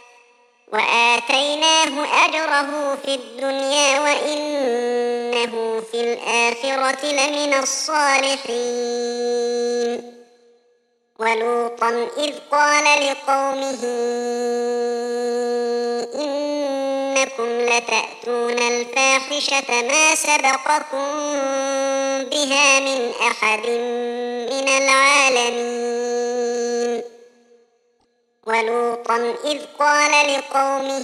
وآتيناه أجره في الدنيا وإنه في الآخرة لمن الصالحين. ولوطا إذ قال لقومه إنكم لتأتون الفاحشة ما سبقكم بها من أحد من العالمين. ولوطا إذ قال لقومه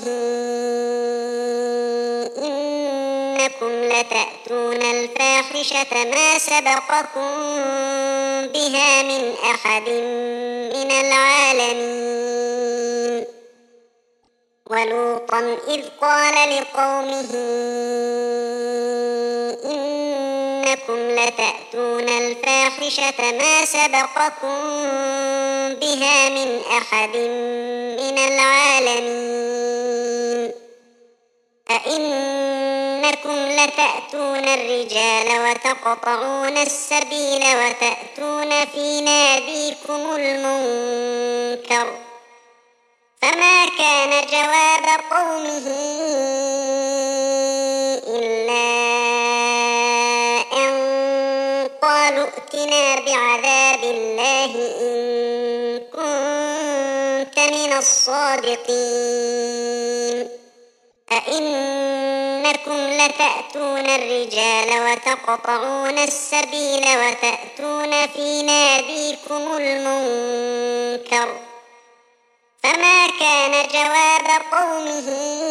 إنكم لتأتون الفاحشة ما سبقكم بها من أحد من العالمين. ولوطا إذ قال لقومه إنكم لتأتون الفاحشة ما سبقكم بها من أحد من العالمين. أئنكم لتأتون الرجال وتقطعون السبيل وتأتون في ناديكم المنكر. فما كان جواب قومه إلا أن قالوا ائتنا بعذاب الله إن كنت من الصادقين. أئنكم لتأتون الرجال وتقطعون السبيل وتأتون في ناديكم المنكر. فما كان جواب قومه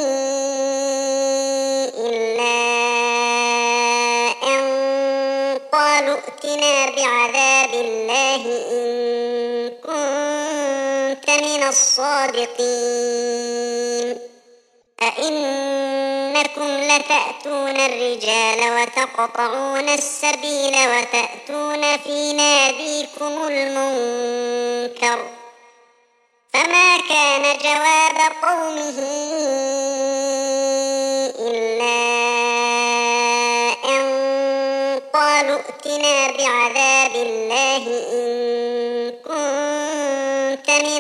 إلا أن قالوا ائتنا بعذاب الله إن كنت من الصادقين. أئنكم أتأتون الرجال وتقطعون السبيل وتأتون في ناديكم المنكر فما كان جواب قومه إلا أن قالوا ائتنا بعذاب الله إن كنت من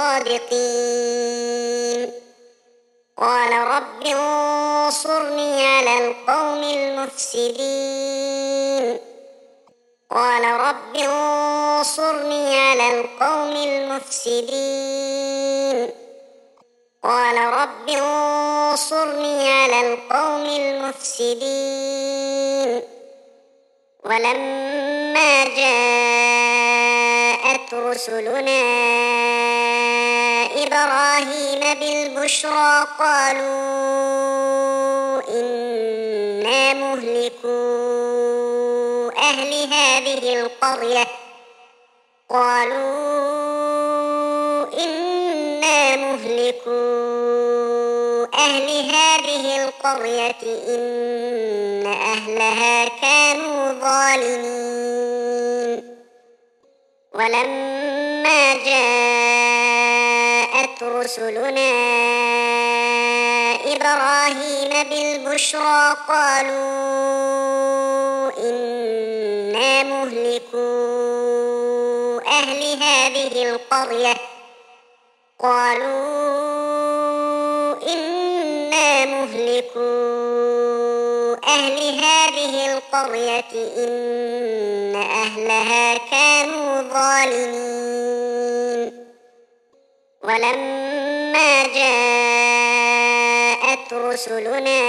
الصادقين قال رب انصرني على القوم المفسدين قال رب انصرني على القوم المفسدين قال رب انصرني على القوم المفسدين ولما جاءت رسلنا إبراهيم بالبشرى قالوا إنا مهلكو أهل هذه القرية قالوا إنا مهلكو أهل هذه القرية إن أهلها كانوا ظالمين ولما جاءت رسلنا إبراهيم بالبشرى قالوا إنا مهلكو أهل هذه القرية قالوا إنا مهلكو أهل هذه القرية إن أهلها كانوا ظالمين ولما جاءت رسلنا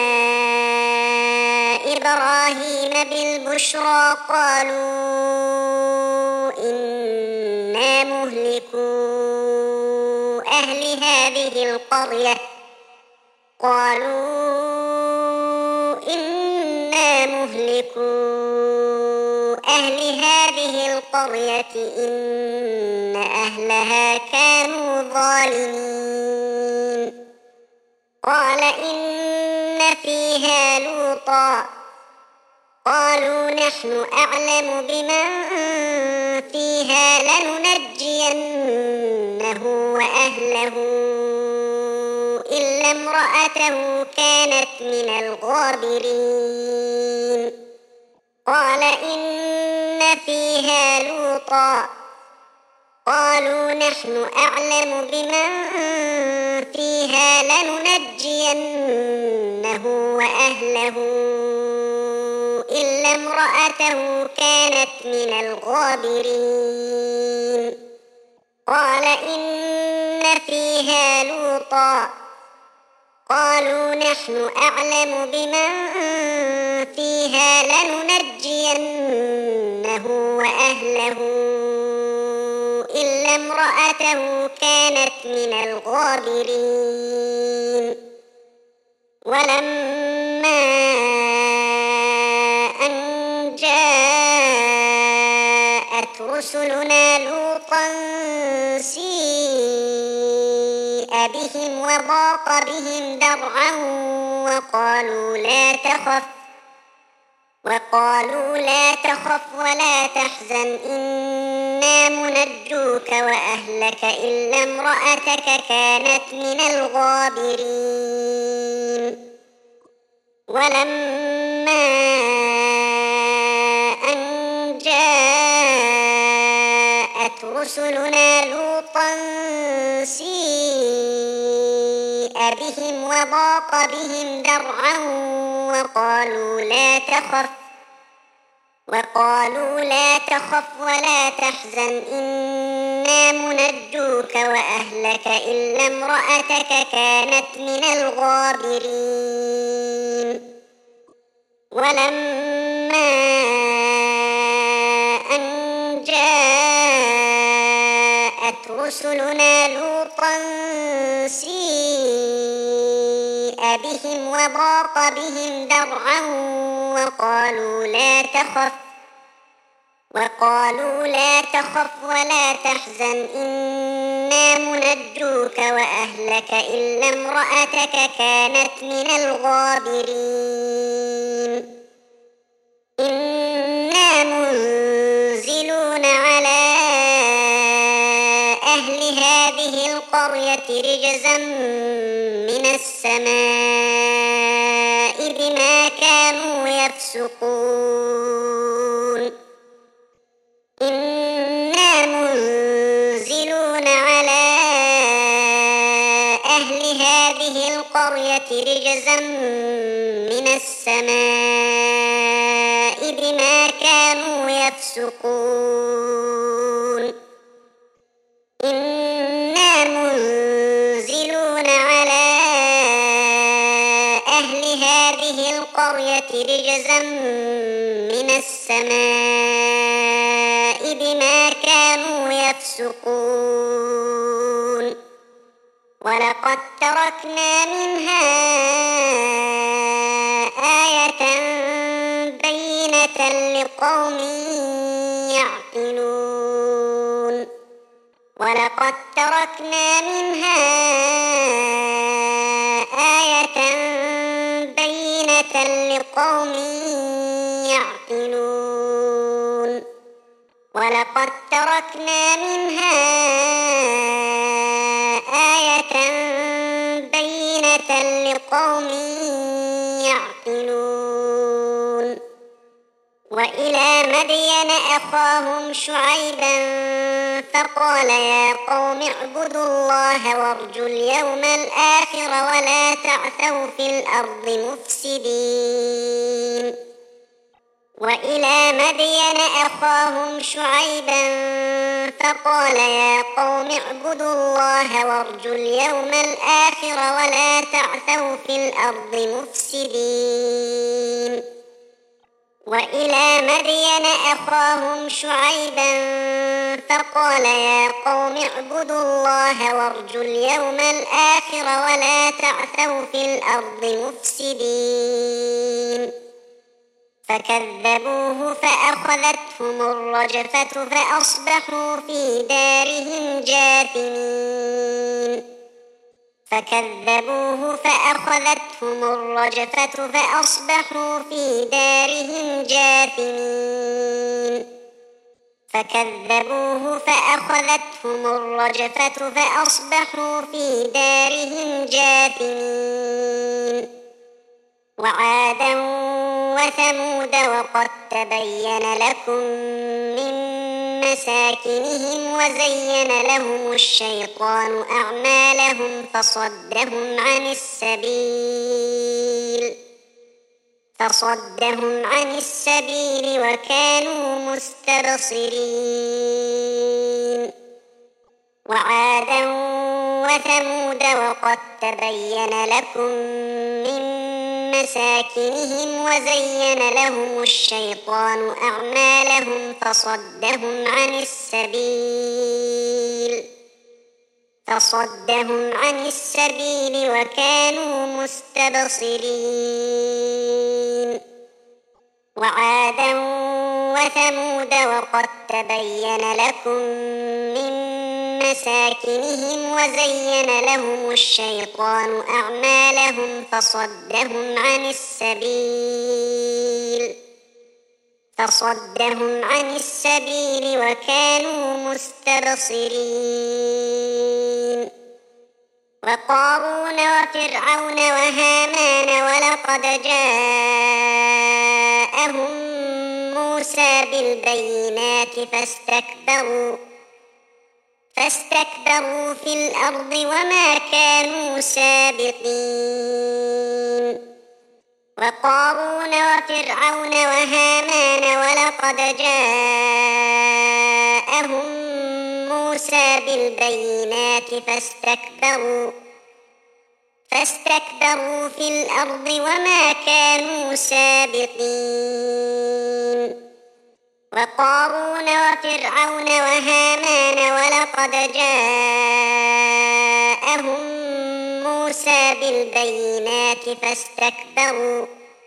إبراهيم بالبشرى قالوا إنا مهلكو أهل هذه القرية قالوا إنا مهلكو أهل هذه القرية إن أهلها كانوا ظالمين قال إن فيها لوطا قالوا نحن أعلم بمن فيها لننجينه وأهله إلا امرأته كانت من الغابرين قال إن فيها لوطا قالوا نحن أعلم بمن فيها لننجينه وأهله إلا امرأته كانت من الغابرين قال إن فيها لوطا قالوا نحن أعلم بمن فيها لننجينه وأهله إلا امرأته كانت من الغابرين ولما أن جاءت رسلنا لوطا سيء بهم وضاق بهم ذرعا وقالوا لا تخف وقالوا لا تخف ولا تحزن إنا منجوك وأهلك إلا امرأتك كانت من الغابرين ولما أن جاءت رسلنا لوطا سيء بهم وضاق بهم ذرعا وقالوا لا تخف وقالوا لا تخف ولا تحزن إنا منجوك وأهلك إلا امرأتك كانت من الغابرين ولما أن جاءت رسلنا لوطا سيء بهم وضاق بهم ذرعا وقالوا لا تخف وقالوا لا تخف ولا تحزن إنا إنا منجوك وأهلك إلا امرأتك كانت من الغابرين إنا منزلون على أهل هذه القرية رجزا من السماء بما كانوا يفسقون إنا منزلون على أهل هذه القرية رجزا من السماء بما كانوا يفسقون إنا منزلون على أهل هذه القرية رجزا من السماء بما كانوا يفسقون ولقد تركنا منها آية بينة لقوم يعقلون ولقد تركنا منها آية بينة لقوم يعقلون ولقد تركنا منها آية بينة لقوم يعقلون وإلى مدين أخاهم شعيبا فقال يا قوم اعبدوا الله وارجوا اليوم الآخر ولا تعثوا في الأرض مفسدين وإلى مدين أخاهم شعيبا فقال يا قوم اعبدوا الله وارجوا اليوم الآخر ولا تعثوا في الأرض مفسدين وإلى مدين أخاهم شعيبا فقال يا قوم اعبدوا الله وارجوا اليوم الآخر ولا تعثوا في الأرض مفسدين فكذبوه فأخذتهم الرجفة فأصبحوا في دارهم جاثمين فكذبوه فأخذتهم الرجفة فأصبحوا في دارهم جاثمين فكذبوه فأخذتهم الرجفة فأصبحوا في دارهم جاثمين وعادا وثمود وقد تبين لكم من مساكنهم وزين لهم الشيطان أعمالهم فصدهم عن السبيل فصدهم عن السبيل وكانوا مستبصرين وعادا وثمود وقد تبين لكم من مساكنهم وزين لهم الشيطان أعمالهم فصدهم عن السبيل فصدهم عن السبيل وكانوا مستبصرين وعادا وثمود وقد تبين لكم من مساكنهم وزين لهم الشيطان أعمالهم فصدهم عن السبيل فصدهم عن السبيل وكانوا مستبصرين وقارون وفرعون وهامان ولقد جاءهم موسى بالبينات فاستكبروا فاستكبروا في الأرض وما كانوا سابقين وقارون وفرعون وهامان ولقد جاءهم موسى بالبينات فاستكبروا فاستكبروا في الأرض وما كانوا سابقين وقارون وفرعون وهامان ولقد جاءهم موسى بالبينات فاستكبروا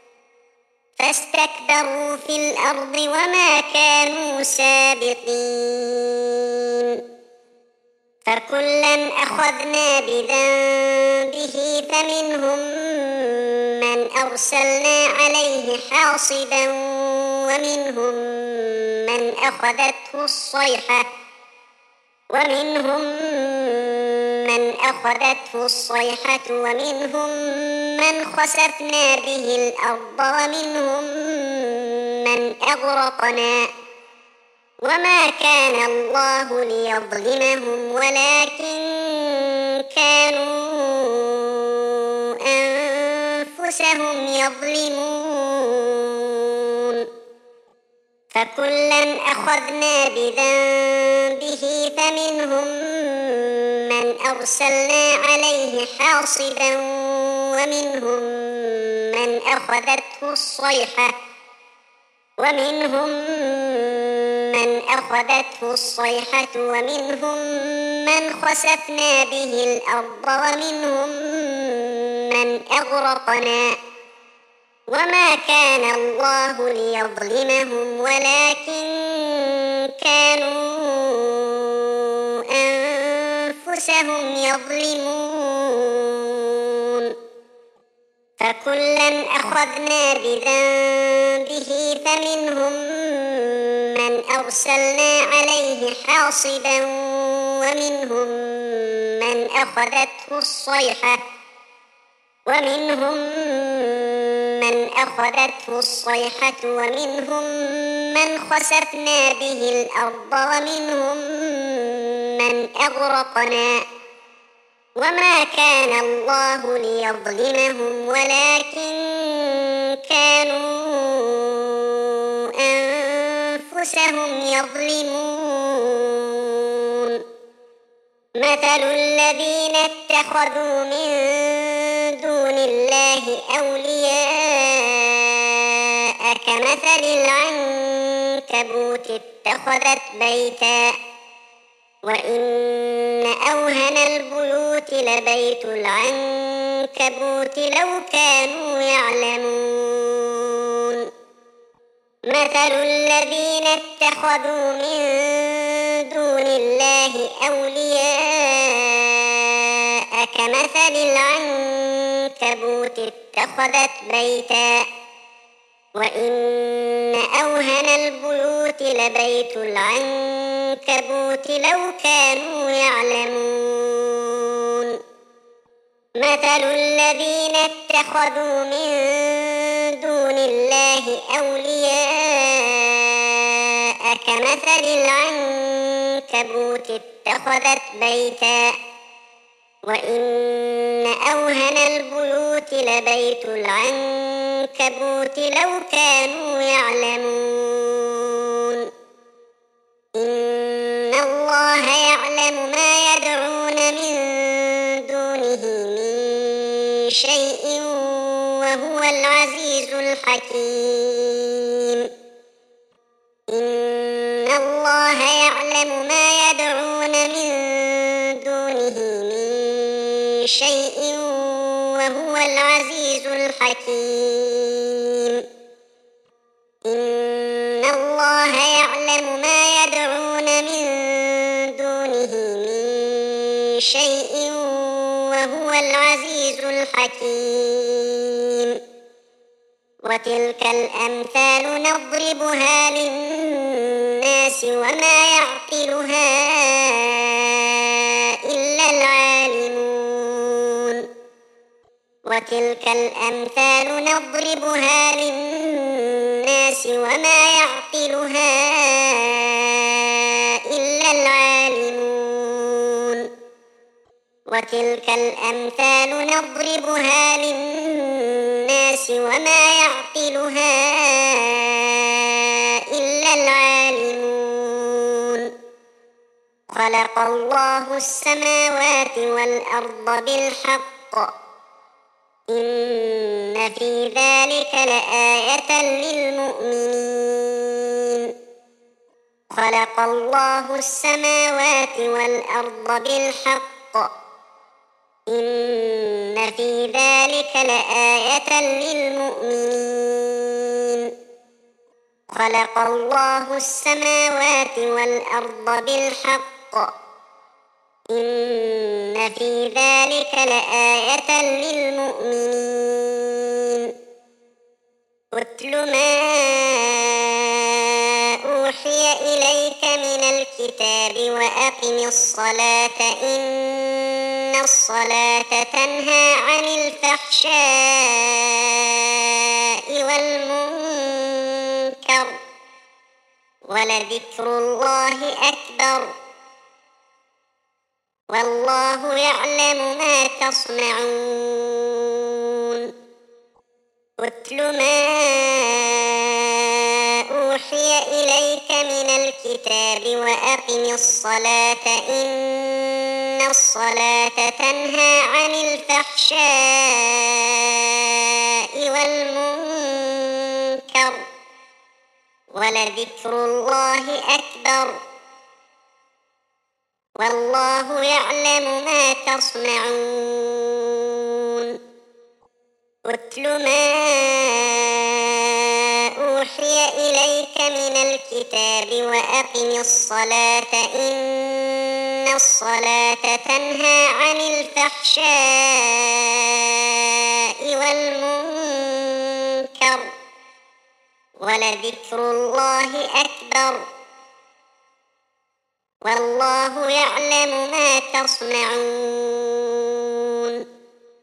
فاستكبروا في الأرض وما كانوا سابقين فكلا أخذنا بذنبه فمنهم من أرسلنا عليه حاصبا ومنهم من أخذته الصيحة ومنهم من أخذته الصيحة ومنهم من خسفنا به الأرض ومنهم من أغرقنا وما كان الله ليظلمهم ولكن كانوا أنفسهم يظلمون فكلا أخذنا بذنبه فمنهم من أرسلنا عليه حاصبا ومنهم من أخذته الصيحة ومنهم من أخذته الصيحة ومنهم من خسفنا به الأرض ومنهم من أغرقنا وما كان الله ليظلمهم ولكن كانوا أنفسهم يظلمون فكلا أخذنا بذنبه فمنهم من أرسلنا عليه حاصبا ومنهم من أخذته الصيحة ومنهم من أخذته الصيحة ومنهم من خسفنا به الأرض ومنهم من أغرقنا وما كان الله ليظلمهم ولكن كانوا أنفسهم يظلمون مثل الذين اتخذوا من دون الله أولياء كمثل العنكبوت اتخذت بيتا وإن أوهن البيوت لبيت العنكبوت لو كانوا يعلمون مثل الذين اتخذوا من دون الله أولياء كمثل العنكبوت اتخذت بيتا وإن أوهن البيوت لبيت العنكبوت لو كانوا يعلمون مثل الذين اتخذوا من دون الله أولياء كمثل العنكبوت اتخذت بيتا وإن أوهن البيوت لبيت العنكبوت لو كانوا يعلمون إن الله يعلم ما يدعون من دونه من شيء وهو العزيز الحكيم إن الله يعلم ما يدعون من دونه من شيء وهو العزيز الحكيم إن الله يعلم ما يدعون من دونه من شيء وهو العزيز الحكيم وتلك الأمثال نضربها للناس وما يعقلها إلا العالمون وتلك الأمثال نضربها للناس وما يعقلها إلا العالمون وتلك الأمثال نضربها للناس وما يعقلها إلا العالمون خلق الله السماوات والأرض بالحق إن في ذلك لآية للمؤمنين خلق الله السماوات والأرض بالحق إن في ذلك لآية للمؤمنين خلق الله السماوات والأرض بالحق إن في ذلك لآية للمؤمنين اتل ما أوحي إليك من الكتاب وأقم الصلاة إن الصلاة تنهى عن الفحشاء والمنكر ولذكر الله أكبر والله يعلم ما تصنعون اتل ما أوحي إليك من الكتاب وأقم الصلاة إن الصلاة تنهى عن الفحشاء والمنكر ولذكر الله أكبر والله يعلم ما تصنعون اتل ما أوحي إليك من الكتاب وأقم الصلاة إن الصلاة تنهى عن الفحشاء والمنكر ولذكر الله أكبر والله يعلم ما تصنعون